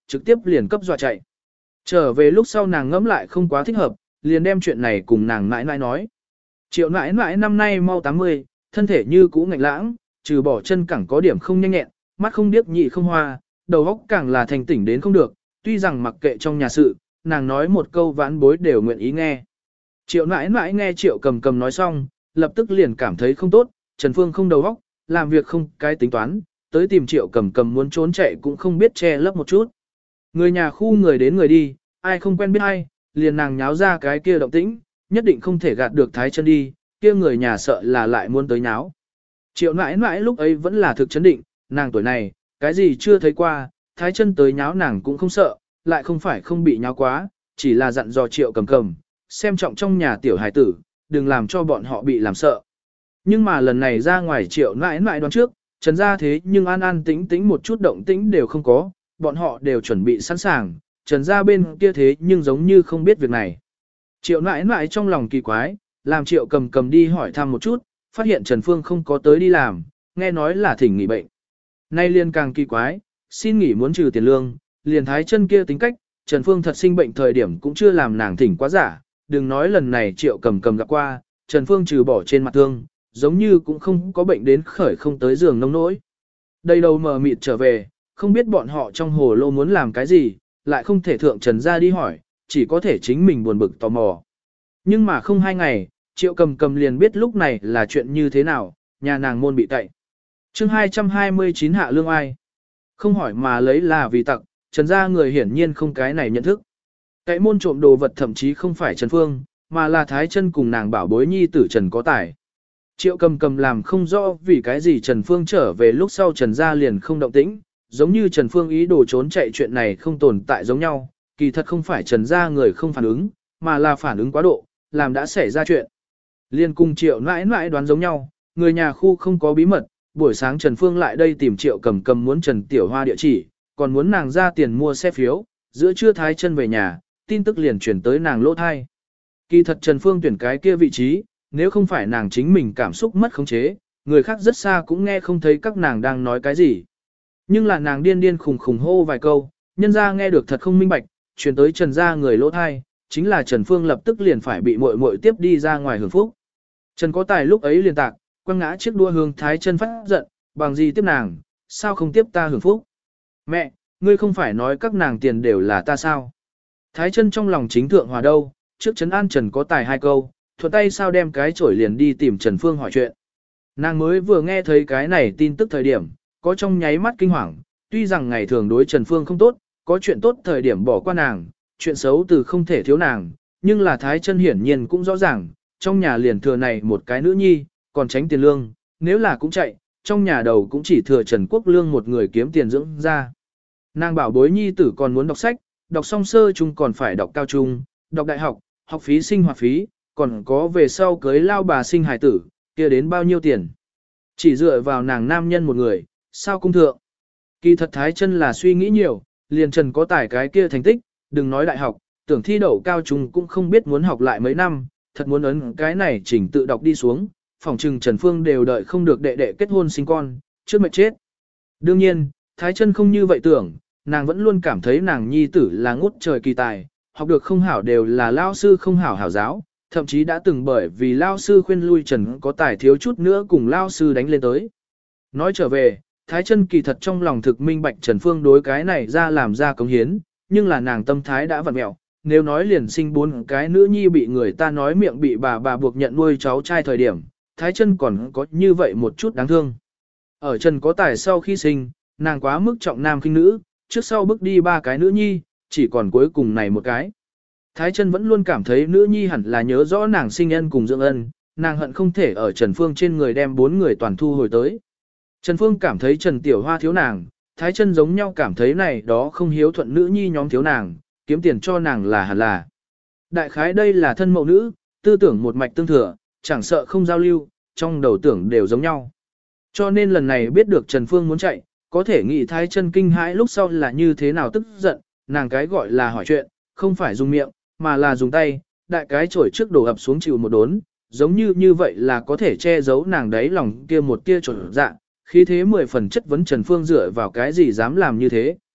trực tiếp liền cấp dọa chạy. Trở về lúc sau nàng ngẫm lại không quá thích hợp, liền đem chuyện này cùng nàng mãi mãi nói. Triệu mãi mãi năm nay mau 80, thân thể như cũ ngạnh lãng, trừ bỏ chân cẳng có điểm không nhanh nhẹn, mắt không điếc nhị không hoa, đầu óc càng là thành tỉnh đến không được, tuy rằng mặc kệ trong nhà sự, nàng nói một câu vãn bối đều nguyện ý nghe. Triệu mãi mãi nghe Triệu Cầm Cầm nói xong, lập tức liền cảm thấy không tốt, Trần Phương không đầu óc, làm việc không cái tính toán, tới tìm Triệu Cầm Cầm muốn trốn chạy cũng không biết che lấp một chút. Người nhà khu người đến người đi, ai không quen biết ai, liền nàng nháo ra cái kia động tĩnh, nhất định không thể gạt được Thái Chân đi, kia người nhà sợ là lại muốn tới nháo. Triệu nãi nãi lúc ấy vẫn là thực chấn định, nàng tuổi này, cái gì chưa thấy qua, Thái Chân tới nháo nàng cũng không sợ, lại không phải không bị nháo quá, chỉ là dặn dò Triệu Cầm Cầm, xem trọng trong nhà tiểu hài tử, đừng làm cho bọn họ bị làm sợ. Nhưng mà lần này ra ngoài Triệu nãi nãi đoán trước, Trần gia thế nhưng an an tĩnh tĩnh một chút động tĩnh đều không có, bọn họ đều chuẩn bị sẵn sàng, Trần gia bên kia thế nhưng giống như không biết việc này. Triệu nãi nãi trong lòng kỳ quái, làm Triệu Cầm Cầm đi hỏi thăm một chút, phát hiện Trần Phương không có tới đi làm, nghe nói là thỉnh nghỉ bệnh. Nay liền càng kỳ quái, xin nghỉ muốn trừ tiền lương, liền Thái Chân kia tính cách, Trần Phương thật sinh bệnh thời điểm cũng chưa làm nàng thỉnh quá giả, đừng nói lần này Triệu Cầm Cầm gặp qua, Trần Phương trừ bỏ trên mặt thương, giống như cũng không có bệnh đến khởi không tới giường nông nỗi. Đây đầu mờ mịt trở về, không biết bọn họ trong hồ lô muốn làm cái gì, lại không thể thượng Trần ra đi hỏi, chỉ có thể chính mình buồn bực tò mò. Nhưng mà không 2 ngày, Triệu Cầm Cầm liền biết lúc này là chuyện như thế nào, nhà nàng môn bị tậy. Chương 229 hạ lương ai? Không hỏi mà lấy là vì tặc, Trần gia người hiển nhiên không cái này nhận thức. Cậy môn trộm đồ vật thậm chí không phải Trần Phương, mà là Thái Chân cùng nàng bảo bối nhi tử Trần có tài. Triệu Cầm Cầm làm không rõ vì cái gì Trần Phương trở về lúc sau Trần gia liền không động tĩnh, giống như Trần Phương ý đồ trốn chạy chuyện này không tồn tại giống nhau, kỳ thật không phải Trần gia người không phản ứng, mà là phản ứng quá độ, làm đã xảy ra chuyện. Liên cùng Triệu nãi nãi đoán giống nhau, người nhà khu không có bí mật, buổi sáng Trần Phương lại đây tìm Triệu Cầm Cầm muốn Trần Tiểu Hoa địa chỉ, còn muốn nàng ra tiền mua xe phiếu, giữa trưa Thái Chân về nhà, tin tức liền chuyển tới nàng lỗ thai. Kỳ thật Trần Phương tuyển cái kia vị trí, nếu không phải nàng chính mình cảm xúc mất khống chế, người khác rất xa cũng nghe không thấy các nàng đang nói cái gì. Nhưng là nàng điên điên khùng khùng hô vài câu, nhân ra nghe được thật không minh bạch, chuyển tới Trần gia người lỗ thai, chính là Trần Phương lập tức liền phải bị muội muội tiếp đi ra ngoài hưởng phúc. Trần có tài lúc ấy liền tạc, quăng ngã chiếc đua hướng Thái Chân phát giận, bằng gì tiếp nàng, sao không tiếp ta hưởng phúc? Mẹ, ngươi không phải nói các nàng tiền đều là ta sao? Thái Chân trong lòng chính thượng hòa đâu, trước trấn an Trần có tài 2 câu, thuận tay sao đem cái chổi liền đi tìm Trần Phương hỏi chuyện. Nàng mới vừa nghe thấy cái này tin tức thời điểm, có trong nháy mắt kinh hoàng, tuy rằng ngày thường đối Trần Phương không tốt, có chuyện tốt thời điểm bỏ qua nàng, chuyện xấu từ không thể thiếu nàng, nhưng là Thái Chân hiển nhiên cũng rõ ràng, trong nhà liền thừa này một cái nữ nhi, còn tránh tiền lương, nếu là cũng chạy, trong nhà đầu cũng chỉ thừa Trần Quốc Lương một người kiếm tiền dưỡng ra. Nàng bảo bối nhi tử còn muốn đọc sách, đọc xong sơ trung còn phải đọc cao trung, đọc đại học, học phí sinh hoạt phí, còn có về sau cưới lao bà sinh hài tử, kia đến bao nhiêu tiền. Chỉ dựa vào nàng nam nhân một người, sao cung thượng. Kỳ thật Thái Chân là suy nghĩ nhiều, liền Trần có tài cái kia thành tích, đừng nói đại học, tưởng thi đậu cao trung cũng không biết muốn học lại mấy năm, thật muốn ấn cái này chỉnh tự đọc đi xuống, phòng trừng Trần Phương đều đợi không được đệ đệ kết hôn sinh con, trước mệt chết. Đương nhiên, Thái Chân không như vậy tưởng, nàng vẫn luôn cảm thấy nàng nhi tử là ngút trời kỳ tài, học được không hảo đều là lao sư không hảo hảo giáo, thậm chí đã từng bởi vì lao sư khuyên lui Trần có tài thiếu chút nữa cùng lao sư đánh lên tới. Nói trở về, Thái Chân kỳ thật trong lòng thực minh bạch Trần Phương đối cái này ra làm ra cống hiến, nhưng là nàng tâm thái đã vặn mẹo, nếu nói liền sinh 4 cái nữ nhi bị người ta nói miệng bị bà buộc nhận nuôi cháu trai thời điểm, Thái Chân còn có như vậy một chút đáng thương. Ở Trần có tài sau khi sinh, nàng quá mức trọng nam khinh nữ, trước sau bước đi 3 cái nữ nhi, chỉ còn cuối cùng này một cái. Thái Chân vẫn luôn cảm thấy nữ nhi hẳn là nhớ rõ nàng sinh ân cùng dưỡng ân, nàng hận không thể ở Trần Phương trên người đem 4 người toàn thu hồi tới. Trần Phương cảm thấy Trần Tiểu Hoa thiếu nàng, Thái Chân giống nhau cảm thấy này đó không hiếu thuận nữ nhi nhóm thiếu nàng, kiếm tiền cho nàng là hẳn là. Đại khái đây là thân mẫu nữ, tư tưởng một mạch tương thừa, chẳng sợ không giao lưu, trong đầu tưởng đều giống nhau. Cho nên lần này biết được Trần Phương muốn chạy, có thể nghĩ Thái Chân kinh hãi lúc sau là như thế nào tức giận, nàng cái gọi là hỏi chuyện, không phải dùng miệng, mà là dùng tay, đại cái chổi trước đổ ập xuống chịu một đốn, giống như vậy là có thể che giấu nàng đấy lòng kia một tia trột dạ, khí thế 10 phần chất vấn Trần Phương dựa vào cái gì dám làm như thế.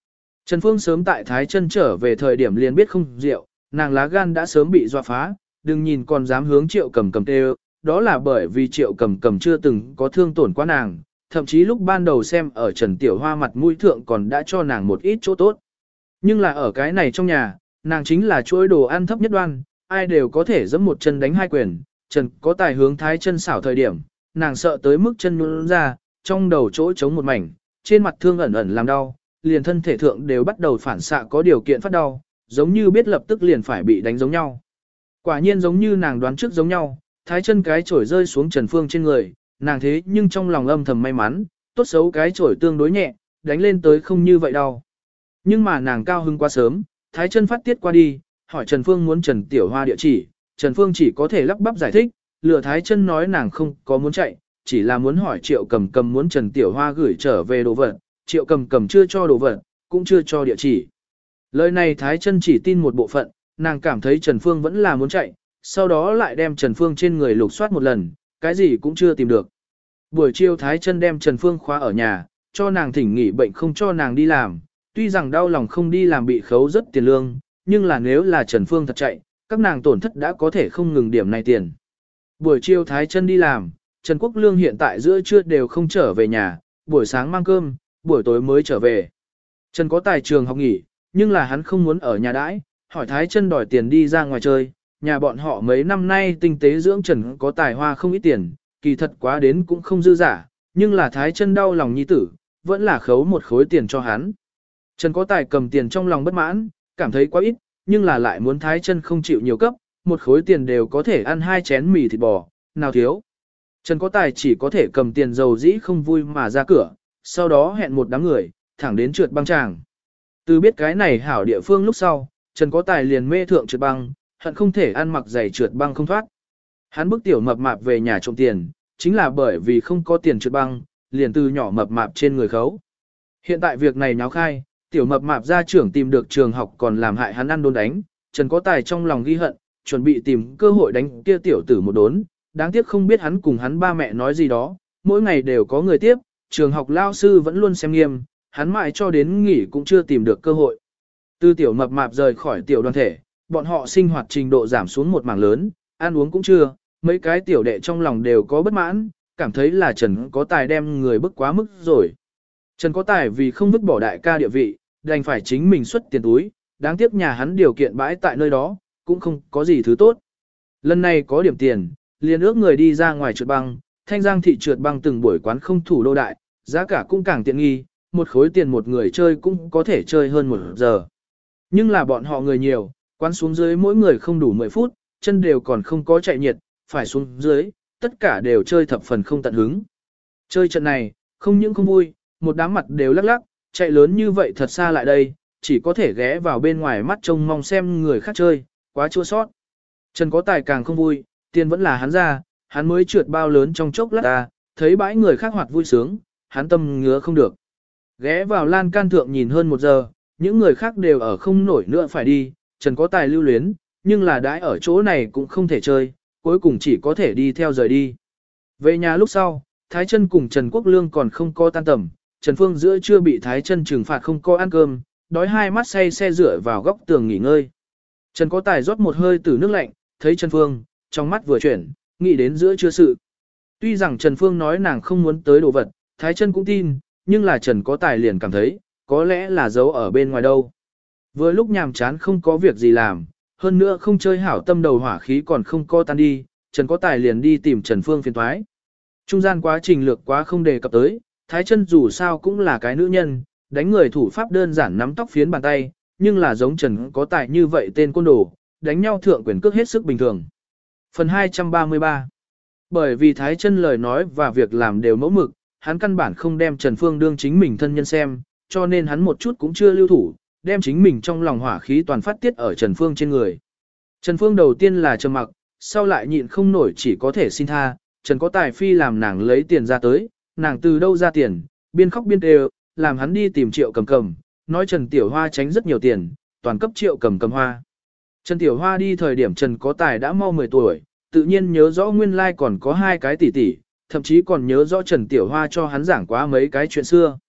Trần Phương sớm tại Thái Chân trở về thời điểm liền biết không rượu, nàng lá gan đã sớm bị dọa phá, đừng nhìn còn dám hướng Triệu Cầm Cầm tê, đó là bởi vì Triệu Cầm Cầm chưa từng có thương tổn quá nàng, thậm chí lúc ban đầu xem ở Trần Tiểu Hoa mặt mũi thượng còn đã cho nàng một ít chỗ tốt. Nhưng là ở cái này trong nhà, nàng chính là chuỗi đồ ăn thấp nhất đoan, ai đều có thể giẫm một chân đánh hai quyền, Trần có tài hướng Thái Chân xảo thời điểm, nàng sợ tới mức chân nhũn ra, trong đầu chỗ trống một mảnh, trên mặt thương ẩn ẩn làm đau, liền thân thể thượng đều bắt đầu phản xạ có điều kiện phát đau, giống như biết lập tức liền phải bị đánh giống nhau. Quả nhiên giống như nàng đoán trước giống nhau, Thái Chân cái chổi rơi xuống Trần Phương trên người, nàng thế nhưng trong lòng âm thầm may mắn, tốt xấu cái chổi tương đối nhẹ, đánh lên tới không như vậy đau. Nhưng mà nàng cao hứng quá sớm, Thái Chân phát tiết qua đi, hỏi Trần Phương muốn Trần Tiểu Hoa địa chỉ, Trần Phương chỉ có thể lắp bắp giải thích, lừa Thái Chân nói nàng không có muốn chạy, chỉ là muốn hỏi Triệu Cầm Cầm muốn Trần Tiểu Hoa gửi trở về đồ vật, Triệu Cầm Cầm chưa cho đồ vật, cũng chưa cho địa chỉ. Lời này Thái Chân chỉ tin một bộ phận, nàng cảm thấy Trần Phương vẫn là muốn chạy, sau đó lại đem Trần Phương trên người lục soát một lần, cái gì cũng chưa tìm được. Buổi chiều Thái Chân đem Trần Phương khóa ở nhà, cho nàng thỉnh nghỉ bệnh không cho nàng đi làm, tuy rằng đau lòng không đi làm bị khấu rất tiền lương, nhưng là nếu là Trần Phương thật chạy, các nàng tổn thất đã có thể không ngừng điểm này tiền. Buổi chiều Thái Chân đi làm, Trần Quốc Lương hiện tại giữa trưa đều không trở về nhà, buổi sáng mang cơm, buổi tối mới trở về. Trần có tài trường học nghỉ, nhưng là hắn không muốn ở nhà đãi, hỏi Thái Chân đòi tiền đi ra ngoài chơi, nhà bọn họ mấy năm nay tinh tế dưỡng Trần có tài hoa không ít tiền, kỳ thật quá đến cũng không dư giả, nhưng là Thái Chân đau lòng nhi tử, vẫn là khấu một khối tiền cho hắn. Trần có tài cầm tiền trong lòng bất mãn, cảm thấy quá ít, nhưng là lại muốn Thái Chân không chịu nhiều cấp, một khối tiền đều có thể ăn 2 chén mì thịt bò, nào thiếu. Trần có tài chỉ có thể cầm tiền dầu dĩ không vui mà ra cửa, sau đó hẹn một đám người, thẳng đến trượt băng tràng. Từ biết cái này hảo địa phương lúc sau, Trần có tài liền mê thượng trượt băng, hận không thể ăn mặc giày trượt băng không thoát. Hắn bức tiểu mập mạp về nhà trộm tiền, chính là bởi vì không có tiền trượt băng, liền từ nhỏ mập mạp trên người khấu. Hiện tại việc này nháo khai, tiểu mập mạp gia trưởng tìm được trường học còn làm hại hắn ăn đốn đánh, Trần có tài trong lòng ghi hận, chuẩn bị tìm cơ hội đánh kia tiểu tử một đốn, đáng tiếc không biết hắn cùng hắn ba mẹ nói gì đó, mỗi ngày đều có người tiếp, trường học lao sư vẫn luôn xem nghiêm, hắn mãi cho đến nghỉ cũng chưa tìm được cơ hội. Từ tiểu mập mạp rời khỏi tiểu đoàn thể, bọn họ sinh hoạt trình độ giảm xuống một mảng lớn, ăn uống cũng chưa, mấy cái tiểu đệ trong lòng đều có bất mãn, cảm thấy là Trần có tài đem người bức quá mức rồi. Trần có tài vì không vứt bỏ đại ca địa vị, đành phải chính mình xuất tiền túi, đáng tiếc nhà hắn điều kiện bãi tại nơi đó, cũng không có gì thứ tốt. Lần này có điểm tiền, liền ước người đi ra ngoài trượt băng, Thanh Giang thị trượt băng từng buổi quán không thủ đô đại, giá cả cũng càng tiện nghi, một khối tiền một người chơi cũng có thể chơi hơn 1 giờ. Nhưng là bọn họ người nhiều, quán xuống dưới mỗi người không đủ 10 phút, chân đều còn không có chạy nhiệt, phải xuống dưới, tất cả đều chơi thập phần không tận hứng. Chơi trận này, không những không vui, một đám mặt đều lắc lắc, chạy lớn như vậy thật xa lại đây, chỉ có thể ghé vào bên ngoài mắt trông mong xem người khác chơi, quá chua sót. Trần có tài càng không vui, tiền vẫn là hắn ra, hắn mới trượt bao lớn trong chốc lát ta, thấy bãi người khác hoạt vui sướng, hắn tâm ngứa không được. Ghé vào lan can thượng nhìn hơn 1 giờ, những người khác đều ở không nổi nữa phải đi, Trần có tài lưu luyến, nhưng là đãi ở chỗ này cũng không thể chơi, cuối cùng chỉ có thể đi theo rời đi. Về nhà lúc sau, Thái Chân cùng Trần Quốc Lương còn không có tan tầm, Trần Phương giữa trưa bị Thái Chân trừng phạt không có ăn cơm, đói hai mắt say xe rửa vào góc tường nghỉ ngơi. Trần có tài rót một hơi từ nước lạnh, thấy Trần Phương, trong mắt vừa chuyển, nghĩ đến giữa trưa sự. Tuy rằng Trần Phương nói nàng không muốn tới đồ vật, Thái Chân cũng tin, nhưng là Trần có tài liền cảm thấy, có lẽ là giấu ở bên ngoài đâu. Vừa lúc nhàm chán không có việc gì làm, hơn nữa không chơi hảo tâm đầu hỏa khí còn không co tan đi, Trần có tài liền đi tìm Trần Phương phiền toái. Trung gian quá trình lược quá không đề cập tới, Thái Chân dù sao cũng là cái nữ nhân, đánh người thủ pháp đơn giản nắm tóc phiến bàn tay, nhưng là giống Trần có tài như vậy tên côn đồ, đánh nhau thượng quyền cước hết sức bình thường. Phần 233. Bởi vì Thái Chân lời nói và việc làm đều mẫu mực, hắn căn bản không đem Trần Phương đương chính mình thân nhân xem, cho nên hắn một chút cũng chưa lưu thủ, đem chính mình trong lòng hỏa khí toàn phát tiết ở Trần Phương trên người. Trần Phương đầu tiên là trầm mặc, sau lại nhịn không nổi chỉ có thể xin tha, Trần có tài phi làm nàng lấy tiền ra tới, nàng từ đâu ra tiền, biên khóc biên đều, làm hắn đi tìm Triệu Cầm Cầm, nói Trần Tiểu Hoa tránh rất nhiều tiền, toàn cấp Triệu Cầm Cầm hoa. Trần Tiểu Hoa đi thời điểm Trần có tài đã mau 10 tuổi, tự nhiên nhớ rõ nguyên lai còn có 2 cái tỷ tỷ, thậm chí còn nhớ rõ Trần Tiểu Hoa cho hắn giảng quá mấy cái chuyện xưa.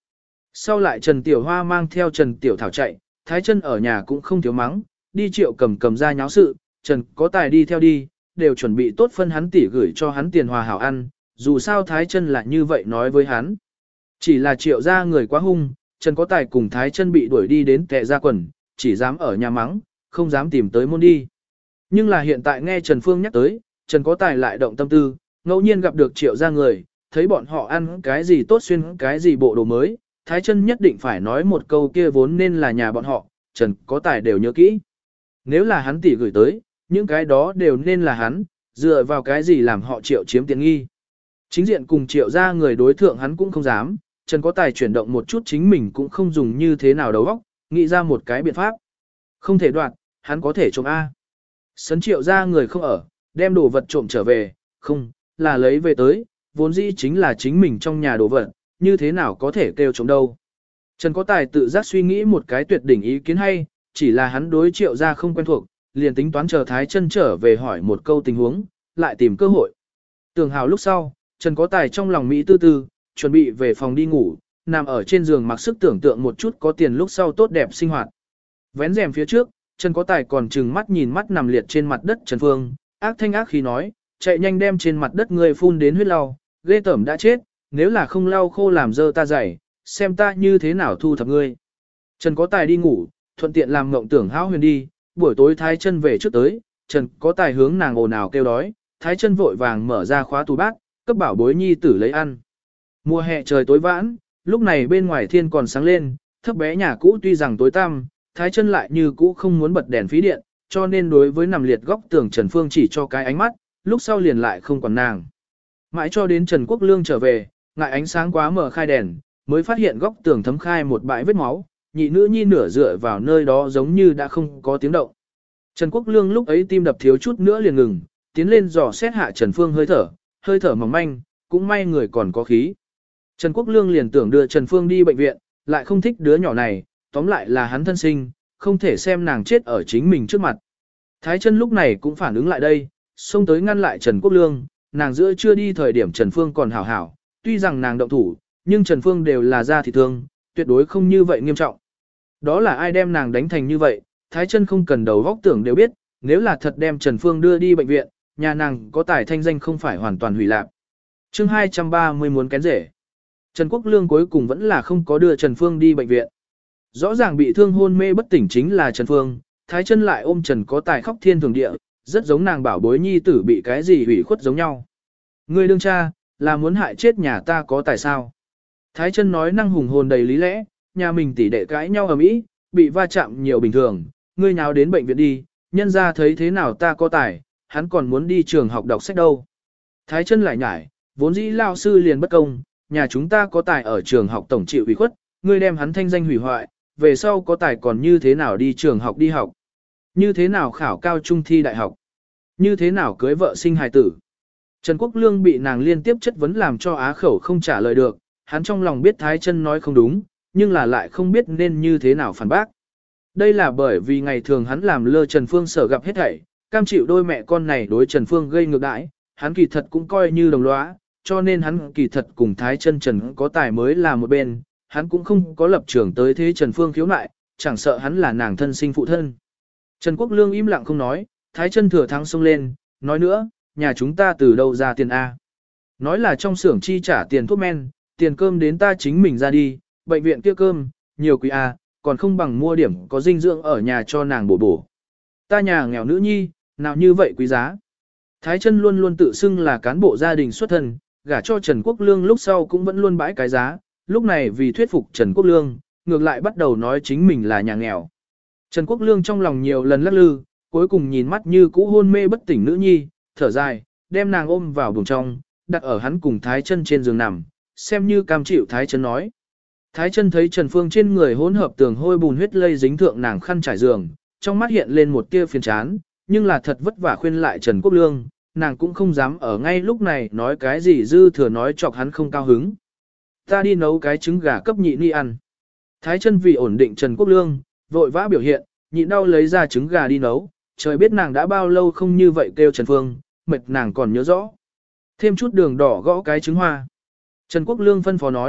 Sau lại Trần Tiểu Hoa mang theo Trần Tiểu Thảo chạy, Thái Chân ở nhà cũng không thiếu mắng, đi Triệu cầm ra nháo sự, Trần có tài đi theo đi, đều chuẩn bị tốt phân hắn tỷ gửi cho hắn tiền hòa hảo ăn, dù sao Thái Chân là như vậy nói với hắn. Chỉ là Triệu ra người quá hung, Trần có tài cùng Thái Chân bị đuổi đi đến tệ ra quần, chỉ dám ở nhà mắng, không dám tìm tới môn đi. Nhưng là hiện tại nghe Trần Phương nhắc tới, Trần có tài lại động tâm tư, ngẫu nhiên gặp được Triệu ra người, thấy bọn họ ăn cái gì tốt xuyên cái gì bộ đồ mới, Thái Chân nhất định phải nói một câu kia vốn nên là nhà bọn họ, Trần có tài đều nhớ kỹ. Nếu là hắn tỷ gửi tới, những cái đó đều nên là hắn, dựa vào cái gì làm họ Triệu chiếm tiện nghi. Chính diện cùng Triệu ra người đối thượng hắn cũng không dám, Trần có tài chuyển động một chút chính mình cũng không dùng như thế nào đầu óc, nghĩ ra một cái biện pháp. Không thể đoạt, hắn có thể trộm A. Sấn Triệu ra người không ở, đem đồ vật trộm trở về, không, là lấy về tới, vốn dĩ chính là chính mình trong nhà đồ vật, như thế nào có thể kêu trộm đâu. Trần có tài tự giác suy nghĩ một cái tuyệt đỉnh ý kiến hay, chỉ là hắn đối Triệu ra không quen thuộc, liền tính toán chờ Thái Chân trở về hỏi một câu tình huống, lại tìm cơ hội. Tưởng hào lúc sau, Trần có tài trong lòng Mỹ tư tư, chuẩn bị về phòng đi ngủ, nằm ở trên giường mặc sức tưởng tượng một chút có tiền lúc sau tốt đẹp sinh hoạt. Vén rèm phía trước, Trần có tài còn trừng mắt nhìn mắt nằm liệt trên mặt đất Trần Phương, ác thanh ác khí nói, chạy nhanh đem trên mặt đất người phun đến huyết lau, ghê tởm đã chết, nếu là không lau khô làm dơ ta dày, xem ta như thế nào thu thập ngươi. Trần có tài đi ngủ, thuận tiện làm ngộng tưởng hão huyền đi, buổi tối Thái Chân về trước tới, Trần có tài hướng nàng ồn ào kêu đói, Thái Chân vội vàng mở ra khóa tủ bát, cấp bảo bối nhi tử lấy ăn. Mùa hè trời tối vãn, lúc này bên ngoài thiên còn sáng lên, thấp bé nhà cũ tuy rằng tối tăm, Thái Chân lại như cũ không muốn bật đèn phí điện, cho nên đối với nằm liệt góc tường Trần Phương chỉ cho cái ánh mắt, lúc sau liền lại không còn nàng. Mãi cho đến Trần Quốc Lương trở về, ngại ánh sáng quá mờ khai đèn, mới phát hiện góc tường thấm khai một bãi vết máu, nhị nữ nhi nửa dựa vào nơi đó giống như đã không có tiếng động. Trần Quốc Lương lúc ấy tim đập thiếu chút nữa liền ngừng, tiến lên dò xét hạ Trần Phương hơi thở mỏng manh, cũng may người còn có khí. Trần Quốc Lương liền tưởng đưa Trần Phương đi bệnh viện, lại không thích đứa nhỏ này, tóm lại là hắn thân sinh, không thể xem nàng chết ở chính mình trước mặt. Thái Chân lúc này cũng phản ứng lại đây, xông tới ngăn lại Trần Quốc Lương, nàng giữa chưa đi thời điểm Trần Phương còn hảo hảo, tuy rằng nàng động thủ, nhưng Trần Phương đều là da thịt thương, tuyệt đối không như vậy nghiêm trọng. Đó là ai đem nàng đánh thành như vậy, Thái Chân không cần đầu góc tưởng đều biết, nếu là thật đem Trần Phương đưa đi bệnh viện, nhà nàng có tài thanh danh không phải hoàn toàn hủy lạc. Chương 230 muốn kén rể. Trần Quốc Lương cuối cùng vẫn là không có đưa Trần Phương đi bệnh viện. Rõ ràng bị thương hôn mê bất tỉnh chính là Trần Phương, Thái Chân lại ôm Trần có tài khóc thiên thường địa, rất giống nàng bảo bối nhi tử bị cái gì hủy khuất giống nhau. Ngươi đương cha, là muốn hại chết nhà ta có tài sao? Thái Chân nói năng hùng hồn đầy lý lẽ, nhà mình tỷ đệ cãi nhau ầm ĩ, bị va chạm nhiều bình thường, ngươi nháo đến bệnh viện đi, nhân ra thấy thế nào ta có tài, hắn còn muốn đi trường học đọc sách đâu. Thái Chân lại nhải, vốn dĩ lao sư liền bất công, nhà chúng ta có tài ở trường học tổng chịu ủy khuất, ngươi đem hắn thanh danh hủy hoại, về sau có tài còn như thế nào đi trường học đi học, như thế nào khảo cao trung thi đại học, như thế nào cưới vợ sinh hài tử. Trần Quốc Lương bị nàng liên tiếp chất vấn làm cho á khẩu không trả lời được, hắn trong lòng biết Thái Chân nói không đúng, nhưng là lại không biết nên như thế nào phản bác. Đây là bởi vì ngày thường hắn làm lơ Trần Phương sở gặp hết thảy, cam chịu đôi mẹ con này đối Trần Phương gây ngược đãi, hắn kỳ thật cũng coi như đồng lõa, cho nên hắn kỳ thật cùng Thái Chân Trần có tài mới là một bên, hắn cũng không có lập trường tới thế Trần Phương khiếu nại, chẳng sợ hắn là nàng thân sinh phụ thân. Trần Quốc Lương im lặng không nói, Thái Chân thừa thắng xông lên, nói nữa, nhà chúng ta từ đâu ra tiền A. Nói là trong xưởng chi trả tiền thuốc men, tiền cơm đến ta chính mình ra đi, bệnh viện kia cơm, nhiều quý A, còn không bằng mua điểm có dinh dưỡng ở nhà cho nàng bổ bổ. Ta nhà nghèo nữ nhi, nào như vậy quý giá. Thái Chân luôn luôn tự xưng là cán bộ gia đình xuất thân, gả cho Trần Quốc Lương lúc sau cũng vẫn luôn bãi cái giá, lúc này vì thuyết phục Trần Quốc Lương, ngược lại bắt đầu nói chính mình là nhà nghèo. Trần Quốc Lương trong lòng nhiều lần lắc lư, cuối cùng nhìn mắt như cũ hôn mê bất tỉnh nữ nhi, thở dài, đem nàng ôm vào buồng trong, đặt ở hắn cùng Thái Chân trên giường nằm, xem như cam chịu Thái Chân nói. Thái Chân thấy Trần Phương trên người hỗn hợp tường hôi bùn huyết lây dính thượng nàng khăn trải giường, trong mắt hiện lên một tia phiền chán, nhưng là thật vất vả khuyên lại Trần Quốc Lương, nàng cũng không dám ở ngay lúc này nói cái gì dư thừa nói chọc hắn không cao hứng. Ta đi nấu cái trứng gà cấp nhị ni ăn. Thái Chân vì ổn định Trần Quốc Lương, vội vã biểu hiện, nhịn đau lấy ra trứng gà đi nấu, trời biết nàng đã bao lâu không như vậy kêu Trần Phương, mệt nàng còn nhớ rõ. Thêm chút đường đỏ gõ cái trứng hoa. Trần Quốc Lương phân phó nói,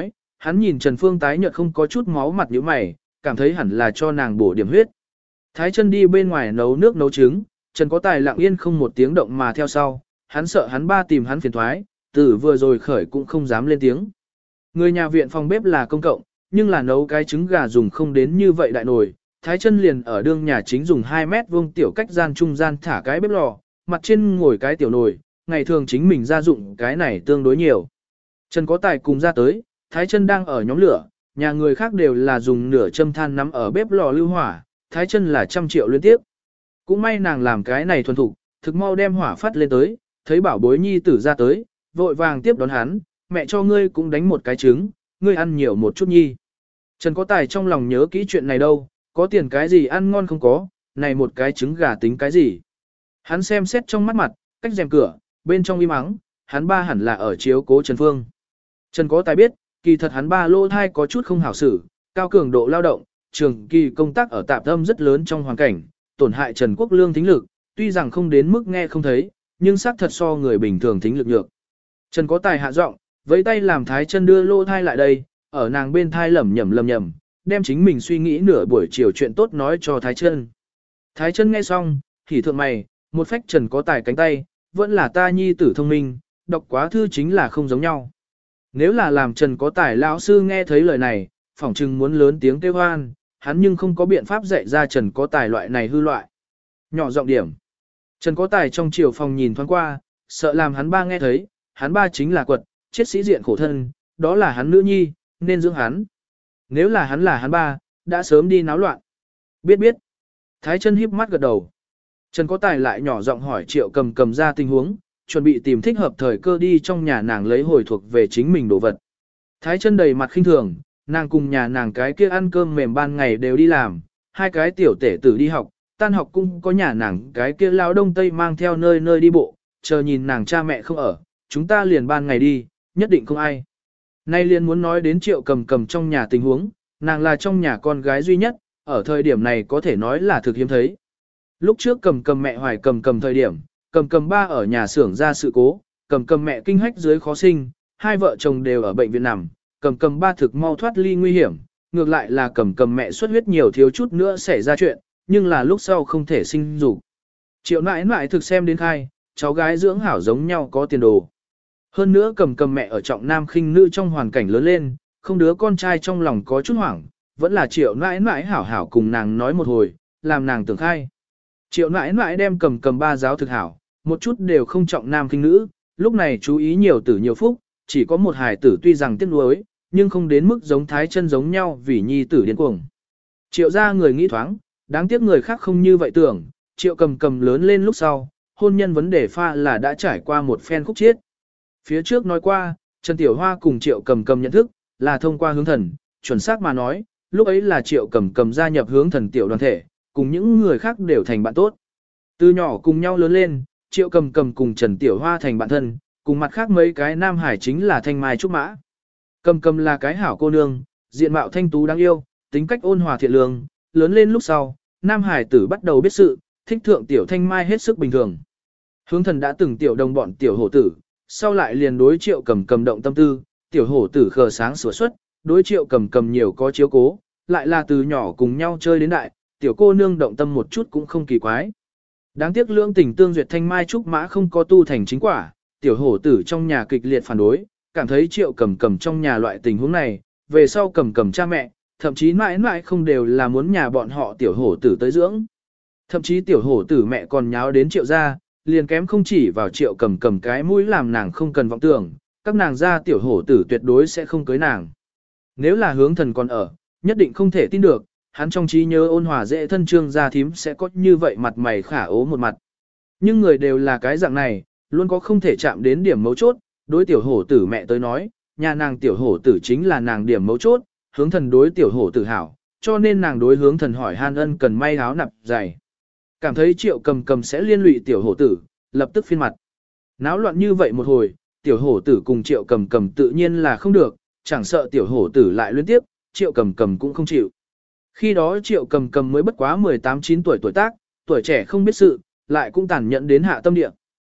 Hắn nhìn Trần Phương tái nhợt không có chút máu mặt như mày, cảm thấy hẳn là cho nàng bổ điểm huyết. Thái chân đi bên ngoài nấu nước nấu trứng, Trần có tài lặng yên không một tiếng động mà theo sau, hắn sợ hắn ba tìm hắn phiền thoái, từ vừa rồi khởi cũng không dám lên tiếng. Người nhà viện phòng bếp là công cộng, nhưng là nấu cái trứng gà dùng không đến như vậy đại nồi. Thái chân liền ở đương nhà chính dùng 2 mét vuông tiểu cách gian trung gian thả cái bếp lò, mặt trên ngồi cái tiểu nồi, ngày thường chính mình gia dụng cái này tương đối nhiều. Trần có tài cùng ra tới, Thái chân đang ở nhóm lửa, nhà người khác đều là dùng nửa châm than nắm ở bếp lò lưu hỏa, Thái chân là 100 triệu liên tiếp. Cũng may nàng làm cái này thuần thục, thực mau đem hỏa phát lên tới, thấy bảo bối nhi tử ra tới, vội vàng tiếp đón hắn, mẹ cho ngươi cũng đánh một cái trứng, ngươi ăn nhiều một chút nhi. Trần có tài trong lòng nhớ kỹ chuyện này đâu, có tiền cái gì ăn ngon không có, này một cái trứng gà tính cái gì. Hắn xem xét trong mắt mặt, cách rèm cửa, bên trong im ắng, hắn ba hẳn là ở chiếu cố Trần Phương. Trần có tài biết, kỳ thật hắn ba lô thai có chút không hảo xử, cao cường độ lao động, trường kỳ công tác ở tạp âm rất lớn trong hoàn cảnh, tổn hại Trần Quốc Lương thính lực, tuy rằng không đến mức nghe không thấy, nhưng xác thật so người bình thường thính lực nhược. Trần có tài hạ giọng, với tay làm Thái chân đưa lô thai lại đây, ở nàng bên thai lẩm nhẩm, đem chính mình suy nghĩ nửa buổi chiều chuyện tốt nói cho Thái chân. Thái chân nghe xong, thì thượng mày, một phách Trần có tài cánh tay, vẫn là ta nhi tử thông minh, đọc quá thư chính là không giống nhau. Nếu là làm Trần có tài lão sư nghe thấy lời này, phỏng chừng muốn lớn tiếng kêu hoan, hắn nhưng không có biện pháp dạy ra Trần có tài loại này hư loại. Nhỏ giọng điểm. Trần có tài trong chiều phòng nhìn thoáng qua, sợ làm hắn ba nghe thấy, hắn ba chính là quật, chết sĩ diện khổ thân, đó là hắn nữ nhi, nên dưỡng hắn. Nếu là hắn ba, đã sớm đi náo loạn. Biết biết. Thái chân híp mắt gật đầu. Trần có tài lại nhỏ giọng hỏi Triệu Cầm ra tình huống, chuẩn bị tìm thích hợp thời cơ đi trong nhà nàng lấy hồi thuộc về chính mình đồ vật. Thái chân đầy mặt khinh thường, nàng cùng nhà nàng cái kia ăn cơm mềm ban ngày đều đi làm, 2 cái tiểu tể tử đi học, tan học cũng có nhà nàng cái kia lao đông tây mang theo nơi nơi đi bộ, chờ nhìn nàng cha mẹ không ở, chúng ta liền ban ngày đi, nhất định không ai. Nay liền muốn nói đến Triệu Cầm trong nhà tình huống, nàng là trong nhà con gái duy nhất, ở thời điểm này có thể nói là thực hiếm thấy. Lúc trước Cầm mẹ hoài Cầm thời điểm, Cầm ba ở nhà xưởng ra sự cố, Cầm mẹ kinh hách dưới khó sinh, 2 vợ chồng đều ở bệnh viện nằm, Cầm ba thực mau thoát ly nguy hiểm, ngược lại là Cầm mẹ xuất huyết nhiều thiếu chút nữa xảy ra chuyện, nhưng là lúc sau không thể sinh dục. Triệu nãi nãi thực xem đến khai, cháu gái dưỡng hảo giống nhau có tiền đồ. Hơn nữa Cầm mẹ ở trọng nam khinh nữ trong hoàn cảnh lớn lên, không đứa con trai trong lòng có chút hoảng, vẫn là Triệu nãi nãi hảo hảo cùng nàng nói một hồi, làm nàng tưởng khai. Triệu nãi nãi đem Cầm ba giáo thực hảo, một chút đều không trọng nam khinh nữ, lúc này chú ý nhiều tử nhiều phúc, chỉ có một hài tử tuy rằng tiếc nuối, nhưng không đến mức giống Thái chân giống nhau vì nhi tử điên cuồng. Triệu ra người nghĩ thoáng, đáng tiếc người khác không như vậy tưởng, Triệu Cầm lớn lên lúc sau, hôn nhân vấn đề pha là đã trải qua một phen khúc chiết. Phía trước nói qua, Trần Tiểu Hoa cùng Triệu Cầm nhận thức, là thông qua hướng thần, chuẩn xác mà nói, lúc ấy là Triệu Cầm gia nhập hướng thần tiểu đoàn thể, cùng những người khác đều thành bạn tốt. Từ nhỏ cùng nhau lớn lên, Triệu Cầm cùng Trần Tiểu Hoa thành bạn thân, cùng mặt khác mấy cái nam hải chính là Thanh Mai Trúc Mã. Cầm là cái hảo cô nương, diện mạo thanh tú đáng yêu, tính cách ôn hòa thiện lương, lớn lên lúc sau, nam hải tử bắt đầu biết sự, thích thượng Tiểu Thanh Mai hết sức bình thường. Hướng thần đã từng tiểu đồng bọn Tiểu Hổ Tử, sau lại liền đối Triệu Cầm động tâm tư, Tiểu Hổ Tử khờ sáng sủa xuất, đối Triệu Cầm nhiều có chiếu cố, lại là từ nhỏ cùng nhau chơi đến đại, tiểu cô nương động tâm một chút cũng không kỳ quái. Đáng tiếc lưỡng tình tương duyệt Thanh Mai Trúc Mã không có tu thành chính quả, Tiểu Hổ Tử trong nhà kịch liệt phản đối, cảm thấy Triệu Cầm trong nhà loại tình huống này, về sau Cầm cha mẹ, thậm chí mãi mãi không đều là muốn nhà bọn họ Tiểu Hổ Tử tới dưỡng. Thậm chí Tiểu Hổ Tử mẹ còn nháo đến Triệu gia, liền kém không chỉ vào Triệu Cầm cái mũi làm nàng không cần vọng tưởng, các nàng gia Tiểu Hổ Tử tuyệt đối sẽ không cưới nàng. Nếu là hướng thần còn ở, nhất định không thể tin được, hắn trong trí nhớ ôn hòa dễ thân Trương gia thím sẽ có như vậy mặt mày khả ố một mặt. Nhưng người đều là cái dạng này, luôn có không thể chạm đến điểm mấu chốt, đối Tiểu Hổ Tử mẹ tới nói, nhà nàng Tiểu Hổ Tử chính là nàng điểm mấu chốt, hướng thần đối Tiểu Hổ Tử hảo, cho nên nàng đối hướng thần hỏi han ân cần may áo nạp dày. Cảm thấy Triệu Cầm sẽ liên lụy Tiểu Hổ Tử, lập tức phiên mặt. Náo loạn như vậy một hồi, Tiểu Hổ Tử cùng Triệu Cầm tự nhiên là không được, chẳng sợ Tiểu Hổ Tử lại liên tiếp, Triệu Cầm cũng không chịu. Khi đó Triệu Cầm mới bất quá 18-9 tuổi tác, tuổi trẻ không biết sự, lại cũng tàn nhẫn đến hạ tâm địa.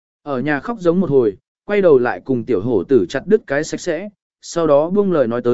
Ở nhà khóc giống một hồi, quay đầu lại cùng Tiểu Hổ Tử chặt đứt cái sạch sẽ, sau đó buông lời nói tới,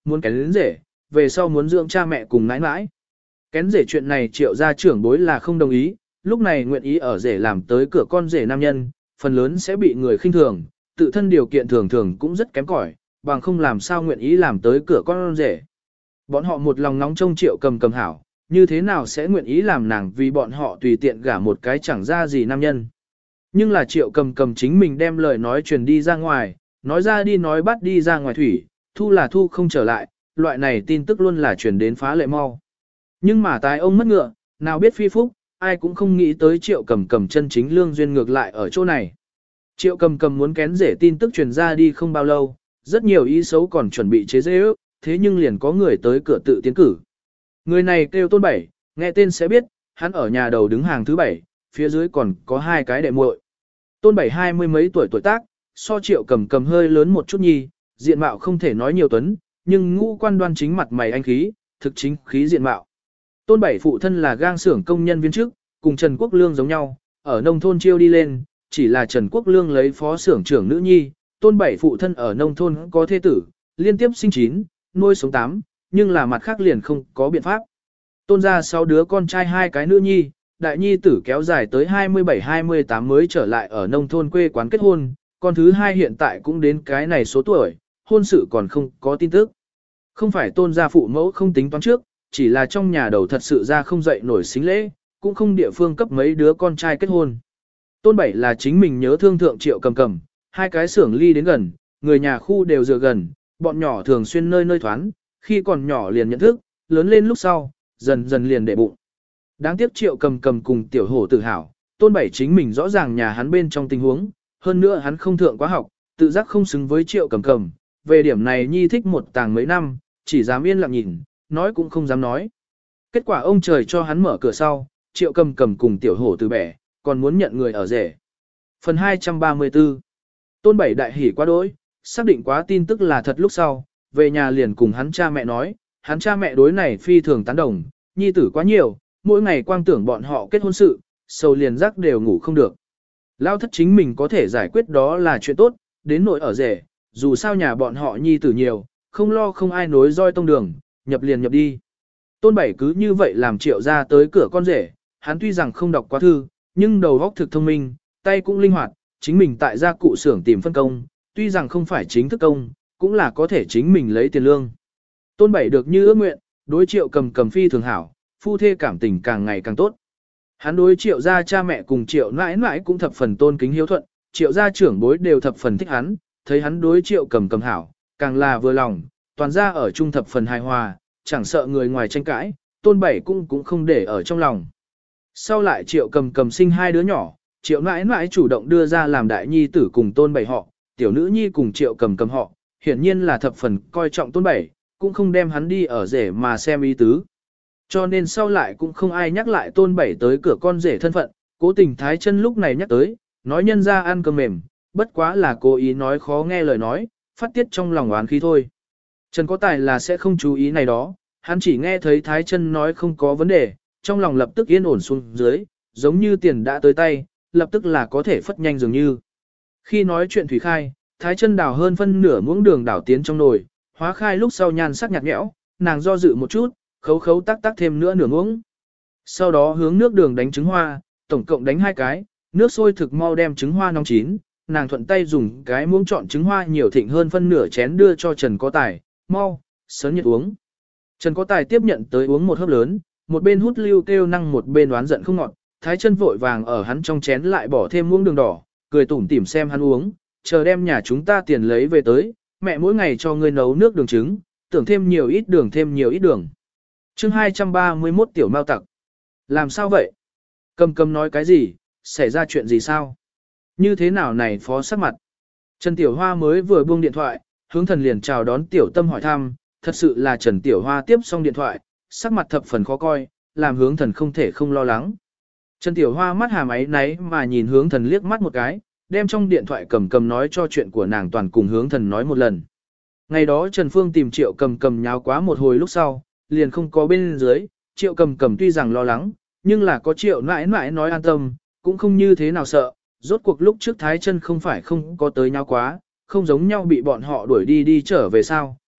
muốn kén đến rể, về sau muốn dưỡng cha mẹ cùng nãi nãi. Kén rể chuyện này Triệu gia trưởng bối là không đồng ý, lúc này nguyện ý ở rể làm tới cửa con rể nam nhân, phần lớn sẽ bị người khinh thường, tự thân điều kiện thường thường cũng rất kém cỏi, bằng không làm sao nguyện ý làm tới cửa con rể. Bọn họ một lòng nóng trông Triệu Cầm Cầm hảo, như thế nào sẽ nguyện ý làm nàng vì bọn họ tùy tiện gả một cái chẳng ra gì nam nhân. Nhưng là Triệu Cầm Cầm chính mình đem lời nói truyền đi ra ngoài, nói ra đi nói bắt đi ra ngoài thủy, thu là thu không trở lại, loại này tin tức luôn là truyền đến phá lệ mau. Nhưng mà tài ông mất ngựa, nào biết phi phúc, ai cũng không nghĩ tới Triệu Cầm Cầm chân chính lương duyên ngược lại ở chỗ này. Triệu Cầm Cầm muốn kén rể tin tức truyền ra đi không bao lâu, rất nhiều ý xấu còn chuẩn bị chế giễu, thế nhưng liền có người tới cửa tự tiến cử. Người này kêu Tôn Bảy, nghe tên sẽ biết, hắn ở nhà đầu đứng hàng thứ 7, phía dưới còn có 2 cái đệ muội. Tôn Bảy 20 mấy tuổi tuổi tác, so Triệu Cầm Cầm hơi lớn một chút nhi, diện mạo không thể nói nhiều tuấn, nhưng ngũ quan đoan chính mặt mày anh khí, thực chính khí diện mạo. Tôn Bảy phụ thân là gang xưởng công nhân viên chức, cùng Trần Quốc Lương giống nhau, ở nông thôn chiêu đi lên, chỉ là Trần Quốc Lương lấy phó xưởng trưởng nữ nhi, Tôn Bảy phụ thân ở nông thôn có thê tử, liên tiếp sinh 9, nuôi sống 8, nhưng là mặt khác liền không có biện pháp. Tôn ra 6 đứa con trai 2 cái nữ nhi, đại nhi tử kéo dài tới 27-28 mới trở lại ở nông thôn quê quán kết hôn, con thứ 2 hiện tại cũng đến cái này số tuổi, hôn sự còn không có tin tức. Không phải Tôn gia phụ mẫu không tính toán trước, chỉ là trong nhà đầu thật sự ra không dậy nổi xính lễ, cũng không địa phương cấp mấy đứa con trai kết hôn. Tôn Bảy là chính mình nhớ thương thượng Triệu Cầm Cầm, 2 cái xưởng ly đến gần, người nhà khu đều dựa gần, bọn nhỏ thường xuyên nơi nơi thoán, khi còn nhỏ liền nhận thức, lớn lên lúc sau, dần dần liền đệ bụng. Đáng tiếc Triệu Cầm Cầm cùng tiểu hổ tự hào, Tôn Bảy chính mình rõ ràng nhà hắn bên trong tình huống, hơn nữa hắn không thượng quá học, tự giác không xứng với Triệu Cầm Cầm, về điểm này nhi thích một tàng mấy năm, chỉ dám yên lặng nhìn, nói cũng không dám nói. Kết quả ông trời cho hắn mở cửa sau, Triệu Cầm Cầm cùng tiểu hổ từ bẻ, còn muốn nhận người ở rể. Phần 234 Tôn Bảy đại hỉ quá đỗi, xác định quá tin tức là thật lúc sau, về nhà liền cùng hắn cha mẹ nói, hắn cha mẹ đối này phi thường tán đồng, nhi tử quá nhiều, mỗi ngày quang tưởng bọn họ kết hôn sự, sầu liền giấc đều ngủ không được. Lao thất chính mình có thể giải quyết đó là chuyện tốt, đến nội ở rể, dù sao nhà bọn họ nhi tử nhiều, không lo không ai nối roi tông đường, nhập liền nhập đi. Tôn Bảy cứ như vậy làm Triệu ra tới cửa con rể, hắn tuy rằng không đọc quá thư, nhưng đầu óc thực thông minh, tay cũng linh hoạt, chính mình tại gia cụ xưởng tìm phân công, tuy rằng không phải chính thức công, cũng là có thể chính mình lấy tiền lương. Tôn Bảy được như ước nguyện, đối Triệu Cầm Cầm phi thường hảo, phu thê cảm tình càng ngày càng tốt. Hắn đối Triệu gia cha mẹ cùng Triệu nãi nãi cũng thập phần tôn kính hiếu thuận, Triệu gia trưởng bối đều thập phần thích hắn, thấy hắn đối Triệu Cầm Cầm hảo, càng là vừa lòng, toàn gia ở chung thập phần hài hòa, chẳng sợ người ngoài tranh cãi, Tôn Bảy cũng không để ở trong lòng. Sau lại Triệu Cầm Cầm sinh 2 đứa nhỏ, Triệu nãi nãi chủ động đưa ra làm đại nhi tử cùng Tôn Bảy họ, tiểu nữ nhi cùng Triệu Cầm Cầm họ, hiển nhiên là thập phần coi trọng Tôn Bảy, cũng không đem hắn đi ở rể mà xem ý tứ. Cho nên sau lại cũng không ai nhắc lại Tôn Bảy tới cửa con rể thân phận, cố tình Thái Chân lúc này nhắc tới, nói nhân ra ăn cơm mềm, bất quá là cố ý nói khó nghe lời nói, phát tiết trong lòng oán khí thôi. Trần Có Tài là sẽ không chú ý này đó, hắn chỉ nghe thấy Thái Chân nói không có vấn đề, trong lòng lập tức yên ổn xuống dưới, giống như tiền đã tới tay, lập tức là có thể phất nhanh dường như. Khi nói chuyện thủy khai, Thái Chân đào hơn phân nửa muỗng đường đảo tiến trong nồi, hóa khai lúc sau nhan sắc nhạt nhẽo, nàng do dự một chút, khấu khấu tác tác thêm nữa nửa muỗng. Sau đó hướng nước đường đánh trứng hoa, tổng cộng đánh 2 cái, nước sôi thực mau đem trứng hoa nóng chín, nàng thuận tay dùng cái muỗng chọn trứng hoa nhiều thịnh hơn phân nửa chén đưa cho Trần Có Tài, mau, sớm nhiệt uống. Trần Có Tài tiếp nhận tới uống một hớp lớn, một bên hút lưu kêu năng một bên đoán giận không ngọt, Thái Chân vội vàng ở hắn trong chén lại bỏ thêm muỗng đường đỏ, cười tủm tỉm xem hắn uống, chờ đem nhà chúng ta tiền lấy về tới, mẹ mỗi ngày cho ngươi nấu nước đường trứng, tưởng thêm nhiều ít đường thêm nhiều ít đường. Chương 231 tiểu mao tặc. Làm sao vậy? Cầm Cầm nói cái gì? Xảy ra chuyện gì sao? Như thế nào này phó sắc mặt? Trần Tiểu Hoa mới vừa buông điện thoại, Hướng Thần liền chào đón Tiểu Tâm hỏi thăm, thật sự là Trần Tiểu Hoa tiếp xong điện thoại, sắc mặt thập phần khó coi, làm Hướng Thần không thể không lo lắng. Trần Tiểu Hoa mắt hàm ấy náy mà nhìn Hướng Thần liếc mắt một cái, đem trong điện thoại Cầm Cầm nói cho chuyện của nàng toàn cùng Hướng Thần nói một lần. Ngày đó Trần Phương tìm Triệu Cầm Cầm nháo quá một hồi lúc sau, liền không có bên dưới, Triệu Cầm Cầm tuy rằng lo lắng, nhưng là có Triệu nãi nãi nói an tâm, cũng không như thế nào sợ, rốt cuộc lúc trước Thái Chân không phải không có tới nháo quá, không giống nhau bị bọn họ đuổi đi trở về sao,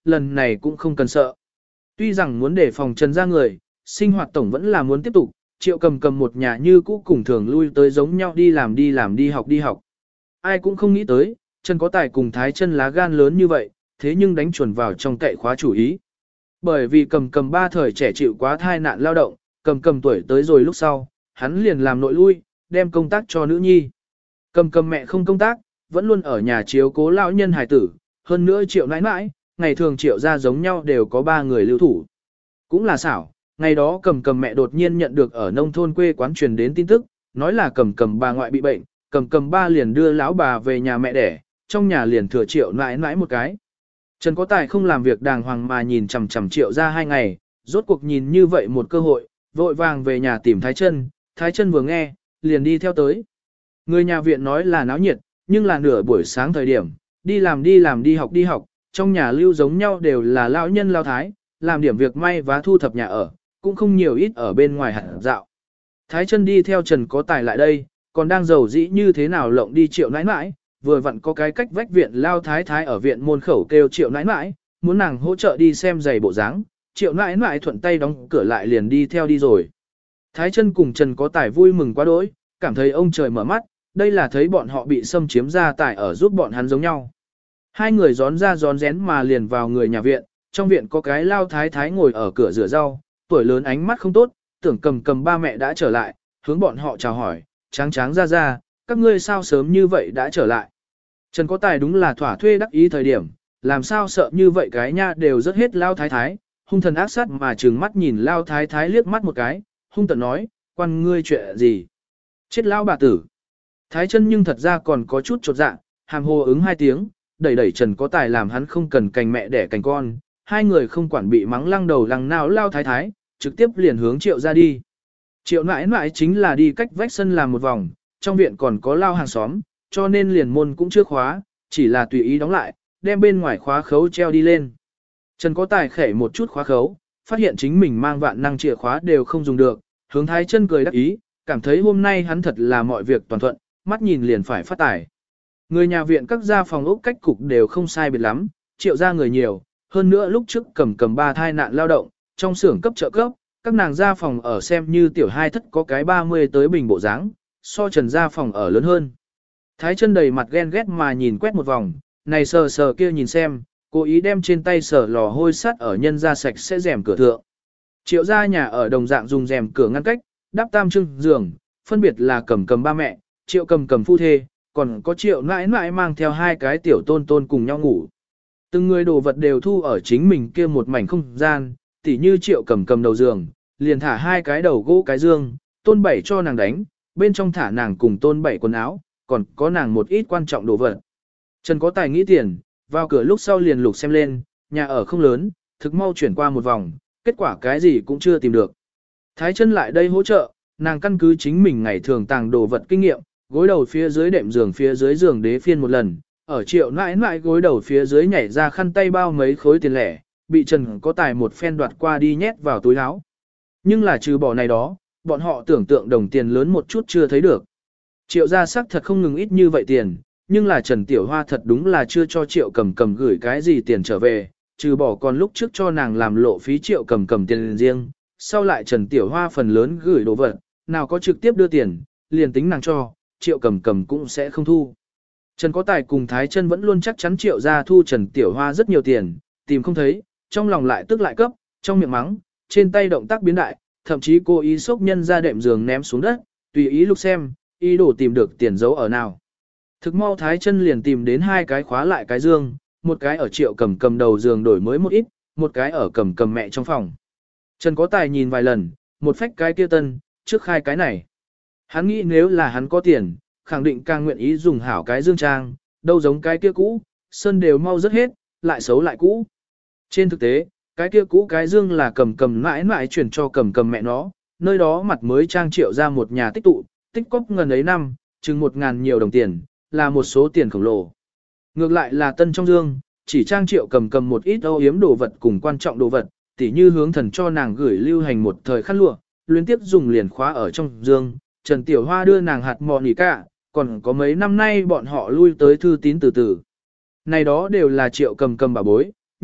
lần này cũng không cần sợ. Tuy rằng muốn để phòng Trần ra người, sinh hoạt tổng vẫn là muốn tiếp tục, Triệu Cầm Cầm một nhà như cũ cùng thường lui tới giống nhau đi làm đi học. Ai cũng không nghĩ tới, Trần có tài cùng Thái Chân lá gan lớn như vậy, thế nhưng đánh chuẩn vào trong cậy khóa chủ ý. Bởi vì Cầm Cầm ba thời trẻ chịu quá thai nạn lao động, Cầm Cầm tuổi tới rồi lúc sau, hắn liền làm nội lui, đem công tác cho nữ nhi. Cầm Cầm mẹ không công tác, vẫn luôn ở nhà chiếu cố lão nhân hài tử, hơn nữa Triệu nãi nãi, ngày thường Triệu ra giống nhau đều có 3 người lưu thủ. Cũng là xảo, ngày đó Cầm Cầm mẹ đột nhiên nhận được ở nông thôn quê quán truyền đến tin tức, nói là Cầm Cầm bà ngoại bị bệnh, Cầm Cầm ba liền đưa lão bà về nhà mẹ đẻ, trong nhà liền thừa Triệu nãi nãi một cái. Trần có tài không làm việc đàng hoàng mà nhìn chằm chằm Triệu ra 2 ngày, rốt cuộc nhìn như vậy một cơ hội, vội vàng về nhà tìm Thái Chân vừa nghe, liền đi theo tới. Người nhà viện nói là náo nhiệt, nhưng là nửa buổi sáng thời điểm, đi làm đi học, trong nhà lưu giống nhau đều là lão nhân lao thái, làm điểm việc may vá thu thập nhà ở, cũng không nhiều ít ở bên ngoài hạt dạo. Thái Chân đi theo Trần có tài lại đây, còn đang giàu dĩ như thế nào lộng đi Triệu nãi nãi, vừa vặn có cái cách vách viện lao thái ở viện môn khẩu kêu Triệu nãi nãi, muốn nàng hỗ trợ đi xem giày bộ dáng. Triệu nãi nãi thuận tay đóng cửa lại liền đi theo đi rồi. Thái Chân cùng Trần có tài vui mừng quá đỗi, cảm thấy ông trời mở mắt, đây là thấy bọn họ bị xâm chiếm gia tài ở giúp bọn hắn giống nhau. Hai người gión ra gión rén mà liền vào người nhà viện, trong viện có cái lao thái ngồi ở cửa rửa rau, tuổi lớn ánh mắt không tốt, tưởng cầm ba mẹ đã trở lại, hướng bọn họ chào hỏi, tráng ra, các ngươi sao sớm như vậy đã trở lại. Trần có tài đúng là thỏa thuê đắc ý thời điểm, làm sao sợ như vậy cái nha đều rất hết lao thái, hung thần ác sát mà trừng mắt nhìn lao thái liếc mắt một cái, hung tợn nói, quan ngươi chuyện gì. Chết lao bà tử. Thái Chân nhưng thật ra còn có chút chột dạ, hàm hồ ứng 2 tiếng, đẩy Trần có tài làm hắn không cần cành mẹ đẻ cành con, hai người không quản bị mắng lăng đầu lăng nào lao thái, trực tiếp liền hướng Triệu ra đi. Triệu nãi nãi chính là đi cách vách sân làm một vòng, trong viện còn có lao hàng xóm, cho nên liền môn cũng chưa khóa, chỉ là tùy ý đóng lại, đem bên ngoài khóa khấu treo đi lên. Trần có tài khẽ một chút khóa khấu, phát hiện chính mình mang vạn năng chìa khóa đều không dùng được, hướng Thái Chân cười đắc ý, cảm thấy hôm nay hắn thật là mọi việc toàn thuận, mắt nhìn liền phải phát tài. Người nhà viện các gia phòng ốc cách cục đều không sai biệt lắm, Triệu ra người nhiều, hơn nữa lúc trước cầm ba thai nạn lao động, trong xưởng cấp trợ cấp, các nàng gia phòng ở xem như tiểu hai thất có cái 30 tới bình bộ dáng, so Trần gia phòng ở lớn hơn. Thái Chân đầy mặt ghen ghét mà nhìn quét một vòng, này sờ kia nhìn xem, cố ý đem trên tay sờ lò hôi sắt ở nhân ra sạch sẽ rèm cửa thượng. Triệu gia nhà ở đồng dạng dùng rèm cửa ngăn cách, đắp tam trưng giường, phân biệt là cầm ba mẹ, Triệu cầm phu thê, còn có Triệu nãi nãi mang theo 2 cái tiểu tôn cùng nhau ngủ. Từng người đồ vật đều thu ở chính mình kia một mảnh không gian, tỉ như Triệu cầm đầu giường, liền thả 2 cái đầu gỗ cái dương, tôn bảy cho nàng đánh, bên trong thả nàng cùng tôn bảy quần áo, còn có nàng một ít quan trọng đồ vật. Trần có tài nghĩ tiền, vào cửa lúc sau liền lục xem lên, nhà ở không lớn, thực mau chuyển qua một vòng, kết quả cái gì cũng chưa tìm được. Thái Chân lại đây hỗ trợ, nàng căn cứ chính mình ngày thường tàng đồ vật kinh nghiệm, gối đầu phía dưới đệm giường phía dưới giường đế phiên một lần, ở Triệu nãi nãi gối đầu phía dưới nhảy ra khăn tay bao mấy khối tiền lẻ, bị Trần có tài một phen đoạt qua đi nhét vào túi áo. Nhưng là trừ bỏ này đó, bọn họ tưởng tượng đồng tiền lớn một chút chưa thấy được. Triệu gia sắc thật không ngừng ít như vậy tiền, nhưng là Trần Tiểu Hoa thật đúng là chưa cho Triệu cầm gửi cái gì tiền trở về, trừ bỏ còn lúc trước cho nàng làm lộ phí Triệu cầm tiền riêng, sau lại Trần Tiểu Hoa phần lớn gửi đồ vật, nào có trực tiếp đưa tiền, liền tính nàng cho, Triệu cầm cũng sẽ không thu. Trần có tài cùng Thái Chân vẫn luôn chắc chắn Triệu gia thu Trần Tiểu Hoa rất nhiều tiền, tìm không thấy, trong lòng lại tức lại cấp, trong miệng mắng, trên tay động tác biến đại, thậm chí cố ý xốc nhân ra đệm giường ném xuống đất, tùy ý lục xem, ý đồ tìm được tiền giấu ở nào. Thực mau Thái Chân liền tìm đến 2 cái khóa lại cái dương, một cái ở Triệu cầm đầu giường đổi mới một ít, một cái ở cầm mẹ trong phòng. Trần có tài nhìn vài lần, một phách cái kia tân, trước khai cái này. Hắn nghĩ nếu là hắn có tiền, khẳng định càng nguyện ý dùng hảo cái dương trang, đâu giống cái kia cũ, sơn đều mau rất hết, lại xấu lại cũ. Trên thực tế, cái kia cũ cái dương là cầm mãi chuyển cho cầm mẹ nó, nơi đó mặt mới trang Triệu ra một nhà tích tụ, tích cóp ngần ấy năm, chừng 1.000 nhiều đồng tiền, là một số tiền khổng lồ. Ngược lại là tân trong dương, chỉ trang Triệu cầm một ít âu yếm đồ vật cùng quan trọng đồ vật, tỉ như hướng thần cho nàng gửi lưu hành một thời khăn lụa, liên tiếp dùng liền khóa ở trong dương, Trần Tiểu Hoa đưa nàng hạt mò nỉ cả, còn có mấy năm nay bọn họ lui tới thư tín từ từ. Này đó đều là Triệu cầm bà bối,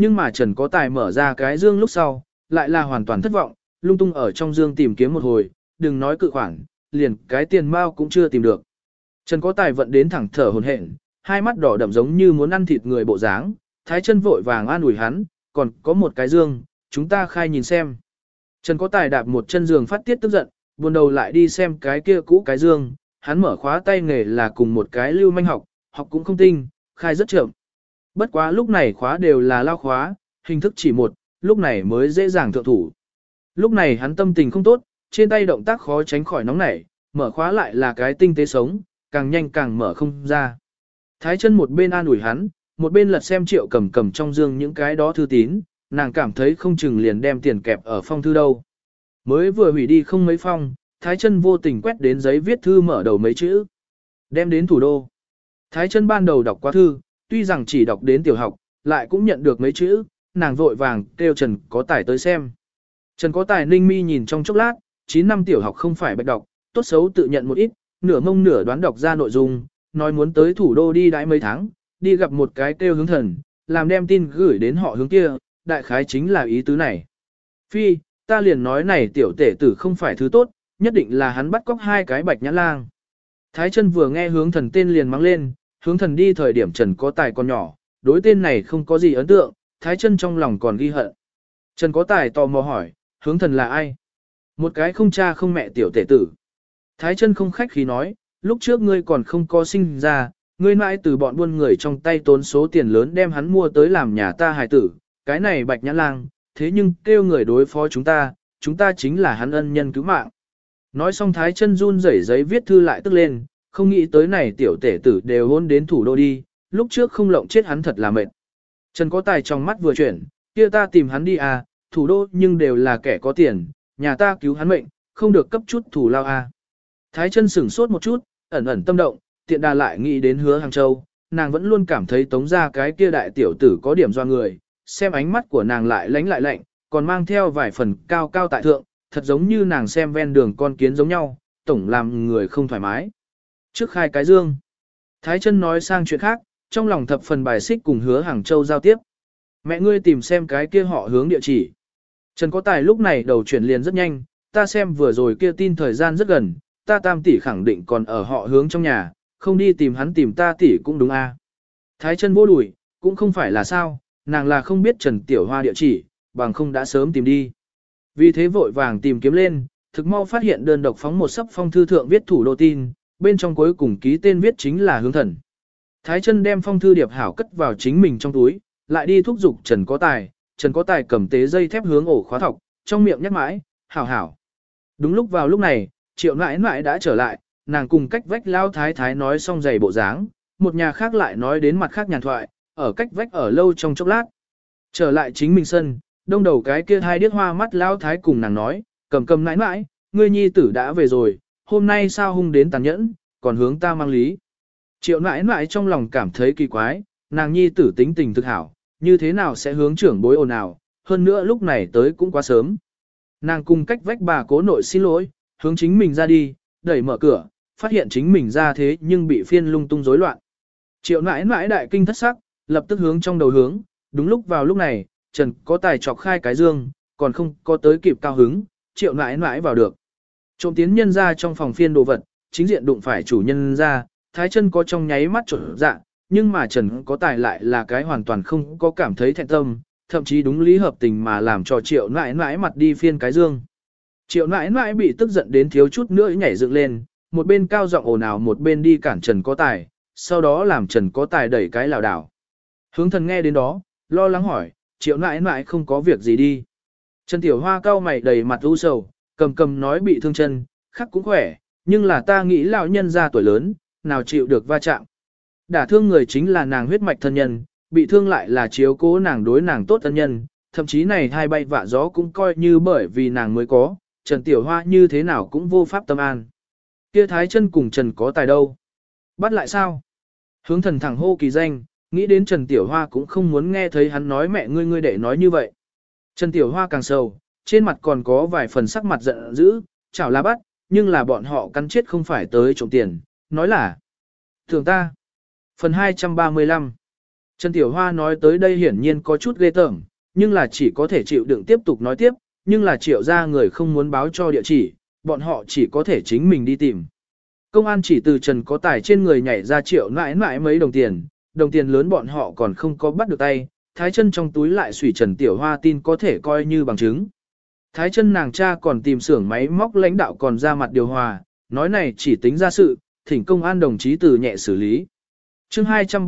nhưng mà Trần Có Tài mở ra cái dương lúc sau, lại là hoàn toàn thất vọng, lung tung ở trong dương tìm kiếm một hồi, đừng nói cự khoản, liền cái tiền mao cũng chưa tìm được. Trần Có Tài vận đến thẳng thở hổn hển, hai mắt đỏ đậm giống như muốn ăn thịt người bộ dáng, Thái Chân vội vàng an ủi hắn, còn có một cái dương, chúng ta khai nhìn xem. Trần Có Tài đạp một chân giường phát tiết tức giận, buồn đầu lại đi xem cái kia cũ cái dương, hắn mở khóa tay nghề là cùng một cái lưu manh học, học cũng không tinh, khai rất chậm. Bất quá lúc này khóa đều là lao khóa, hình thức chỉ một, lúc này mới dễ dàng thượng thủ. Lúc này hắn tâm tình không tốt, trên tay động tác khó tránh khỏi nóng nảy, mở khóa lại là cái tinh tế sống, càng nhanh càng mở không ra. Thái Chân một bên an ủi hắn, một bên lật xem Triệu Cầm Cầm trong dương những cái đó thư tín, nàng cảm thấy không chừng liền đem tiền kẹp ở phong thư đâu. Mới vừa hủy đi không mấy phong, Thái Chân vô tình quét đến giấy viết thư mở đầu mấy chữ. Đem đến thủ đô. Thái Chân ban đầu đọc qua thư, tuy rằng chỉ đọc đến tiểu học, lại cũng nhận được mấy chữ, nàng vội vàng kêu Trần Có Tài tới xem. Trần Có Tài ninh mi nhìn trong chốc lát, 9 năm tiểu học không phải bạch đọc, tốt xấu tự nhận một ít, nửa mông nửa đoán đọc ra nội dung, nói muốn tới thủ đô đi đãi mấy tháng, đi gặp một cái kêu Hướng Thần, làm đem tin gửi đến họ Hướng kia, đại khái chính là ý tứ này. Phi, ta liền nói này tiểu tể tử không phải thứ tốt, nhất định là hắn bắt cóc hai cái bạch nhã lang. Thái Chân vừa nghe Hướng Thần tên liền mắng lên, Hướng Thần đi thời điểm Trần Có Tài còn nhỏ, đối tên này không có gì ấn tượng, Thái Chân trong lòng còn ghi hận. Trần Có Tài tò mò hỏi, Hướng Thần là ai? Một cái không cha không mẹ tiểu tể tử. Thái Chân không khách khí nói, lúc trước ngươi còn không có sinh ra, ngươi mãi từ bọn buôn người trong tay tốn số tiền lớn đem hắn mua tới làm nhà ta hài tử, cái này bạch nhã lang, thế nhưng kêu người đối phó chúng ta chính là hắn ân nhân cứu mạng. Nói xong Thái Chân run rẩy giấy viết thư lại tức lên, không nghĩ tới này tiểu tể tử đều hôn đến thủ đô đi, lúc trước không lộng chết hắn thật là mệt. Trần Có Tài trong mắt vừa chuyển, kia ta tìm hắn đi à, thủ đô nhưng đều là kẻ có tiền, nhà ta cứu hắn mệnh, không được cấp chút thủ lao à. Thái Chân sửng sốt một chút, ẩn ẩn tâm động, tiện đà lại nghĩ đến Hứa Hàng Châu, nàng vẫn luôn cảm thấy Tống gia cái kia đại tiểu tử có điểm doa người, xem ánh mắt của nàng lại lánh lại lạnh, còn mang theo vài phần cao cao tại thượng, thật giống như nàng xem ven đường con kiến giống nhau, tổng làm người không thoải mái. Trước khai cái dương, Thái Chân nói sang chuyện khác, trong lòng thập phần bài xích cùng Hứa Hàng Châu giao tiếp. Mẹ ngươi tìm xem cái kia họ Hướng địa chỉ. Trần Có Tài lúc này đầu chuyển liền rất nhanh, ta xem vừa rồi kia tin thời gian rất gần, ta Tam tỷ khẳng định còn ở họ Hướng trong nhà, không đi tìm hắn tìm ta tỷ cũng đúng a. Thái Chân vô đuổi, cũng không phải là sao, nàng là không biết Trần Tiểu Hoa địa chỉ, bằng không đã sớm tìm đi. Vì thế vội vàng tìm kiếm lên, thực mau phát hiện đơn độc phóng một sấp phong thư thượng viết thủ đô tin, bên trong cuối cùng ký tên viết chính là Hướng Thần. Thái Chân đem phong thư điệp hảo cất vào chính mình trong túi, lại đi thúc giục Trần Có Tài, Trần Có Tài cầm tế dây thép hướng ổ khóa thọc, trong miệng nhắc mãi, hảo hảo. Đúng lúc vào lúc này, Triệu nãi nãi đã trở lại, nàng cùng cách vách lao thái thái nói xong giày bộ dáng, một nhà khác lại nói đến mặt khác nhàn thoại, ở cách vách ở lâu trong chốc lát. Trở lại chính mình sân, đông đầu cái kia hai điếc hoa mắt lao thái cùng nàng nói, cầm cầm nãi nãi, ngươi nhi tử đã về rồi, hôm nay sao hung đến tàn nhẫn, còn hướng ta mang lý. Triệu nãi nãi trong lòng cảm thấy kỳ quái, nàng nhi tử tính tình thực hảo, như thế nào sẽ hướng trưởng bối ồn ào, hơn nữa lúc này tới cũng quá sớm. Nàng cùng cách vách bà cố nội xin lỗi, hướng chính mình ra đi, đẩy mở cửa, phát hiện chính mình ra thế nhưng bị phiên lung tung rối loạn. Triệu nãi nãi đại kinh thất sắc, lập tức hướng trong đầu hướng, đúng lúc vào lúc này, Trần Có Tài chọc khai cái dương, còn không có tới kịp cao hứng, Triệu nãi nãi vào được. Trộm tiến nhân ra trong phòng phiên đồ vật, chính diện đụng phải chủ nhân ra, Thái Chân có trong nháy mắt trộn dạ, nhưng mà Trần Có Tài lại là cái hoàn toàn không có cảm thấy thẹn tâm, thậm chí đúng lý hợp tình mà làm cho Triệu nãi nãi mặt đi phiên cái dương. Triệu nãi nãi bị tức giận đến thiếu chút nữa nhảy dựng lên, một bên cao giọng ồn ào một bên đi cản Trần Có Tài, sau đó làm Trần Có Tài đẩy cái lảo đảo. Hướng Thần nghe đến đó, lo lắng hỏi, Triệu nãi nãi không có việc gì đi. Trần Tiểu Hoa cau mày đầy mặt u sầu, cầm nói bị thương chân, khắc cũng khỏe, nhưng là ta nghĩ lão nhân ra tuổi lớn, nào chịu được va chạm. Đả thương người chính là nàng huyết mạch thân nhân, bị thương lại là chiếu cố nàng đối nàng tốt thân nhân, thậm chí này hai bay vạ gió cũng coi như bởi vì nàng mới có, Trần Tiểu Hoa như thế nào cũng vô pháp tâm an. Kia Thái Chân cùng Trần Có Tài đâu? Bắt lại sao? Hướng Thần thẳng hô kỳ danh, nghĩ đến Trần Tiểu Hoa cũng không muốn nghe thấy hắn nói mẹ ngươi để nói như vậy. Trần Tiểu Hoa càng sầu, trên mặt còn có vài phần sắc mặt giận dữ, chảo là bắt, nhưng là bọn họ cắn chết không phải tới trộm tiền, nói là thường ta. Phần 235 Trần Tiểu Hoa nói tới đây hiển nhiên có chút ghê tởm, nhưng là chỉ có thể chịu đựng tiếp tục nói tiếp, nhưng là Triệu gia người không muốn báo cho địa chỉ, bọn họ chỉ có thể chính mình đi tìm. Công an chỉ từ Trần có tài trên người nhảy ra Triệu nãi nãi mấy đồng tiền lớn bọn họ còn không có bắt được tay, Thái Chân trong túi lại xủy Trần Tiểu Hoa tin có thể coi như bằng chứng. Thái Chân nàng cha còn tìm xưởng máy móc lãnh đạo còn ra mặt điều hòa, nói này chỉ tính ra sự, thỉnh công an đồng chí từ nhẹ xử lý. Chương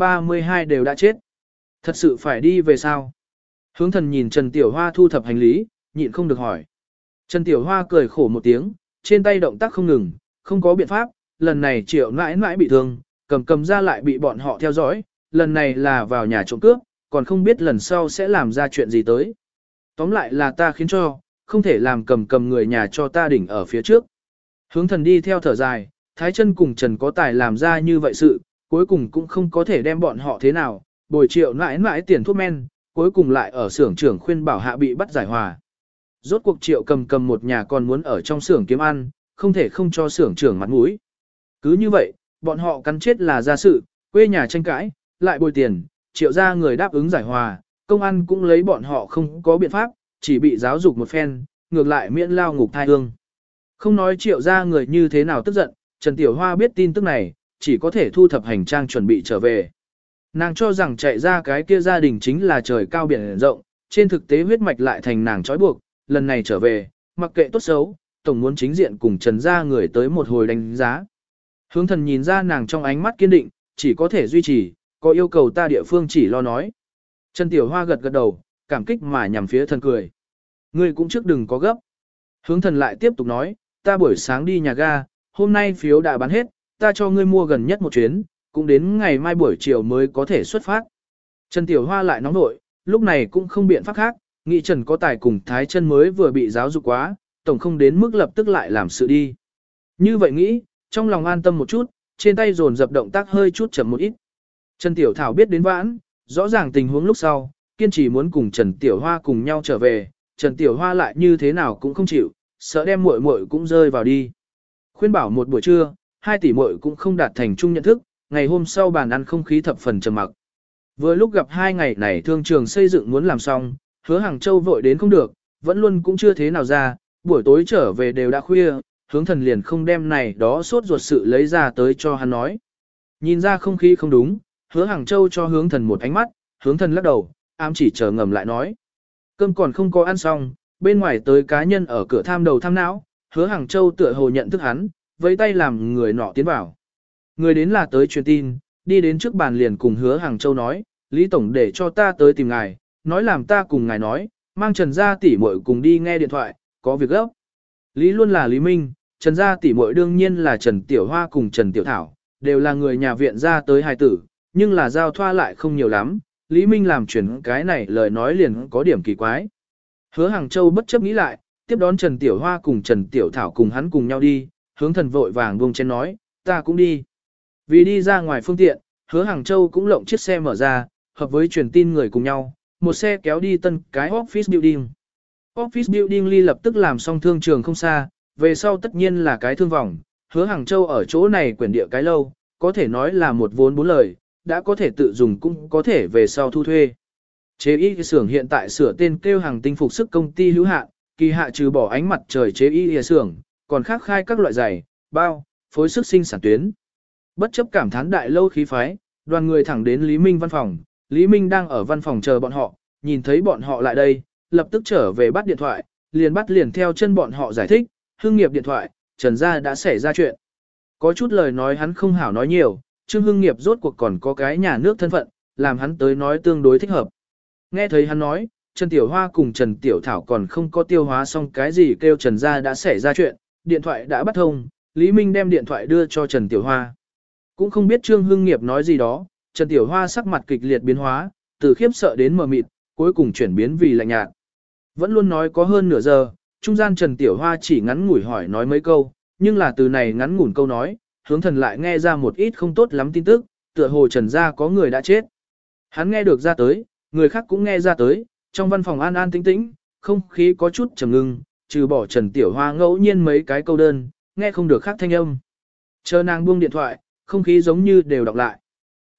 232 đều đã chết. Thật sự phải đi về sao? Hướng Thần nhìn Trần Tiểu Hoa thu thập hành lý, nhịn không được hỏi. Trần Tiểu Hoa cười khổ một tiếng, trên tay động tác không ngừng, không có biện pháp, lần này Triệu nãi nãi bị thương, cầm ra lại bị bọn họ theo dõi, lần này là vào nhà trộm cướp, còn không biết lần sau sẽ làm ra chuyện gì tới. Tóm lại là ta khiến cho, không thể làm cầm người nhà cho ta đỉnh ở phía trước. Hướng Thần đi theo thở dài, Thái Chân cùng Trần có tài làm ra như vậy sự, cuối cùng cũng không có thể đem bọn họ thế nào, bồi Triệu nãi nãi tiền thuốc men, cuối cùng lại ở xưởng trưởng khuyên bảo hạ bị bắt giải hòa. Rốt cuộc Triệu cầm một nhà còn muốn ở trong xưởng kiếm ăn, không thể không cho xưởng trưởng mặt mũi. Cứ như vậy, bọn họ cắn chết là ra sự, quê nhà tranh cãi, lại bồi tiền, Triệu gia người đáp ứng giải hòa, công an cũng lấy bọn họ không có biện pháp, chỉ bị giáo dục một phen, ngược lại miễn lao ngục thai hương. Không nói Triệu gia người như thế nào tức giận, Trần Tiểu Hoa biết tin tức này, chỉ có thể thu thập hành trang chuẩn bị trở về. Nàng cho rằng chạy ra cái kia gia đình chính là trời cao biển rộng, trên thực tế huyết mạch lại thành nàng trói buộc, lần này trở về, mặc kệ tốt xấu, tổng muốn chính diện cùng Trần gia người tới một hồi đánh giá. Hướng Thần nhìn ra nàng trong ánh mắt kiên định, chỉ có thể duy trì, có yêu cầu ta địa phương chỉ lo nói. Trần Tiểu Hoa gật gật đầu, cảm kích mà nhằm phía Thần cười. Ngươi cũng trước đừng có gấp. Hướng Thần lại tiếp tục nói, ta buổi sáng đi nhà ga, hôm nay phiếu đã bán hết, ta cho ngươi mua gần nhất một chuyến, cũng đến ngày mai buổi chiều mới có thể xuất phát. Trần Tiểu Hoa lại nóng nội, lúc này cũng không biện pháp khác, nghĩ Trần có tài cùng Thái Chân mới vừa bị giáo dục quá, tổng không đến mức lập tức lại làm sự đi. Như vậy nghĩ, trong lòng an tâm một chút, trên tay dồn dập động tác hơi chút chậm một ít. Trần Tiểu Thảo biết đến vãn, rõ ràng tình huống lúc sau, kiên trì muốn cùng Trần Tiểu Hoa cùng nhau trở về, Trần Tiểu Hoa lại như thế nào cũng không chịu, sợ đem muội muội cũng rơi vào đi. Khuyên bảo một buổi trưa, hai tỷ muội cũng không đạt thành chung nhận thức, ngày hôm sau bàn ăn không khí thập phần trầm mặc. Vừa lúc gặp hai ngày này thương trường xây dựng muốn làm xong, Hứa Hàng Châu vội đến không được, vẫn luôn cũng chưa thế nào ra, buổi tối trở về đều đã khuya, Hướng Thần liền không đem này đó sốt ruột sự lấy ra tới cho hắn nói. Nhìn ra không khí không đúng, Hứa Hàng Châu cho Hướng Thần một ánh mắt, Hướng Thần lắc đầu, ám chỉ chờ ngầm lại nói. Cơm còn không có ăn xong, bên ngoài tới cá nhân ở cửa tham đầu tham não, Hứa Hàng Châu tựa hồ nhận thức hắn, với tay làm người nọ tiến vào. Người đến là tới truyền tin, đi đến trước bàn liền cùng Hứa Hàng Châu nói, Lý Tổng để cho ta tới tìm ngài, nói làm ta cùng ngài nói, mang Trần gia tỷ muội cùng đi nghe điện thoại, có việc gấp. Lý luôn là Lý Minh, Trần gia tỷ muội đương nhiên là Trần Tiểu Hoa cùng Trần Tiểu Thảo, đều là người nhà viện ra tới hài tử, nhưng là giao thoa lại không nhiều lắm, Lý Minh làm chuyển cái này lời nói liền có điểm kỳ quái. Hứa Hàng Châu bất chấp nghĩ lại, tiếp đón Trần Tiểu Hoa cùng Trần Tiểu Thảo cùng hắn cùng nhau đi, Hướng Thần vội vàng buông chén nói, ta cũng đi. Vì đi ra ngoài phương tiện, Hứa Hàng Châu cũng lộng chiếc xe mở ra, hợp với truyền tin người cùng nhau, một xe kéo đi tân cái office building. Office building ly lập tức làm xong thương trường không xa, về sau tất nhiên là cái thương vòng, Hứa Hàng Châu ở chỗ này quyển địa cái lâu, có thể nói là một vốn bốn lời, đã có thể tự dùng cũng có thể về sau thu thuê. Chế y xưởng hiện tại sửa tên kêu Hàng Tinh phục sức công ty hữu hạn, kỳ hạ trừ bỏ ánh mặt trời chế y xưởng, còn khác khai các loại giày, bao, phối sức sinh sản tuyến. Bất chấp cảm thán đại lâu khí phái, đoàn người thẳng đến Lý Minh văn phòng, Lý Minh đang ở văn phòng chờ bọn họ, nhìn thấy bọn họ lại đây, lập tức trở về bắt điện thoại, liền theo chân bọn họ giải thích, Hưng Nghiệp điện thoại, Trần gia đã xảy ra chuyện. Có chút lời nói hắn không hảo nói nhiều, Trương Hưng Nghiệp rốt cuộc còn có cái nhà nước thân phận, làm hắn tới nói tương đối thích hợp. Nghe thấy hắn nói, Trần Tiểu Hoa cùng Trần Tiểu Thảo còn không có tiêu hóa xong cái gì kêu Trần gia đã xảy ra chuyện, điện thoại đã bắt thông, Lý Minh đem điện thoại đưa cho Trần Tiểu Hoa. Cũng không biết Trương Hưng Nghiệp nói gì đó, Trần Tiểu Hoa sắc mặt kịch liệt biến hóa, từ khiếp sợ đến mờ mịt, cuối cùng chuyển biến vì lạnh nhạt. Vẫn luôn nói có hơn nửa giờ, trung gian Trần Tiểu Hoa chỉ ngắn ngủi hỏi nói mấy câu, nhưng là từ này ngắn ngủn câu nói, Hướng Thần lại nghe ra một ít không tốt lắm tin tức, tựa hồ Trần gia có người đã chết. Hắn nghe được ra tới, người khác cũng nghe ra tới, trong văn phòng an an tĩnh tĩnh, không khí có chút trầm ngưng, trừ bỏ Trần Tiểu Hoa ngẫu nhiên mấy cái câu đơn, nghe không được khác thanh âm. Chờ nàng buông điện thoại, không khí giống như đều đọc lại.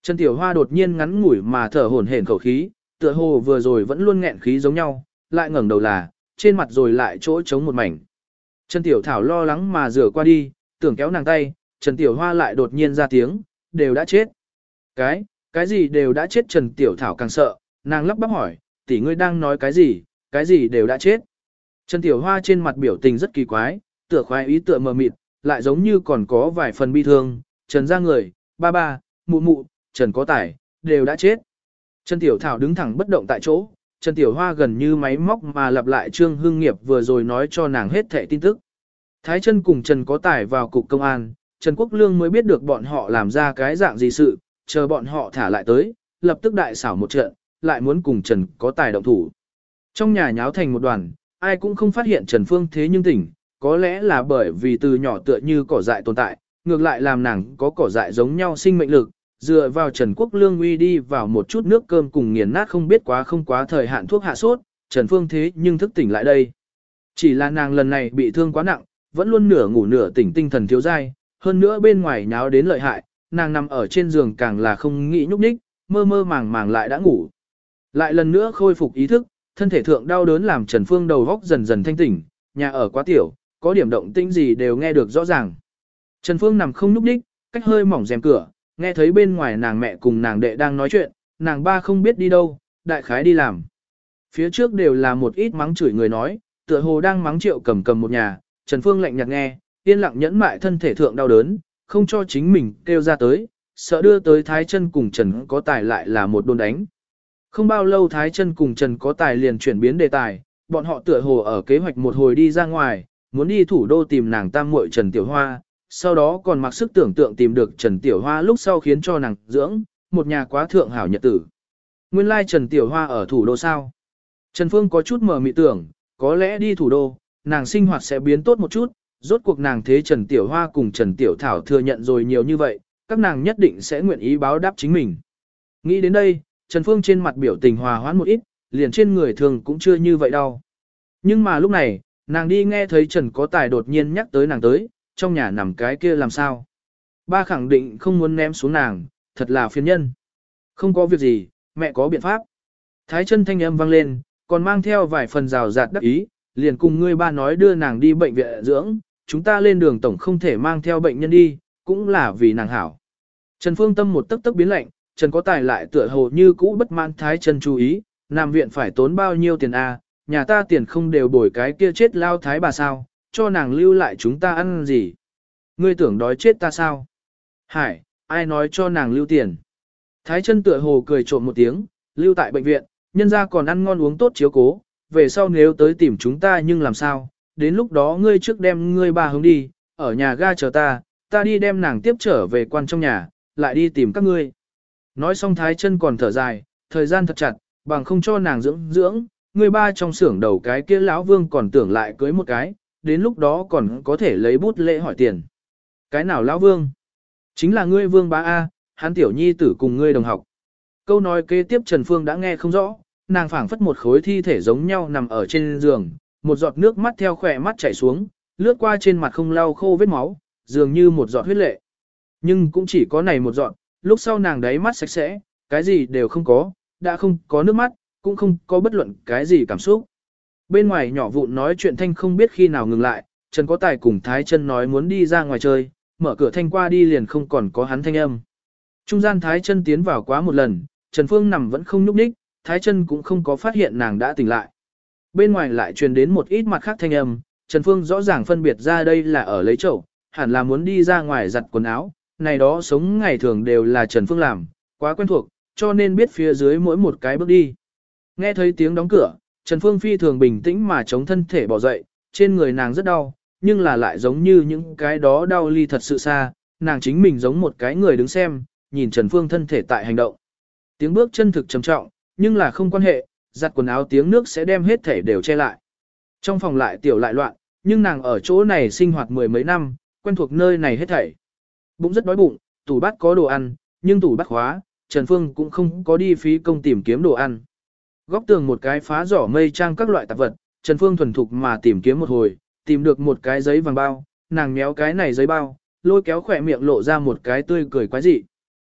Trần Tiểu Hoa đột nhiên ngắn ngủi mà thở hổn hển khẩu khí, tựa hồ vừa rồi vẫn luôn nghẹn khí giống nhau, lại ngẩng đầu là, trên mặt rồi lại chỗ trống một mảnh. Trần Tiểu Thảo lo lắng mà rửa qua đi, tưởng kéo nàng tay, Trần Tiểu Hoa lại đột nhiên ra tiếng, đều đã chết. Cái gì đều đã chết? Trần Tiểu Thảo càng sợ, nàng lắp bắp hỏi, tỷ ngươi đang nói cái gì đều đã chết. Trần Tiểu Hoa trên mặt biểu tình rất kỳ quái, tựa khoái ý tựa mờ mịt, lại giống như còn có vài phần bi thương, Trần ra người, ba, mụ mụ, Trần có tài, đều đã chết. Trần Tiểu Thảo đứng thẳng bất động tại chỗ, Trần Tiểu Hoa gần như máy móc mà lặp lại Trương Hưng Nghiệp vừa rồi nói cho nàng hết thẻ tin tức. Thái Chân cùng Trần có tài vào cục công an, Trần Quốc Lương mới biết được bọn họ làm ra cái dạng gì sự, chờ bọn họ thả lại tới, lập tức đại xảo một trận, lại muốn cùng Trần có tài động thủ. Trong nhà nháo thành một đoàn, ai cũng không phát hiện Trần Phương thế nhưng tỉnh, có lẽ là bởi vì từ nhỏ tựa như cỏ dại tồn tại, ngược lại làm nàng có cỏ dại giống nhau sinh mệnh lực, dựa vào Trần Quốc Lương uy đi vào một chút nước cơm cùng nghiền nát không biết không quá thời hạn thuốc hạ sốt, Trần Phương thế nhưng thức tỉnh lại đây. Chỉ là nàng lần này bị thương quá nặng, vẫn luôn nửa ngủ nửa tỉnh, tinh thần thiếu dai, hơn nữa bên ngoài nháo đến lợi hại, nàng nằm ở trên giường càng là không nghĩ nhúc nhích, mơ mơ màng màng lại đã ngủ. Lại lần nữa khôi phục ý thức, thân thể thượng đau đớn làm Trần Phương đầu góc dần dần thanh tỉnh, nhà ở quá tiểu, có điểm động tĩnh gì đều nghe được rõ ràng. Trần Phương nằm không nhúc nhích, cách hơi mỏng rèm cửa, nghe thấy bên ngoài nàng mẹ cùng nàng đệ đang nói chuyện, nàng ba không biết đi đâu, đại khái đi làm. Phía trước đều là một ít mắng chửi người nói, tựa hồ đang mắng Triệu cầm một nhà, Trần Phương lạnh nhạt nghe, yên lặng nhẫn mại thân thể thượng đau đớn, không cho chính mình kêu ra tới, sợ đưa tới Thái Chân cùng Trần có tài lại là một đôn đánh. Không bao lâu Thái Chân cùng Trần có tài liền chuyển biến đề tài, bọn họ tựa hồ ở kế hoạch một hồi đi ra ngoài, muốn đi thủ đô tìm nàng tam muội Trần Tiểu Hoa, sau đó còn mặc sức tưởng tượng tìm được Trần Tiểu Hoa lúc sau khiến cho nàng dưỡng, một nhà quá thượng hảo nhật tử. Nguyên lai Trần Tiểu Hoa ở thủ đô sao? Trần Phương có chút mờ mịt tưởng, có lẽ đi thủ đô, nàng sinh hoạt sẽ biến tốt một chút, rốt cuộc nàng thế Trần Tiểu Hoa cùng Trần Tiểu Thảo thừa nhận rồi nhiều như vậy, các nàng nhất định sẽ nguyện ý báo đáp chính mình. Nghĩ đến đây, Trần Phương trên mặt biểu tình hòa hoãn một ít, liền trên người thường cũng chưa như vậy đâu. Nhưng mà lúc này, nàng đi nghe thấy Trần có tài đột nhiên nhắc tới nàng tới, trong nhà nằm cái kia làm sao. Ba khẳng định không muốn ném xuống nàng, thật là phiền nhân. Không có việc gì, mẹ có biện pháp. Thái Chân thanh âm vang lên, còn mang theo vài phần rào rạt đắc ý, liền cùng ngươi ba nói đưa nàng đi bệnh viện dưỡng, chúng ta lên đường tổng không thể mang theo bệnh nhân đi, cũng là vì nàng hảo. Trần Phương tâm một tấc tấc biến lạnh, Trần có tài lại tựa hồ như cũ bất mãn. Thái Chân chú ý, nằm viện phải tốn bao nhiêu tiền a? Nhà ta tiền không đều bồi cái kia chết lao thái bà sao, cho nàng lưu lại chúng ta ăn gì? Ngươi tưởng đói chết ta sao? Hải, ai nói cho nàng lưu tiền? Thái Chân tựa hồ cười trộm một tiếng, lưu tại bệnh viện, nhân ra còn ăn ngon uống tốt chiếu cố, về sau nếu tới tìm chúng ta nhưng làm sao? Đến lúc đó ngươi trước đem ngươi ba hướng đi, ở nhà ga chờ ta đi đem nàng tiếp trở về quan trong nhà, lại đi tìm các ngươi. Nói xong Thái Chân còn thở dài, thời gian thật chặt, bằng không cho nàng dưỡng, người ba trong xưởng đầu cái kia lão Vương còn tưởng lại cưới một cái, đến lúc đó còn có thể lấy bút lễ hỏi tiền. Cái nào lão Vương? Chính là ngươi Vương bá A, hắn tiểu nhi tử cùng ngươi đồng học. Câu nói kế tiếp Trần Phương đã nghe không rõ, nàng phảng phất một khối thi thể giống nhau nằm ở trên giường, một giọt nước mắt theo khỏe mắt chảy xuống, lướt qua trên mặt không lau khô vết máu, dường như một giọt huyết lệ. Nhưng cũng chỉ có này một giọt, lúc sau nàng đáy mắt sạch sẽ, cái gì đều không có, đã không có nước mắt, cũng không có bất luận cái gì cảm xúc. Bên ngoài nhỏ vụn nói chuyện thanh không biết khi nào ngừng lại, Trần có tài cùng Thái Chân nói muốn đi ra ngoài chơi, mở cửa thanh qua đi liền không còn có hắn thanh âm. Trung gian Thái Chân tiến vào quá một lần, Trần Phương nằm vẫn không nhúc nhích, Thái Chân cũng không có phát hiện nàng đã tỉnh lại. Bên ngoài lại truyền đến một ít mặt khác thanh âm, Trần Phương rõ ràng phân biệt ra đây là ở lấy chậu, hẳn là muốn đi ra ngoài giặt quần áo, này đó sống ngày thường đều là Trần Phương làm, quá quen thuộc, cho nên biết phía dưới mỗi một cái bước đi. Nghe thấy tiếng đóng cửa, Trần Phương phi thường bình tĩnh mà chống thân thể bỏ dậy, trên người nàng rất đau, nhưng là lại giống như những cái đó đau ly thật sự xa, nàng chính mình giống một cái người đứng xem, nhìn Trần Phương thân thể tại hành động. Tiếng bước chân thực trầm trọng, nhưng là không quan hệ, giặt quần áo tiếng nước sẽ đem hết thể đều che lại. Trong phòng lại tiểu lại loạn, nhưng nàng ở chỗ này sinh hoạt mười mấy năm, quen thuộc nơi này hết thảy. Bụng rất đói bụng, tủ bát có đồ ăn, nhưng tủ bát khóa, Trần Phương cũng không có đi phí công tìm kiếm đồ ăn. Góc tường một cái phá giỏ mây trang các loại tạp vật, Trần Phương thuần thục mà tìm kiếm một hồi, tìm được một cái giấy vàng bao, nàng méo cái này giấy bao, lôi kéo khỏe miệng lộ ra một cái tươi cười quái dị.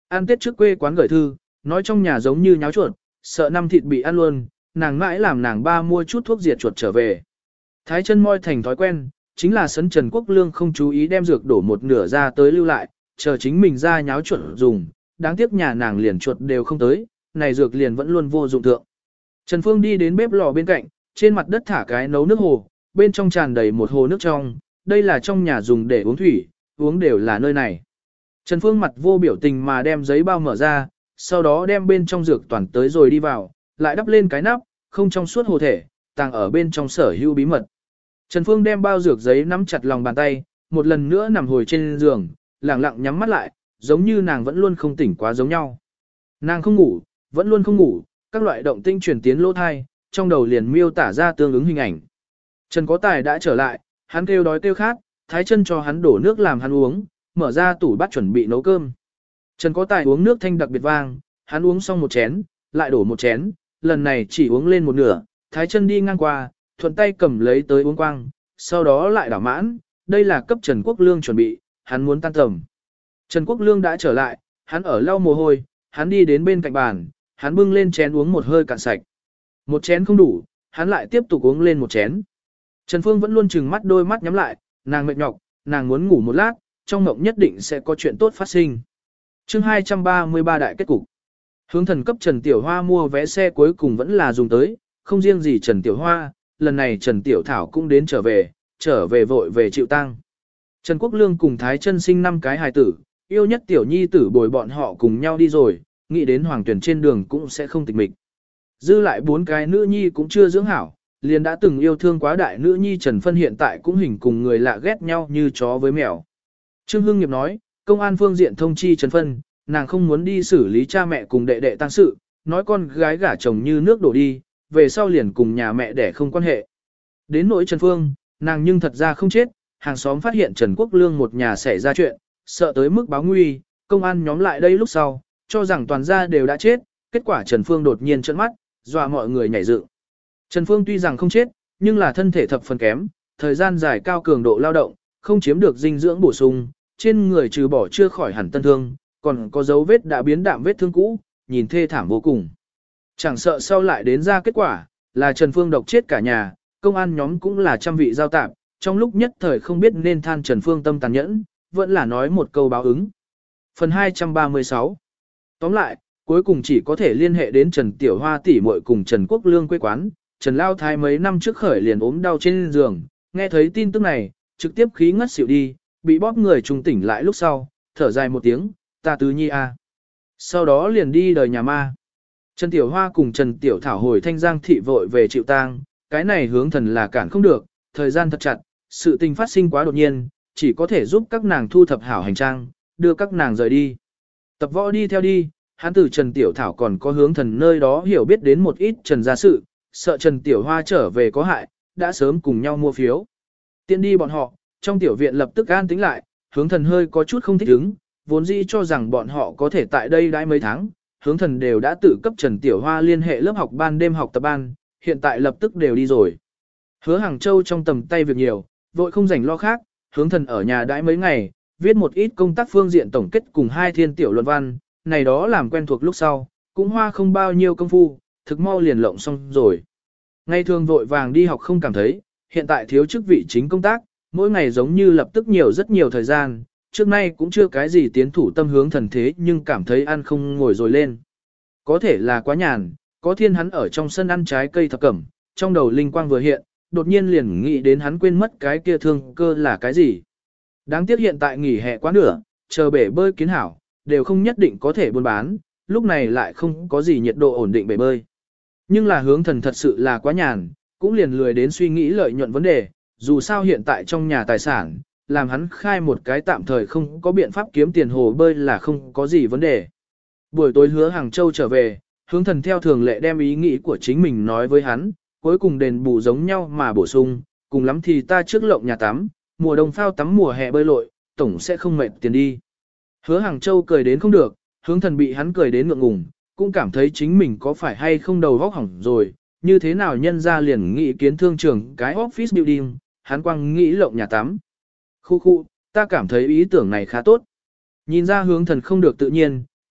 Ăn Tết trước quê quán gửi thư, nói trong nhà giống như nháo chuột, sợ năm thịt bị ăn luôn, nàng mãi làm nàng ba mua chút thuốc diệt chuột trở về. Thái chân moi thành thói quen, chính là sấn Trần Quốc Lương không chú ý đem dược đổ một nửa ra tới lưu lại, chờ chính mình ra nháo chuột dùng, đáng tiếc nhà nàng liền chuột đều không tới, này dược liền vẫn luôn vô dụng thượng. Trần Phương đi đến bếp lò bên cạnh, trên mặt đất thả cái nấu nước hồ, bên trong tràn đầy một hồ nước trong, đây là trong nhà dùng để uống thủy, uống đều là nơi này. Trần Phương mặt vô biểu tình mà đem giấy bao mở ra, sau đó đem bên trong dược toàn tới rồi đi vào, lại đắp lên cái nắp, không trong suốt hồ thể, tàng ở bên trong sở hữu bí mật. Trần Phương đem bao dược giấy nắm chặt lòng bàn tay, một lần nữa nằm hồi trên giường, lặng lặng nhắm mắt lại, giống như nàng vẫn luôn không tỉnh quá giống nhau. Nàng không ngủ, vẫn luôn không ngủ, các loại động tinh truyền tiến lỗ thai, trong đầu liền miêu tả ra tương ứng hình ảnh. Trần Có Tài đã trở lại, hắn kêu đói kêu khát, Thái chân cho hắn đổ nước làm hắn uống, mở ra tủ bát chuẩn bị nấu cơm. Trần Có Tài uống nước thanh đặc biệt vang, hắn uống xong một chén, lại đổ một chén, lần này chỉ uống lên một nửa, Thái chân đi ngang qua, thuận tay cầm lấy tới uống quang, sau đó lại đảo mãn, đây là cấp Trần Quốc Lương chuẩn bị, hắn muốn tan tầm. Trần Quốc Lương đã trở lại, hắn ở lau mồ hôi, hắn đi đến bên cạnh bàn, hắn bưng lên chén uống một hơi cạn sạch. Một chén không đủ, hắn lại tiếp tục uống lên một chén. Trần Phương vẫn luôn trừng mắt đôi mắt nhắm lại, nàng mệt nhọc, nàng muốn ngủ một lát, trong mộng nhất định sẽ có chuyện tốt phát sinh. Chương 233 đại kết cục. Hướng thần cấp Trần Tiểu Hoa mua vé xe cuối cùng vẫn là dùng tới, không riêng gì Trần Tiểu Hoa, lần này Trần Tiểu Thảo cũng đến trở về vội về chịu tang. Trần Quốc Lương cùng Thái Chân sinh 5 cái hài tử, yêu nhất Tiểu Nhi tử bồi bọn họ cùng nhau đi rồi, nghĩ đến Hoàng Tuyển trên đường cũng sẽ không tịch mịch. Dư lại 4 cái nữ nhi cũng chưa dưỡng hảo, liền đã từng yêu thương quá đại nữ nhi Trần Phân hiện tại cũng hình cùng người lạ ghét nhau như chó với mèo. Trương Hưng Nghiệp nói, công an phương diện thông chi Trần Phân, nàng không muốn đi xử lý cha mẹ cùng đệ đệ tang sự, nói con gái gả chồng như nước đổ đi, về sau liền cùng nhà mẹ đẻ không quan hệ. Đến nỗi Trần Phương, nàng nhưng thật ra không chết, hàng xóm phát hiện Trần Quốc Lương một nhà xảy ra chuyện, sợ tới mức báo nguy, công an nhóm lại đây lúc sau, cho rằng toàn gia đều đã chết, kết quả Trần Phương đột nhiên trợn mắt, dọa mọi người nhảy dựng. Trần Phương tuy rằng không chết, nhưng là thân thể thập phần kém, thời gian dài cao cường độ lao động, không chiếm được dinh dưỡng bổ sung, trên người trừ bỏ chưa khỏi hẳn tân thương, còn có dấu vết đã biến đạm vết thương cũ, nhìn thê thảm vô cùng. Chẳng sợ sau lại đến ra kết quả, là Trần Phương độc chết cả nhà, công an nhóm cũng là trăm vị giao tạp, trong lúc nhất thời không biết nên than Trần Phương tâm tàn nhẫn, vẫn là nói một câu báo ứng. Phần 236. Tóm lại, cuối cùng chỉ có thể liên hệ đến Trần Tiểu Hoa tỷ muội cùng Trần Quốc Lương quê quán, Trần Lao Thái mấy năm trước khởi liền ốm đau trên giường, nghe thấy tin tức này, trực tiếp khí ngất xỉu đi, bị bóp người trùng tỉnh lại lúc sau, thở dài một tiếng, ta tứ nhi a. Sau đó liền đi đời nhà ma. Trần Tiểu Hoa cùng Trần Tiểu Thảo hồi Thanh Giang thị vội về chịu tang, cái này hướng thần là cản không được, thời gian thật chặt, sự tình phát sinh quá đột nhiên, chỉ có thể giúp các nàng thu thập hảo hành trang, đưa các nàng rời đi. Tập võ đi theo đi, hắn từ Trần Tiểu Thảo còn có hướng thần nơi đó hiểu biết đến một ít Trần gia sự, sợ Trần Tiểu Hoa trở về có hại, đã sớm cùng nhau mua phiếu. Tiện đi bọn họ, trong tiểu viện lập tức an tĩnh lại, hướng thần hơi có chút không thích ứng, vốn dĩ cho rằng bọn họ có thể tại đây đãi mấy tháng, hướng thần đều đã tự cấp Trần Tiểu Hoa liên hệ lớp học ban đêm học tập ban, hiện tại lập tức đều đi rồi. Hứa Hàng Châu trong tầm tay việc nhiều, vội không rảnh lo khác, hướng thần ở nhà đãi mấy ngày, viết một ít công tác phương diện tổng kết cùng 2 thiên tiểu luận văn, này đó làm quen thuộc lúc sau, cũng hoa không bao nhiêu công phu, thực mau liền lộng xong rồi. Ngày thường vội vàng đi học không cảm thấy, hiện tại thiếu chức vị chính công tác, mỗi ngày giống như lập tức nhiều rất nhiều thời gian, trước nay cũng chưa cái gì tiến thủ tâm hướng thần thế nhưng cảm thấy ăn không ngồi rồi lên. Có thể là quá nhàn, có thiên hắn ở trong sân ăn trái cây thập cẩm, trong đầu linh quang vừa hiện, đột nhiên liền nghĩ đến hắn quên mất cái kia thương cơ là cái gì. Đáng tiếc hiện tại nghỉ hè quá nửa, chờ bể bơi kiến hảo, đều không nhất định có thể buôn bán, lúc này lại không có gì nhiệt độ ổn định bể bơi. Nhưng là hướng thần thật sự là quá nhàn, cũng liền lười đến suy nghĩ lợi nhuận vấn đề, dù sao hiện tại trong nhà tài sản, làm hắn khai một cái tạm thời không có biện pháp kiếm tiền hồ bơi là không có gì vấn đề. Buổi tối Hứa Hàng Châu trở về, hướng thần theo thường lệ đem ý nghĩ của chính mình nói với hắn, cuối cùng đền bù giống nhau mà bổ sung, cùng lắm thì ta trước lộng nhà tắm, mùa đông phao tắm mùa hè bơi lội, tổng sẽ không mệt tiền đi. Hứa Hàng Châu cười đến không được, hướng thần bị hắn cười đến ngượng ngùng, cũng cảm thấy chính mình có phải hay không đầu vóc hỏng rồi, như thế nào nhân ra liền nghĩ kiến thương trường cái office building, hắn quang nghĩ lộng nhà tắm. Khu, ta cảm thấy ý tưởng này khá tốt. Nhìn ra hướng thần không được tự nhiên,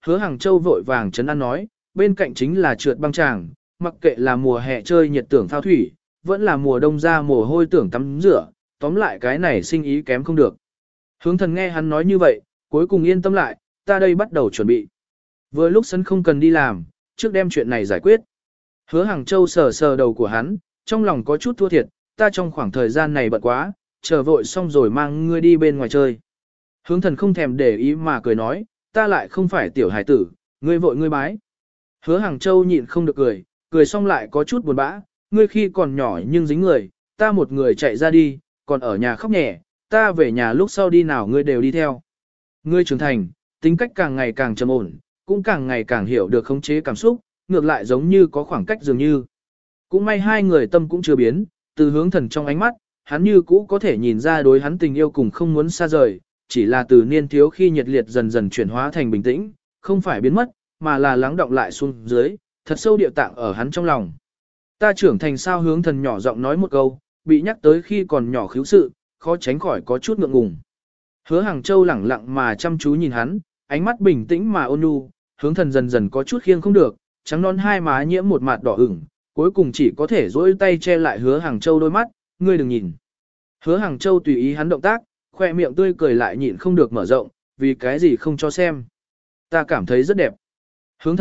Hứa Hàng Châu vội vàng trấn an nói, bên cạnh chính là trượt băng tràng, mặc kệ là mùa hè chơi nhiệt tưởng phao thủy, vẫn là mùa đông ra mồ hôi tưởng tắm rửa, tóm lại cái này sinh ý kém không được. Hướng thần nghe hắn nói như vậy, cuối cùng yên tâm lại, ta đây bắt đầu chuẩn bị. Vừa lúc sân không cần đi làm, trước đem chuyện này giải quyết. Hứa Hàng Châu sờ sờ đầu của hắn, trong lòng có chút thua thiệt, ta trong khoảng thời gian này bận quá, chờ vội xong rồi mang ngươi đi bên ngoài chơi. Hướng thần không thèm để ý mà cười nói, ta lại không phải tiểu hải tử, ngươi vội ngươi bái. Hứa Hàng Châu nhịn không được cười, cười xong lại có chút buồn bã, ngươi khi còn nhỏ nhưng dính người, ta một người chạy ra đi, còn ở nhà khóc nhẹ, ta về nhà lúc sau đi nào ngươi đều đi theo. Ngươi trưởng thành, tính cách càng ngày càng trầm ổn, cũng càng ngày càng hiểu được khống chế cảm xúc, ngược lại giống như có khoảng cách dường như. Cũng may hai người tâm cũng chưa biến, từ hướng thần trong ánh mắt, hắn như cũ có thể nhìn ra đối hắn tình yêu cùng không muốn xa rời, chỉ là từ niên thiếu khi nhiệt liệt dần dần chuyển hóa thành bình tĩnh, không phải biến mất, mà là lắng động lại xuống dưới, thật sâu điệu tạng ở hắn trong lòng. Ta trưởng thành sao, hướng thần nhỏ giọng nói một câu, bị nhắc tới khi còn nhỏ khiếu sự, khó tránh khỏi có chút ngượng ngùng. Hứa Hàng Châu lẳng lặng mà chăm chú nhìn hắn, ánh mắt bình tĩnh mà ôn nhu, hướng thần dần dần có chút khiêng không được, trắng non hai má nhiễm một mạt đỏ ửng, cuối cùng chỉ có thể duỗi tay che lại Hứa Hàng Châu đôi mắt, ngươi đừng nhìn. Hứa Hàng Châu tùy ý hắn động tác, khoe miệng tươi cười lại nhịn không được mở rộng, vì cái gì không cho xem. Ta cảm thấy rất đẹp. Hướng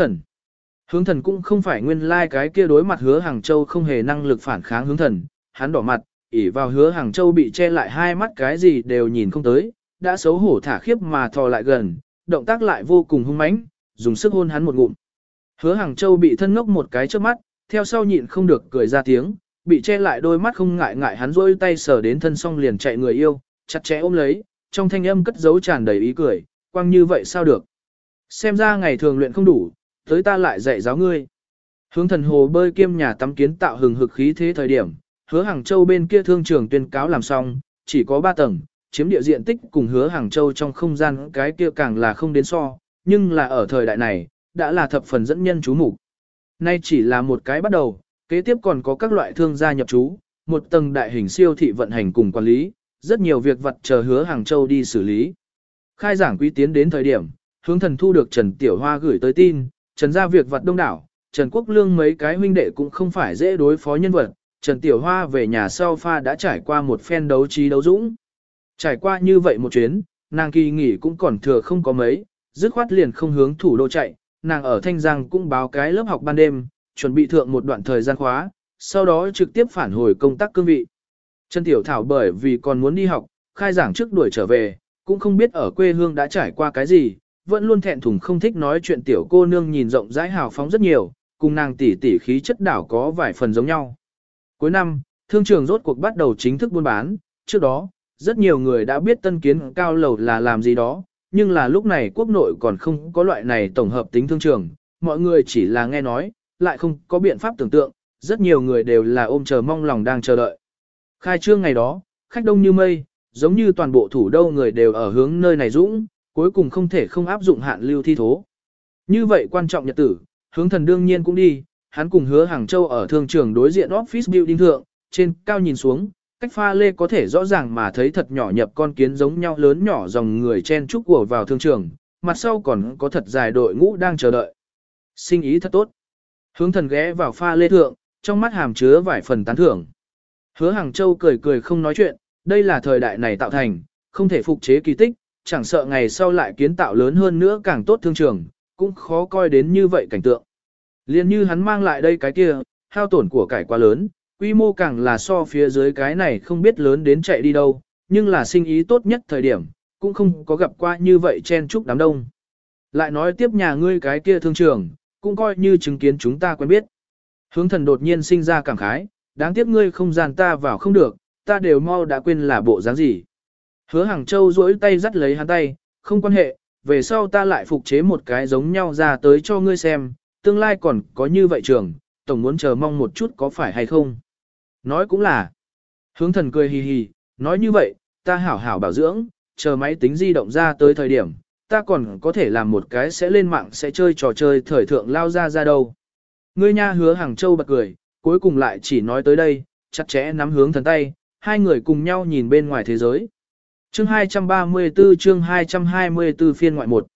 thần cũng không phải nguyên lai cái kia đối mặt Hứa Hàng Châu không hề năng lực phản kháng hướng thần, hắn đỏ mặt, ỉ vào Hứa Hàng Châu bị che lại hai mắt cái gì đều nhìn không tới, đã xấu hổ thả khiếp mà thò lại gần, động tác lại vô cùng hung mãnh, dùng sức hôn hắn một ngụm. Hứa Hàng Châu bị thân ngốc một cái trước mắt, theo sau nhịn không được cười ra tiếng, bị che lại đôi mắt không ngại ngại hắn rôi tay sờ đến thân xong liền chạy người yêu, chặt chẽ ôm lấy, trong thanh âm cất giấu tràn đầy ý cười, quăng như vậy sao được. Xem ra ngày thường luyện không đủ, tới ta lại dạy giáo ngươi. Hướng thần hồ bơi kiêm nhà tắm kiến tạo hừng hực khí thế thời điểm, Hứa Hàng Châu bên kia thương trường tuyên cáo làm xong, chỉ có 3 tầng, chiếm địa diện tích cùng Hứa Hàng Châu trong không gian cái kia càng là không đến so, nhưng là ở thời đại này, đã là thập phần dẫn nhân chú mục. Nay chỉ là một cái bắt đầu, kế tiếp còn có các loại thương gia nhập trú, một tầng đại hình siêu thị vận hành cùng quản lý, rất nhiều việc vật chờ Hứa Hàng Châu đi xử lý. Khai giảng quý tiến đến thời điểm, hướng thần thu được Trần Tiểu Hoa gửi tới tin, Trần ra việc vật đông đảo, Trần Quốc Lương mấy cái huynh đệ cũng không phải dễ đối phó nhân vật, Trần Tiểu Hoa về nhà sau pha đã trải qua một phen đấu trí đấu dũng. Trải qua như vậy một chuyến, nàng kỳ nghỉ cũng còn thừa không có mấy, dứt khoát liền không hướng thủ đô chạy, nàng ở Thanh Giang cũng báo cái lớp học ban đêm, chuẩn bị thượng một đoạn thời gian khóa, sau đó trực tiếp phản hồi công tác cương vị. Trần Tiểu Thảo bởi vì còn muốn đi học, khai giảng trước đuổi trở về, cũng không biết ở quê hương đã trải qua cái gì, vẫn luôn thẹn thùng không thích nói chuyện tiểu cô nương nhìn rộng rãi hào phóng rất nhiều, cùng nàng tỷ tỷ khí chất đảo có vài phần giống nhau. Cuối năm, thương trường rốt cuộc bắt đầu chính thức buôn bán, trước đó, rất nhiều người đã biết Tân Kiến cao lầu là làm gì đó, nhưng là lúc này quốc nội còn không có loại này tổng hợp tính thương trường, mọi người chỉ là nghe nói, lại không có biện pháp tưởng tượng, rất nhiều người đều là ôm chờ mong lòng đang chờ đợi. Khai trương ngày đó, khách đông như mây, giống như toàn bộ thủ đô người đều ở hướng nơi này dũng, cuối cùng không thể không áp dụng hạn lưu thi thố. Như vậy quan trọng nhật tử, hướng thần đương nhiên cũng đi, hắn cùng Hứa Hàng Châu ở thương trường đối diện office building thượng, trên cao nhìn xuống, cách pha lê có thể rõ ràng mà thấy thật nhỏ nhập con kiến giống nhau lớn nhỏ dòng người chen chúc của vào thương trường, mặt sau còn có thật dài đội ngũ đang chờ đợi. Sinh ý thật tốt. Hướng thần ghé vào pha lê thượng, trong mắt hàm chứa vài phần tán thưởng. Hứa Hàng Châu cười cười không nói chuyện, đây là thời đại này tạo thành, không thể phục chế kỳ tích, chẳng sợ ngày sau lại kiến tạo lớn hơn nữa càng tốt thương trường, cũng khó coi đến như vậy cảnh tượng. Liên như hắn mang lại đây cái kia, hao tổn của cải quá lớn, quy mô càng là so phía dưới cái này không biết lớn đến chạy đi đâu, nhưng là sinh ý tốt nhất thời điểm, cũng không có gặp qua như vậy chen chúc đám đông. Lại nói tiếp nhà ngươi cái kia thương trường, cũng coi như chứng kiến chúng ta quen biết. Hướng thần đột nhiên sinh ra cảm khái, đáng tiếc ngươi không gian ta vào không được, ta đều mau đã quên là bộ dáng gì. Hứa Hàng Châu duỗi tay dắt lấy hắn tay, không quan hệ, về sau ta lại phục chế một cái giống nhau ra tới cho ngươi xem, tương lai còn có như vậy trường, tổng muốn chờ mong một chút có phải hay không. Nói cũng là. Hướng thần cười hì hì, nói như vậy, ta hảo hảo bảo dưỡng, chờ máy tính di động ra tới thời điểm, ta còn có thể làm một cái sẽ lên mạng sẽ chơi trò chơi thời thượng lao ra đâu. Ngươi nha. Hứa Hàng Châu bật cười, cuối cùng lại chỉ nói tới đây, chặt chẽ nắm hướng thần tay, hai người cùng nhau nhìn bên ngoài thế giới. Chương 234 phiên ngoại 1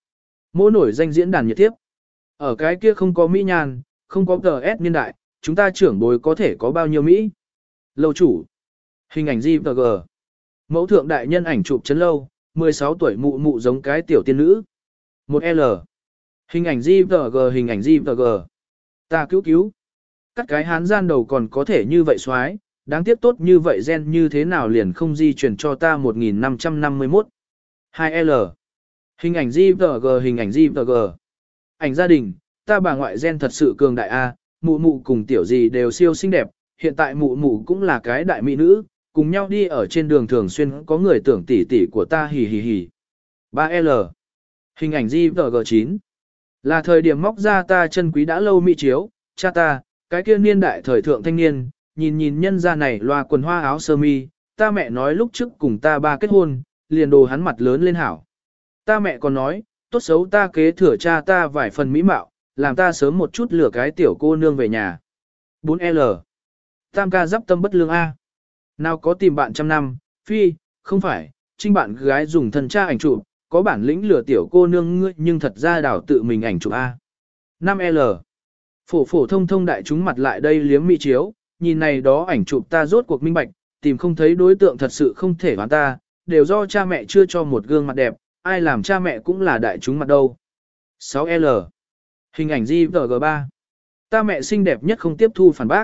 Mỗi nổi danh diễn đàn nhiệt tiếp. Ở cái kia không có Mỹ nhàn, không có GS niên đại, chúng ta trưởng bối có thể có bao nhiêu Mỹ. Lâu chủ. Hình ảnh GVG. Mẫu thượng đại nhân ảnh chụp chấn lâu, 16 tuổi mụ mụ giống cái tiểu tiên nữ. 1L. Hình ảnh GVG, hình ảnh GVG. Ta cứu. Cắt cái hán gian đầu còn có thể như vậy xoái, đáng tiếc tốt như vậy gen như thế nào liền không di chuyển cho ta 1551. 2L. Hình ảnh GVG, hình ảnh GVG. Ảnh gia đình, ta bà ngoại gen thật sự cường đại a, mụ mụ cùng tiểu gì đều siêu xinh đẹp, hiện tại mụ mụ cũng là cái đại mỹ nữ, cùng nhau đi ở trên đường thường xuyên có người tưởng tỷ tỷ của ta hì hì hì. 3L. Hình ảnh GVG9. Là thời điểm móc ra ta chân quý đã lâu mỹ chiếu, cha ta, cái kia niên đại thời thượng thanh niên, nhìn nhân ra này loa quần hoa áo sơ mi, ta mẹ nói lúc trước cùng ta ba kết hôn, liền đồ hắn mặt lớn lên hảo. Ta mẹ còn nói, tốt xấu ta kế thừa cha ta vài phần mỹ mạo, làm ta sớm một chút lửa cái tiểu cô nương về nhà. 4L. Tam ca giáp tâm bất lương A. Nào có tìm bạn trăm năm, phi, không phải, trinh bạn gái dùng thân cha ảnh chụp, có bản lĩnh lừa tiểu cô nương ngươi nhưng thật ra đảo tự mình ảnh chụp A. 5L. Phổ thông đại chúng mặt lại đây liếm mỹ chiếu, nhìn này đó ảnh chụp ta rốt cuộc minh bạch, tìm không thấy đối tượng thật sự không thể đoán ta, đều do cha mẹ chưa cho một gương mặt đẹp, ai làm cha mẹ cũng là đại chúng mặt đâu. 6L. Hình ảnh GVG3. Ta mẹ xinh đẹp nhất không tiếp thu phản bác.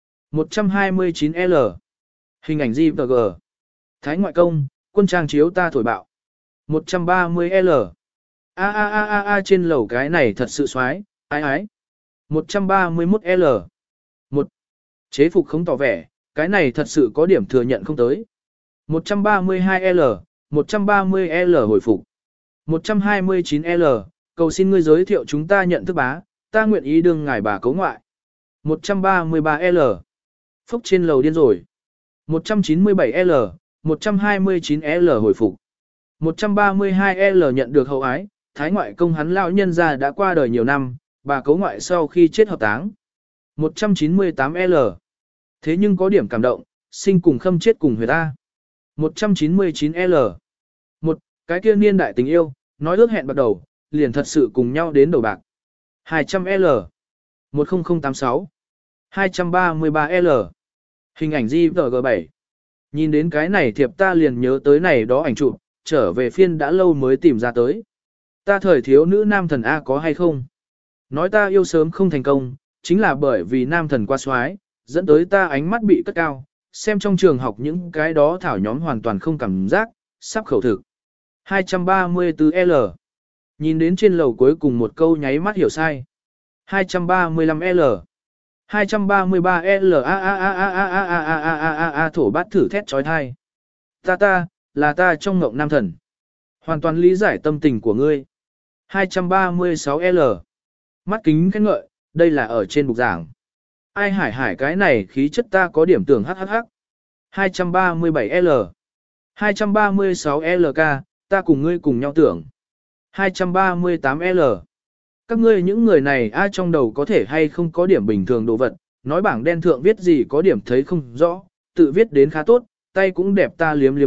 129L. Hình ảnh GVG. Thái ngoại công, quân trang chiếu ta thổi bạo. 130L. A trên lầu cái này thật sự xoái, ái. 131L. 1. Chế phục không tỏ vẻ, cái này thật sự có điểm thừa nhận không tới. 132L. 130L hồi phục. 129L. Cầu xin ngươi giới thiệu chúng ta nhận thức bá, ta nguyện ý đương ngài bà cấu ngoại. 133L. Phúc trên lầu điên rồi. 197L. 129L hồi phục. 132L nhận được hậu ái, thái ngoại công hắn lão nhân gia đã qua đời nhiều năm, bà cấu ngoại sau khi chết hợp táng. 198L. Thế nhưng có điểm cảm động, sinh cùng khâm chết cùng huyệt ta. 199L. Một, cái kia niên đại tình yêu, nói ước hẹn bắt đầu, liền thật sự cùng nhau đến đầu bạc. 200L. 10086. 233L. Hình ảnh GVG7. Nhìn đến cái này thiệp ta liền nhớ tới này đó ảnh chụp, trở về phiên đã lâu mới tìm ra tới. Ta thời thiếu nữ nam thần A có hay không? Nói ta yêu sớm không thành công, chính là bởi vì nam thần qua xoái, dẫn tới ta ánh mắt bị cất cao, xem trong trường học những cái đó thảo nhóm hoàn toàn không cảm giác, sắp khẩu thực. 234L. Nhìn đến trên lầu cuối cùng một câu nháy mắt hiểu sai. 235L. 233L thổ bát thử thét trói thai. Ta, là ta trong ngộng nam thần. Hoàn toàn lý giải tâm tình của ngươi. 236L. Mắt kính khen ngợi, đây là ở trên bục giảng. Ai hải cái này khí chất ta có điểm tưởng hắc. 237L. 236LK, ta cùng ngươi cùng nhau tưởng. 238L. Các ngươi những người này ai trong đầu có thể hay không có điểm bình thường đồ vật, nói bảng đen thượng viết gì có điểm thấy không rõ, tự viết đến khá tốt, tay cũng đẹp ta liếm.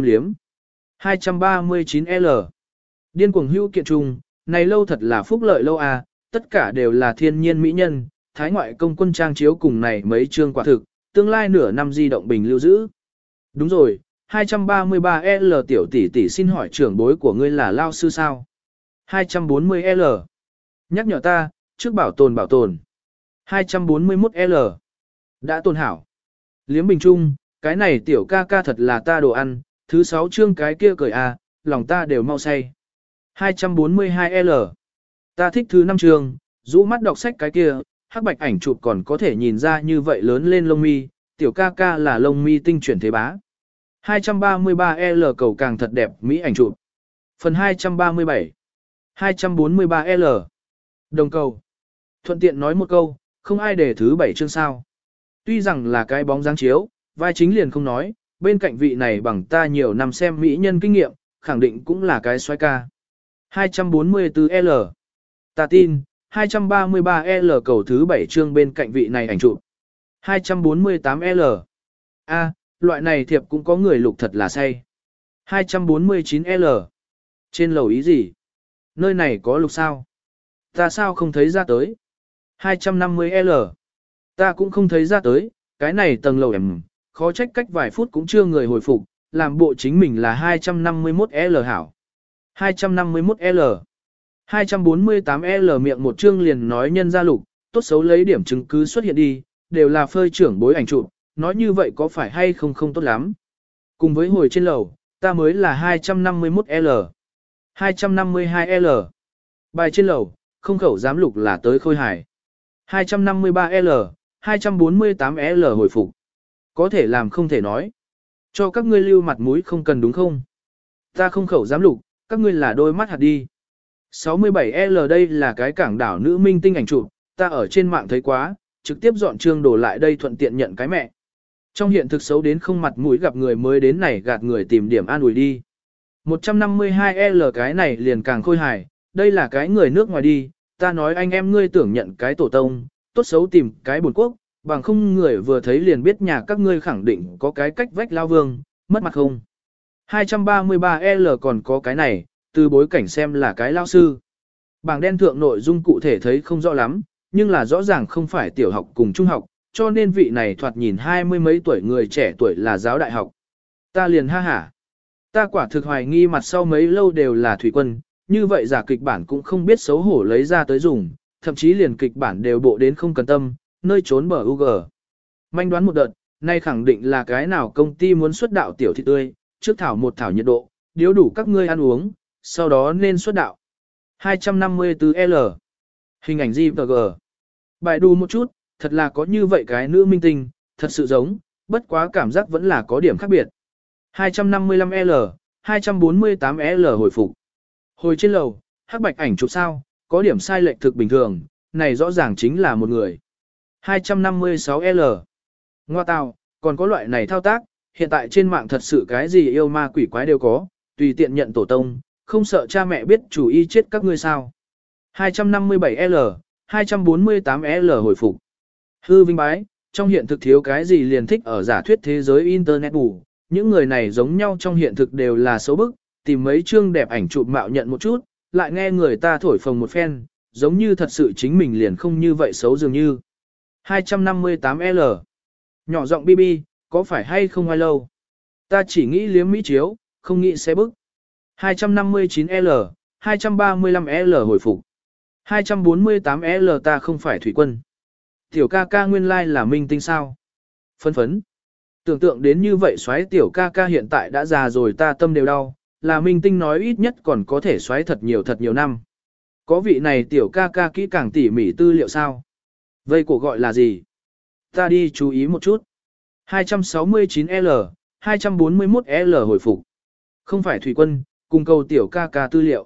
239L. Điên cuồng hữu kiện trùng, này lâu thật là phúc lợi lâu à, tất cả đều là thiên nhiên mỹ nhân, thái ngoại công quân trang chiếu cùng này mấy chương quả thực, tương lai nửa năm di động bình lưu giữ. Đúng rồi, 233L tiểu tỷ xin hỏi trưởng bối của ngươi là lao sư sao? 240L. Nhắc nhở ta, trước bảo tồn. 241L. Đã tồn hảo. Liếm bình trung, cái này tiểu ca thật là ta đồ ăn, thứ 6 chương cái kia cười à, lòng ta đều mau say. 242L. Ta thích thứ 5 chương, rũ mắt đọc sách cái kia, hắc bạch ảnh chụp còn có thể nhìn ra như vậy lớn lên lông mi, tiểu ca là lông mi tinh chuyển thế bá. 233L cầu càng thật đẹp mỹ ảnh chụp. Phần 237. 243L. Đồng cầu. Thuận tiện nói một câu, không ai để thứ 7 chương sao. Tuy rằng là cái bóng dáng chiếu, vai chính liền không nói, bên cạnh vị này bằng ta nhiều năm xem mỹ nhân kinh nghiệm, khẳng định cũng là cái xoay ca. 244L. Ta tin, 233L cầu thứ 7 chương bên cạnh vị này ảnh chụp. 248L. A, loại này thiệp cũng có người lục thật là say. 249L. Trên lầu ý gì? Nơi này có lục sao? Ta sao không thấy ra tới? 250L. Ta cũng không thấy ra tới, cái này tầng lầu em, khó trách cách vài phút cũng chưa người hồi phục, làm bộ chính mình là 251L hảo. 251L. 248L miệng một chương liền nói nhân gia lục, tốt xấu lấy điểm chứng cứ xuất hiện đi, đều là phơi trưởng bối ảnh chụp, nói như vậy có phải hay không không tốt lắm. Cùng với hồi trên lầu, ta mới là 251L. 252L. Bài trên lầu, không khẩu giám lục là tới Khôi Hải. 253L, 248L hồi phục. Có thể làm không thể nói. Cho các ngươi lưu mặt mũi không cần đúng không? Ta không khẩu giám lục, các ngươi là đôi mắt hạt đi. 67L đây là cái cảng đảo nữ minh tinh ảnh chụp, ta ở trên mạng thấy quá, trực tiếp dọn trương đổ lại đây thuận tiện nhận cái mẹ. Trong hiện thực xấu đến không mặt mũi gặp người mới đến này gạt người tìm điểm an ủi đi. 152L cái này liền càng Khôi Hài, đây là cái người nước ngoài đi, ta nói anh em ngươi tưởng nhận cái tổ tông, tốt xấu tìm cái buồn quốc, bằng không người vừa thấy liền biết nhà các ngươi khẳng định có cái cách vách lao vương, mất mặt không. 233L còn có cái này, từ bối cảnh xem là cái lao sư. Bảng đen thượng nội dung cụ thể thấy không rõ lắm, nhưng là rõ ràng không phải tiểu học cùng trung học, cho nên vị này thoạt nhìn 20 mấy tuổi người trẻ tuổi là giáo đại học. Ta liền ha hả. Ta quả thực hoài nghi mặt sau mấy lâu đều là thủy quân, như vậy giả kịch bản cũng không biết xấu hổ lấy ra tới dùng, thậm chí liền kịch bản đều bộ đến không cần tâm, nơi trốn bờ UG. Manh đoán một đợt, nay khẳng định là cái nào công ty muốn xuất đạo tiểu thị tươi, trước thảo một thảo nhiệt độ, điếu đủ các ngươi ăn uống, sau đó nên xuất đạo. 254L. Hình ảnh GVG. Bài đù một chút, thật là có như vậy cái nữ minh tinh, thật sự giống, bất quá cảm giác vẫn là có điểm khác biệt. 255L, 248L hồi phục. Hồi trên lầu, hắc bạch ảnh chụp sao, có điểm sai lệch thực bình thường, này rõ ràng chính là một người. 256L. Ngoa tào, còn có loại này thao tác, hiện tại trên mạng thật sự cái gì yêu ma quỷ quái đều có, tùy tiện nhận tổ tông, không sợ cha mẹ biết chủ ý chết các ngươi sao. 257L, 248L hồi phục. Hư vinh bái, trong hiện thực thiếu cái gì liền thích ở giả thuyết thế giới internet bù, những người này giống nhau trong hiện thực đều là xấu bức, tìm mấy chương đẹp ảnh chụp mạo nhận một chút, lại nghe người ta thổi phồng một phen, giống như thật sự chính mình liền không như vậy xấu dường như. 258L. Nhỏ giọng BB, có phải hay không ai lâu? Ta chỉ nghĩ liếm mỹ chiếu, không nghĩ xe bức. 259L, 235L hồi phục. 248L ta không phải thủy quân. Tiểu ca ca nguyên lai là minh tinh sao? Phấn phấn. Tưởng tượng đến như vậy xoáy tiểu ca ca hiện tại đã già rồi ta tâm đều đau, là minh tinh nói ít nhất còn có thể xoáy thật nhiều năm. Có vị này tiểu ca ca kỹ càng tỉ mỉ tư liệu sao? Vây cổ gọi là gì? Ta đi chú ý một chút. 269L, 241L hồi phục. Không phải thủy quân, cùng cầu tiểu ca ca tư liệu.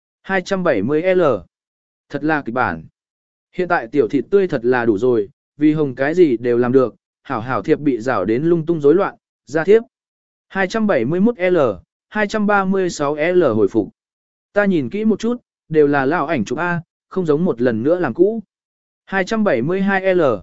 270L. Thật là kịch bản. Hiện tại tiểu thịt tươi thật là đủ rồi, vì hồng cái gì đều làm được, hảo hảo thiệp bị rào đến lung tung rối loạn, ra thiếp. 271L, 236L hồi phục. Ta nhìn kỹ một chút, đều là lão ảnh chụp A, không giống một lần nữa làm cũ. 272L,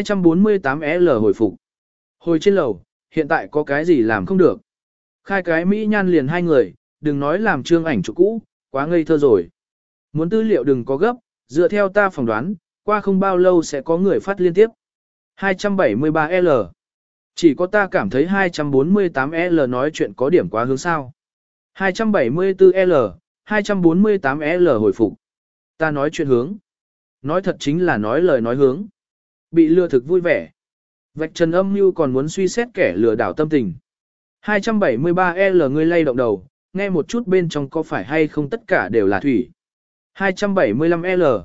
248L hồi phục. Hồi trên lầu, hiện tại có cái gì làm không được. Khai cái Mỹ nhan liền hai người, đừng nói làm trương ảnh chụp cũ, quá ngây thơ rồi. Muốn tư liệu đừng có gấp, dựa theo ta phỏng đoán, qua không bao lâu sẽ có người phát liên tiếp. 273L. Chỉ có ta cảm thấy 248L nói chuyện có điểm quá hướng sao. 274L, 248L hồi phục. Ta nói chuyện hướng. Nói thật chính là nói lời nói hướng. Bị lừa thực vui vẻ. Vạch trần âm mưu còn muốn suy xét kẻ lừa đảo tâm tình. 273L ngươi lay động đầu, nghe một chút bên trong có phải hay không tất cả đều là thủy. 275L.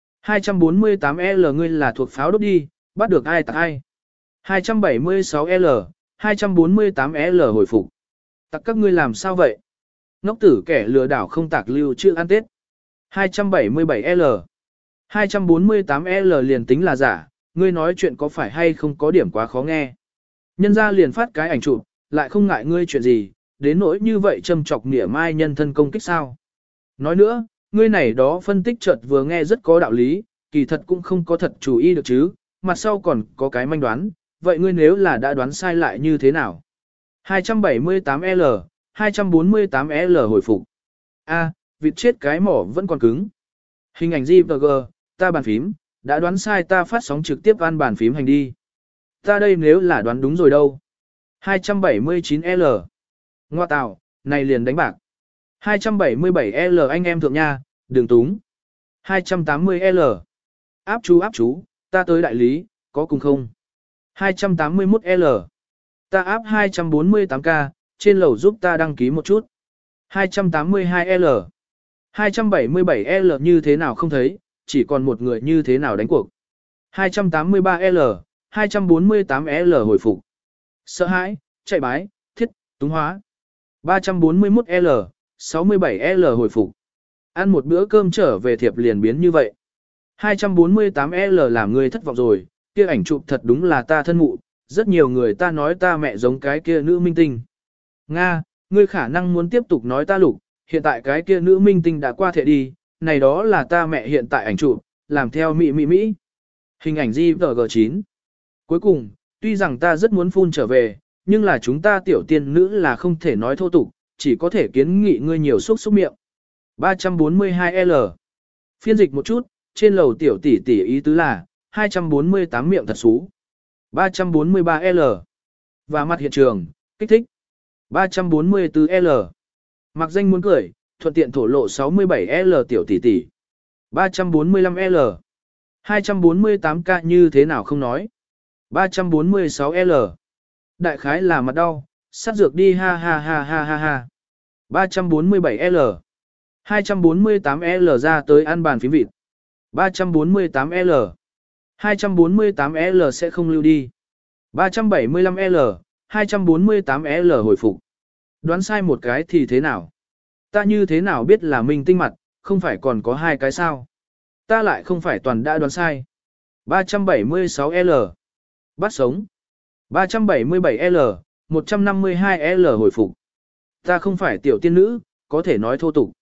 248L ngươi là thuộc pháo đốt đi, bắt được ai tạc ai. 276L, 248L hồi phục. Tặc các ngươi làm sao vậy? Ngốc tử kẻ lừa đảo không tạc lưu chưa ăn Tết. 277L. 248L liền tính là giả, ngươi nói chuyện có phải hay không có điểm quá khó nghe. Nhân ra liền phát cái ảnh chụp, lại không ngại ngươi chuyện gì, đến nỗi như vậy châm chọc nỉa mai nhân thân công kích sao. Nói nữa, ngươi này đó phân tích chợt vừa nghe rất có đạo lý, kỳ thật cũng không có thật chú ý được chứ, mặt sau còn có cái manh đoán, vậy ngươi nếu là đã đoán sai lại như thế nào? 278L, 248L hồi phục. A, vịt chết cái mỏ vẫn còn cứng. Hình ảnh JPG, ta bàn phím, đã đoán sai ta phát sóng trực tiếp ăn bàn phím hành đi. Ta đây nếu là đoán đúng rồi đâu. 279L. Ngoa tạo, này liền đánh bạc. 277L anh em thượng nha, đừng túng. 280L. Áp chú, ta tới đại lý, có cùng không? 281L. Ta áp 248K, trên lầu giúp ta đăng ký một chút. 282L. 277L như thế nào không thấy, chỉ còn một người như thế nào đánh cuộc. 283L. 248L hồi phục. Sợ hãi, chạy bái, thiết, túng hóa. 341L. 67L hồi phục. Ăn một bữa cơm trở về thiệp liền biến như vậy. 248L làm người thất vọng rồi, kia ảnh chụp thật đúng là ta thân mụ, rất nhiều người ta nói ta mẹ giống cái kia nữ minh tinh. Nga, ngươi khả năng muốn tiếp tục nói ta lục, hiện tại cái kia nữ minh tinh đã qua thể đi, này đó là ta mẹ hiện tại ảnh chụp, làm theo Mỹ. Hình ảnh JPG9. Cuối cùng, tuy rằng ta rất muốn phun trở về, nhưng là chúng ta tiểu tiên nữ là không thể nói thô tục, chỉ có thể kiến nghị ngươi nhiều xúc miệng. 342L. Phiên dịch một chút, trên lầu tiểu tỷ tỷ ý tứ là 248 miệng thật xú. 343L. Và mặt hiện trường, kích thích. 344L. Mặc danh muốn cười, thuận tiện thổ lộ 67L tiểu tỷ tỷ. 345L. 248K như thế nào không nói. 346L. Đại khái là mặt đau, sát dược đi ha ha ha ha ha ha. 347L. 248L ra tới ăn bàn phím vịt. 348L. 248L sẽ không lưu đi. 375L. 248L hồi phục. Đoán sai một cái thì thế nào? Ta như thế nào biết là mình tinh mặt, không phải còn có hai cái sao? Ta lại không phải toàn đã đoán sai. 376L. Bắt sống. 377L. 152L hồi phục. Ta không phải tiểu tiên nữ, có thể nói thô tục.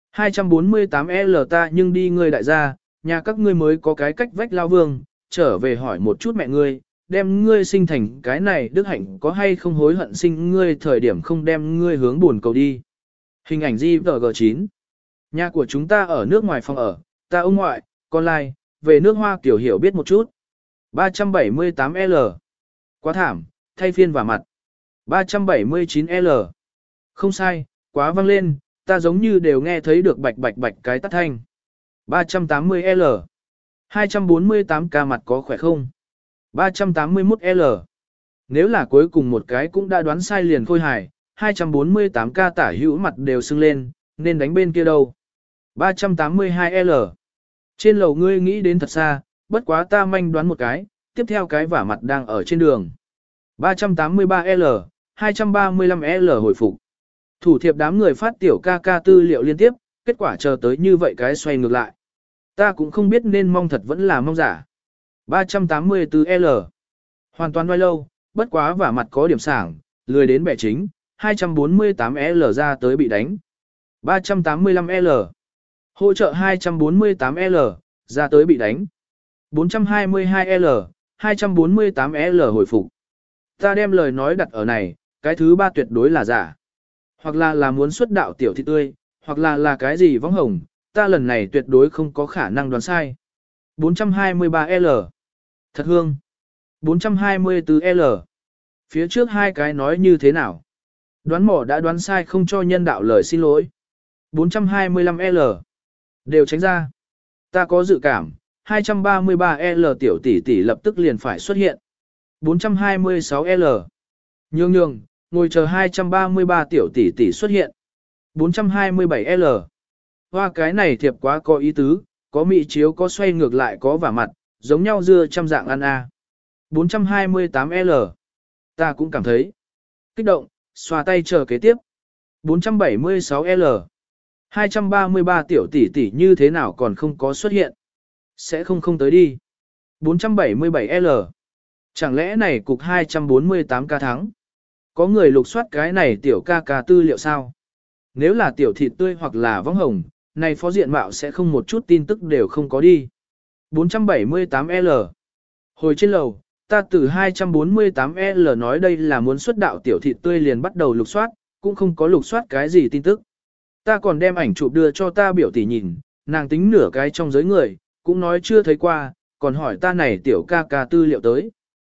248L ta nhưng đi ngươi đại gia, nhà các ngươi mới có cái cách vách lao vương, trở về hỏi một chút mẹ ngươi, đem ngươi sinh thành cái này đức hạnh có hay không hối hận sinh ngươi thời điểm không đem ngươi hướng buồn cầu đi. Hình ảnh JPG9. Nhà của chúng ta ở nước ngoài phòng ở, ta ông ngoại, con lai, về nước Hoa kiểu hiểu biết một chút. 378L. Quá thảm, thay phiên và mặt. 379L. Không sai, quá vang lên, ta giống như đều nghe thấy được bạch bạch bạch cái tắt thanh. 380L. 248K mặt có khỏe không? 381L. Nếu là cuối cùng một cái cũng đã đoán sai liền khôi hài, 248K tả hữu mặt đều sưng lên, nên đánh bên kia đâu. 382L. Trên lầu ngươi nghĩ đến thật xa, bất quá ta manh đoán một cái, tiếp theo cái vả mặt đang ở trên đường. 383L. 235L hồi phục. Thủ thiệp đám người phát tiểu ca ca tư liệu liên tiếp, kết quả chờ tới như vậy cái xoay ngược lại. Ta cũng không biết nên mong thật vẫn là mong giả. 384L. Hoàn toàn vai lâu, bất quá vả mặt có điểm sảng, lười đến bẻ chính, 248L ra tới bị đánh. 385L. Hỗ trợ 248L, ra tới bị đánh. 422L, 248L hồi phục. Ta đem lời nói đặt ở này, cái thứ ba tuyệt đối là giả. Hoặc là muốn xuất đạo tiểu thị tươi, hoặc là cái gì võng hồng, ta lần này tuyệt đối không có khả năng đoán sai. 423L. Thật hương. 424L. Phía trước hai cái nói như thế nào? Đoán mỏ đã đoán sai không cho nhân đạo lời xin lỗi. 425L. Đều tránh ra. Ta có dự cảm, 233L tiểu tỷ tỷ lập tức liền phải xuất hiện. 426L. Nhường, ngồi chờ 233 tiểu tỷ tỷ xuất hiện. 427L. Hoa cái này thiệp quá có ý tứ, có mị chiếu có xoay ngược lại có vả mặt, giống nhau dưa trăm dạng ăn a. 428L. Ta cũng cảm thấy kích động, xoa tay chờ kế tiếp. 476L. 233 tiểu tỷ tỷ như thế nào còn không có xuất hiện. Sẽ không tới đi. 477L. Chẳng lẽ này cục 248 ca thắng? Có người lục soát cái này tiểu ca ca tư liệu sao? Nếu là tiểu thịt tươi hoặc là võng hồng, này phó diện mạo sẽ không một chút tin tức đều không có đi. 478L. Hồi trên lầu, ta từ 248L nói đây là muốn xuất đạo tiểu thịt tươi liền bắt đầu lục soát, cũng không có lục soát cái gì tin tức. Ta còn đem ảnh chụp đưa cho ta biểu tỷ nhìn, nàng tính nửa cái trong giới người, cũng nói chưa thấy qua, còn hỏi ta này tiểu ca ca tư liệu tới.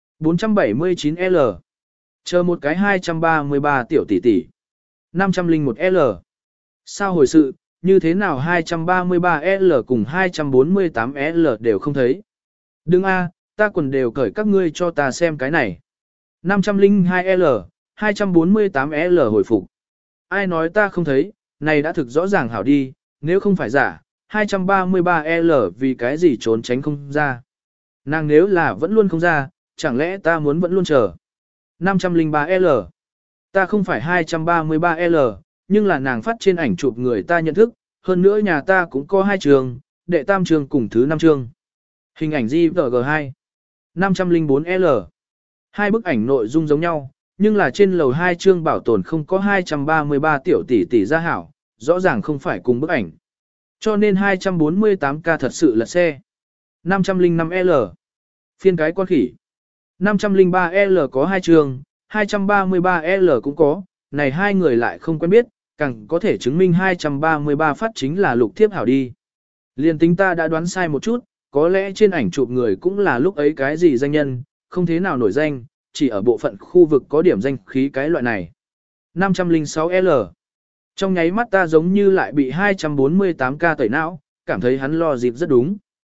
479L. Chờ một cái 233 tiểu tỷ tỷ. 501L. Sao hồi sự, như thế nào 233L cùng 248L đều không thấy? Đừng a, ta quần đều cởi các ngươi cho ta xem cái này. 502L, 248L hồi phục. Ai nói ta không thấy, này đã thực rõ ràng hảo đi, nếu không phải giả, 233L vì cái gì trốn tránh không ra. Nàng nếu là vẫn luôn không ra, chẳng lẽ ta muốn vẫn luôn chờ. 503L. Ta không phải 233L, nhưng là nàng phát trên ảnh chụp người ta nhận thức, hơn nữa nhà ta cũng có 2 trường, đệ tam trường cùng thứ 5 trường. Hình ảnh JPG2. 504L. Hai bức ảnh nội dung giống nhau, nhưng là trên lầu 2 chương bảo tồn không có 233 tiểu tỷ tỷ ra hảo, rõ ràng không phải cùng bức ảnh. Cho nên 248K thật sự là xe. 505L. Phiên cái con khỉ. 503L có 2 trường, 233L cũng có, này hai người lại không quen biết, càng có thể chứng minh 233 phát chính là lục thiếp hảo đi. Liên tính ta đã đoán sai một chút, có lẽ trên ảnh chụp người cũng là lúc ấy cái gì danh nhân, không thế nào nổi danh, chỉ ở bộ phận khu vực có điểm danh khí cái loại này. 506L. Trong nháy mắt ta giống như lại bị 248K tẩy não, cảm thấy hắn lo dịp rất đúng.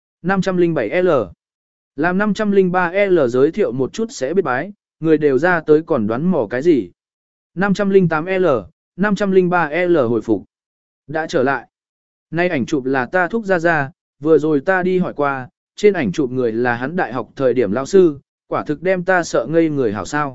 507L. Làm 503L giới thiệu một chút sẽ biết bái, người đều ra tới còn đoán mò cái gì. 508L, 503L hồi phục. Đã trở lại. Nay ảnh chụp là ta thúc ra, vừa rồi ta đi hỏi qua, trên ảnh chụp người là hắn đại học thời điểm lao sư, quả thực đem ta sợ ngây người hảo sao.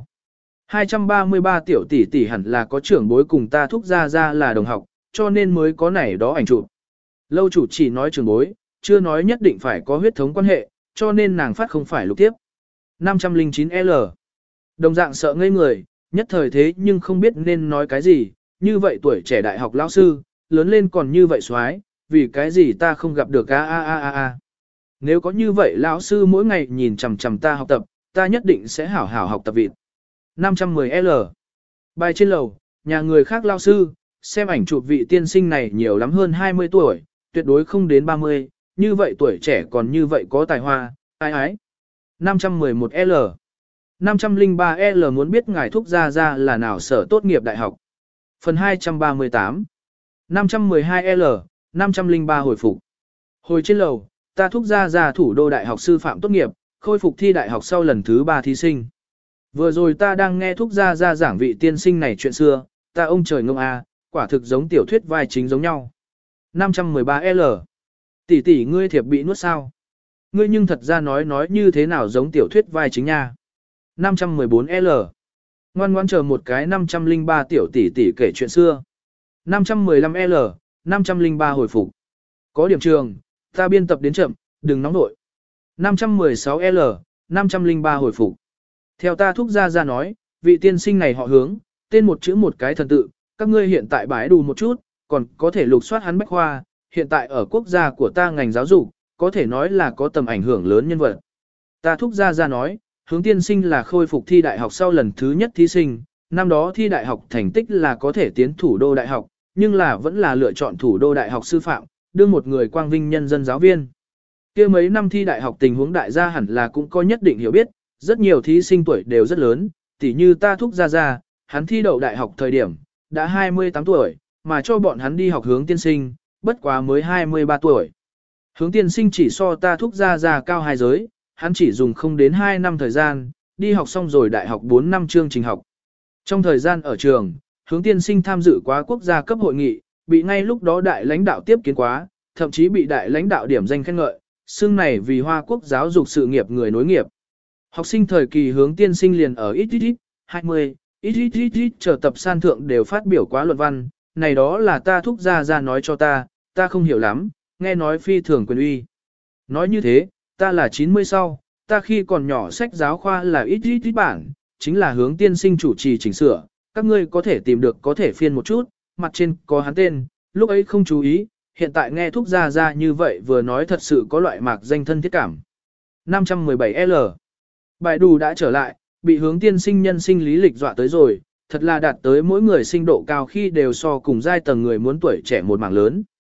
233 tiểu tỷ tỷ hẳn là có trưởng bối cùng ta thúc ra là đồng học, cho nên mới có này đó ảnh chụp. Lâu chủ chỉ nói trưởng bối, chưa nói nhất định phải có huyết thống quan hệ, cho nên nàng phát không phải lục tiếp. 509L. Đồng dạng sợ ngây người, nhất thời thế nhưng không biết nên nói cái gì, như vậy tuổi trẻ đại học lão sư, lớn lên còn như vậy xoái, vì cái gì ta không gặp được a. Nếu có như vậy lão sư mỗi ngày nhìn chằm chằm ta học tập, ta nhất định sẽ hảo hảo học tập vịt. 510L. Bài trên lầu, nhà người khác lão sư, xem ảnh chụp vị tiên sinh này nhiều lắm hơn 20 tuổi, tuyệt đối không đến 30, như vậy tuổi trẻ còn như vậy có tài hoa, ai ái. 511L. 503L muốn biết ngài thúc ra là nào sở tốt nghiệp đại học. Phần 238. 512L, 503 hồi phục. Hồi trên lầu, ta thúc ra thủ đô đại học sư phạm tốt nghiệp, khôi phục thi đại học sau lần thứ 3 thí sinh. Vừa rồi ta đang nghe thúc ra giảng vị tiên sinh này chuyện xưa, ta ông trời ngông a, quả thực giống tiểu thuyết vai chính giống nhau. 513L. Tỷ tỷ ngươi thiệp bị nuốt sao? Ngươi nhưng thật ra nói như thế nào giống tiểu thuyết vai chính nha. 514L. Ngoan ngoan chờ một cái 503 tiểu tỷ tỷ kể chuyện xưa. 515L, 503 hồi phục. Có điểm trường, ta biên tập đến chậm, đừng nóng nội. 516L, 503 hồi phục. Theo ta thúc ra nói, vị tiên sinh này họ Hướng, tên một chữ một cái thần tự, các ngươi hiện tại bái đủ một chút, còn có thể lục soát hắn bách khoa, hiện tại ở quốc gia của ta ngành giáo dục, có thể nói là có tầm ảnh hưởng lớn nhân vật. Ta thúc ra nói, Hướng tiên sinh là khôi phục thi đại học sau lần thứ nhất thí sinh, năm đó thi đại học thành tích là có thể tiến thủ đô đại học, nhưng là vẫn là lựa chọn thủ đô đại học sư phạm, đương một người quang vinh nhân dân giáo viên. Kia mấy năm thi đại học tình huống đại gia hẳn là cũng có nhất định hiểu biết, rất nhiều thí sinh tuổi đều rất lớn, tỉ như ta thúc ra, hắn thi đậu đại học thời điểm, đã 28 tuổi, mà cho bọn hắn đi học Hướng tiên sinh, bất quá mới 23 tuổi. Hướng tiên sinh chỉ so ta thúc ra cao 2 giới, hắn chỉ dùng không đến 2 năm thời gian, đi học xong rồi đại học 4 năm chương trình học. Trong thời gian ở trường, Hướng tiên sinh tham dự quá quốc gia cấp hội nghị, bị ngay lúc đó đại lãnh đạo tiếp kiến quá, thậm chí bị đại lãnh đạo điểm danh khen ngợi, xưng này vì Hoa Quốc giáo dục sự nghiệp người nối nghiệp. Học sinh thời kỳ Hướng tiên sinh liền ở XXX 20, XXX chờ tập san thượng đều phát biểu quá luận văn, này đó là ta thúc ra nói cho ta không hiểu lắm, nghe nói phi thường quyền uy. Nói như thế, ta là 90 sau, ta khi còn nhỏ sách giáo khoa là XXX bản, chính là Hướng tiên sinh chủ trì chỉnh sửa, các ngươi có thể tìm được có thể phiên một chút, mặt trên có hắn tên, lúc ấy không chú ý, hiện tại nghe thúc ra như vậy vừa nói thật sự có loại mạc danh thân thiết cảm. 517L. Bài đủ đã trở lại, bị Hướng tiên sinh nhân sinh lý lịch dọa tới rồi, thật là đạt tới mỗi người sinh độ cao khi đều so cùng giai tầng người muốn tuổi trẻ một mảng lớn.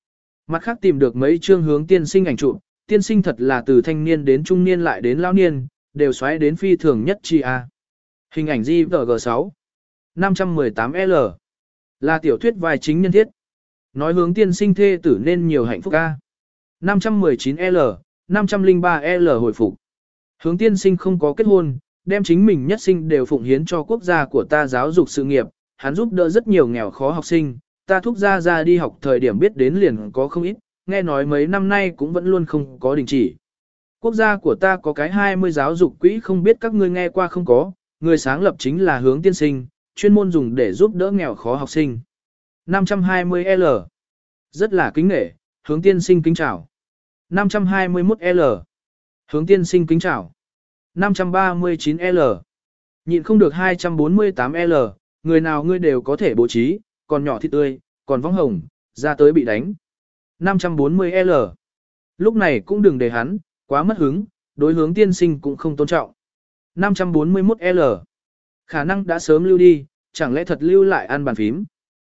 Mặt khác tìm được mấy chương hướng tiên sinh ảnh chụp, tiên sinh thật là từ thanh niên đến trung niên lại đến lão niên, đều xoáy đến phi thường nhất chi a. Hình ảnh JPG6 518L là tiểu thuyết vai chính nhân thiết. Nói hướng tiên sinh thê tử nên nhiều hạnh phúc a. 519L 503L hồi phục. Hướng tiên sinh không có kết hôn, đem chính mình nhất sinh đều phụng hiến cho quốc gia của ta giáo dục sự nghiệp, hắn giúp đỡ rất nhiều nghèo khó học sinh, ta thúc ra đi học thời điểm biết đến liền có không ít, nghe nói mấy năm nay cũng vẫn luôn không có đình chỉ. Quốc gia của ta có cái 20 giáo dục quỹ không biết các ngươi nghe qua không có, người sáng lập chính là hướng tiên sinh, chuyên môn dùng để giúp đỡ nghèo khó học sinh. 520L rất là kính nể, hướng tiên sinh kính chào. 521L hướng tiên sinh kính chào. 539L nhịn không được 248L, người nào ngươi đều có thể bố trí, còn nhỏ thịt tươi, còn vong hồng, ra tới bị đánh. 540L lúc này cũng đừng để hắn, quá mất hứng, đối hướng tiên sinh cũng không tôn trọng. 541L khả năng đã sớm lưu đi, chẳng lẽ thật lưu lại ăn bàn phím.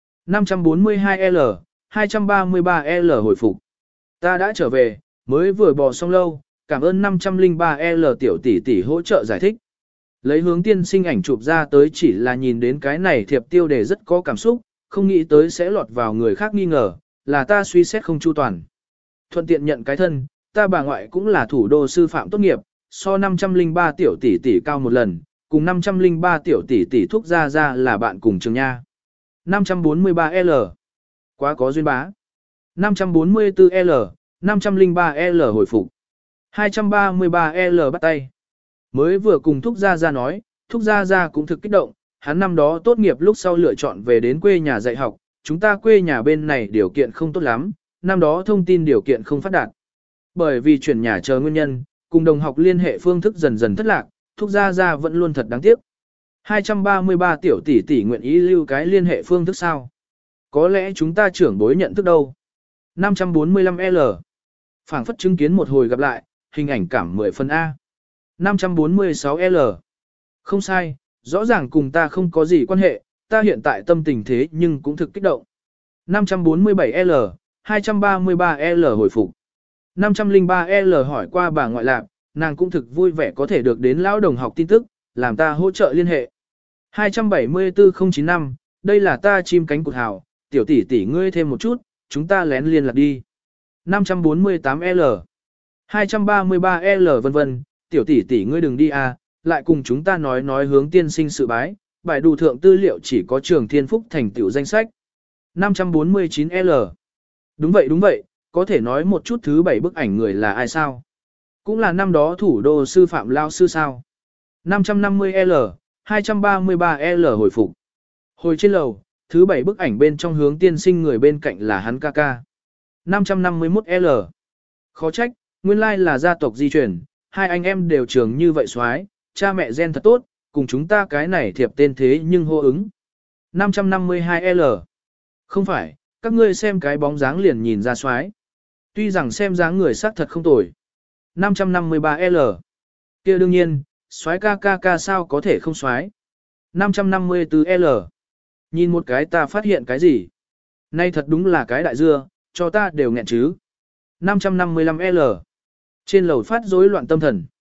542L 233L hồi phục. Ta đã trở về, mới vừa bò xong lâu, cảm ơn 503L tiểu tỷ tỷ hỗ trợ giải thích. Lấy hướng tiên sinh ảnh chụp ra tới chỉ là nhìn đến cái này thiệp tiêu đề rất có cảm xúc, không nghĩ tới sẽ lọt vào người khác nghi ngờ, là ta suy xét không chu toàn. Thuận tiện nhận cái thân, ta bà ngoại cũng là thủ đô sư phạm tốt nghiệp, so 503 tiểu tỷ tỷ cao một lần, cùng 503 tiểu tỷ tỷ thúc ra là bạn cùng trường nha. 543L quá có duyên bá. 544L 503L hồi phục. 233L bắt tay. Mới vừa cùng thúc ra nói, thúc ra cũng thực kích động, hắn năm đó tốt nghiệp lúc sau lựa chọn về đến quê nhà dạy học, chúng ta quê nhà bên này điều kiện không tốt lắm, năm đó thông tin điều kiện không phát đạt. Bởi vì chuyển nhà chờ nguyên nhân, cùng đồng học liên hệ phương thức dần dần thất lạc, thúc ra vẫn luôn thật đáng tiếc. 233 tiểu tỷ tỷ nguyện ý lưu cái liên hệ phương thức sao? Có lẽ chúng ta trưởng bối nhận thức đâu. 545L phảng phất chứng kiến một hồi gặp lại, hình ảnh cảm 10 phần A. 546L không sai, rõ ràng cùng ta không có gì quan hệ, ta hiện tại tâm tình thế nhưng cũng thực kích động. 547L 233L hồi phục. 503L hỏi qua bà ngoại lạc, nàng cũng thực vui vẻ có thể được đến lão đồng học tin tức, làm ta hỗ trợ liên hệ. 274095, đây là ta chim cánh cụt hào, tiểu tỷ tỷ ngươi thêm một chút, chúng ta lén liên lạc đi. 548L 233L vân vân, tiểu tỷ tỷ ngươi đừng đi à, lại cùng chúng ta nói hướng tiên sinh sự bái, bài đủ thượng tư liệu chỉ có trường thiên phúc thành tiểu danh sách. 549L đúng vậy, có thể nói một chút thứ 7 bức ảnh người là ai sao? Cũng là năm đó thủ đô sư phạm lao sư sao? 550L 233L hồi phục. Hồi trên lầu, thứ 7 bức ảnh bên trong hướng tiên sinh người bên cạnh là hắn ca ca. 551L khó trách, nguyên lai là gia tộc di truyền, hai anh em đều trường như vậy xoái, cha mẹ gen thật tốt, cùng chúng ta cái này thiệp tên thế nhưng hô ứng. 552L không phải, các ngươi xem cái bóng dáng liền nhìn ra xoái. Tuy rằng xem dáng người sắc thật không tồi. 553L kia đương nhiên, xoái ca sao có thể không xoái. 554L nhìn một cái ta phát hiện cái gì? Nay thật đúng là cái đại dưa, cho ta đều nghẹn chứ. 555L trên lầu phát rối loạn tâm thần.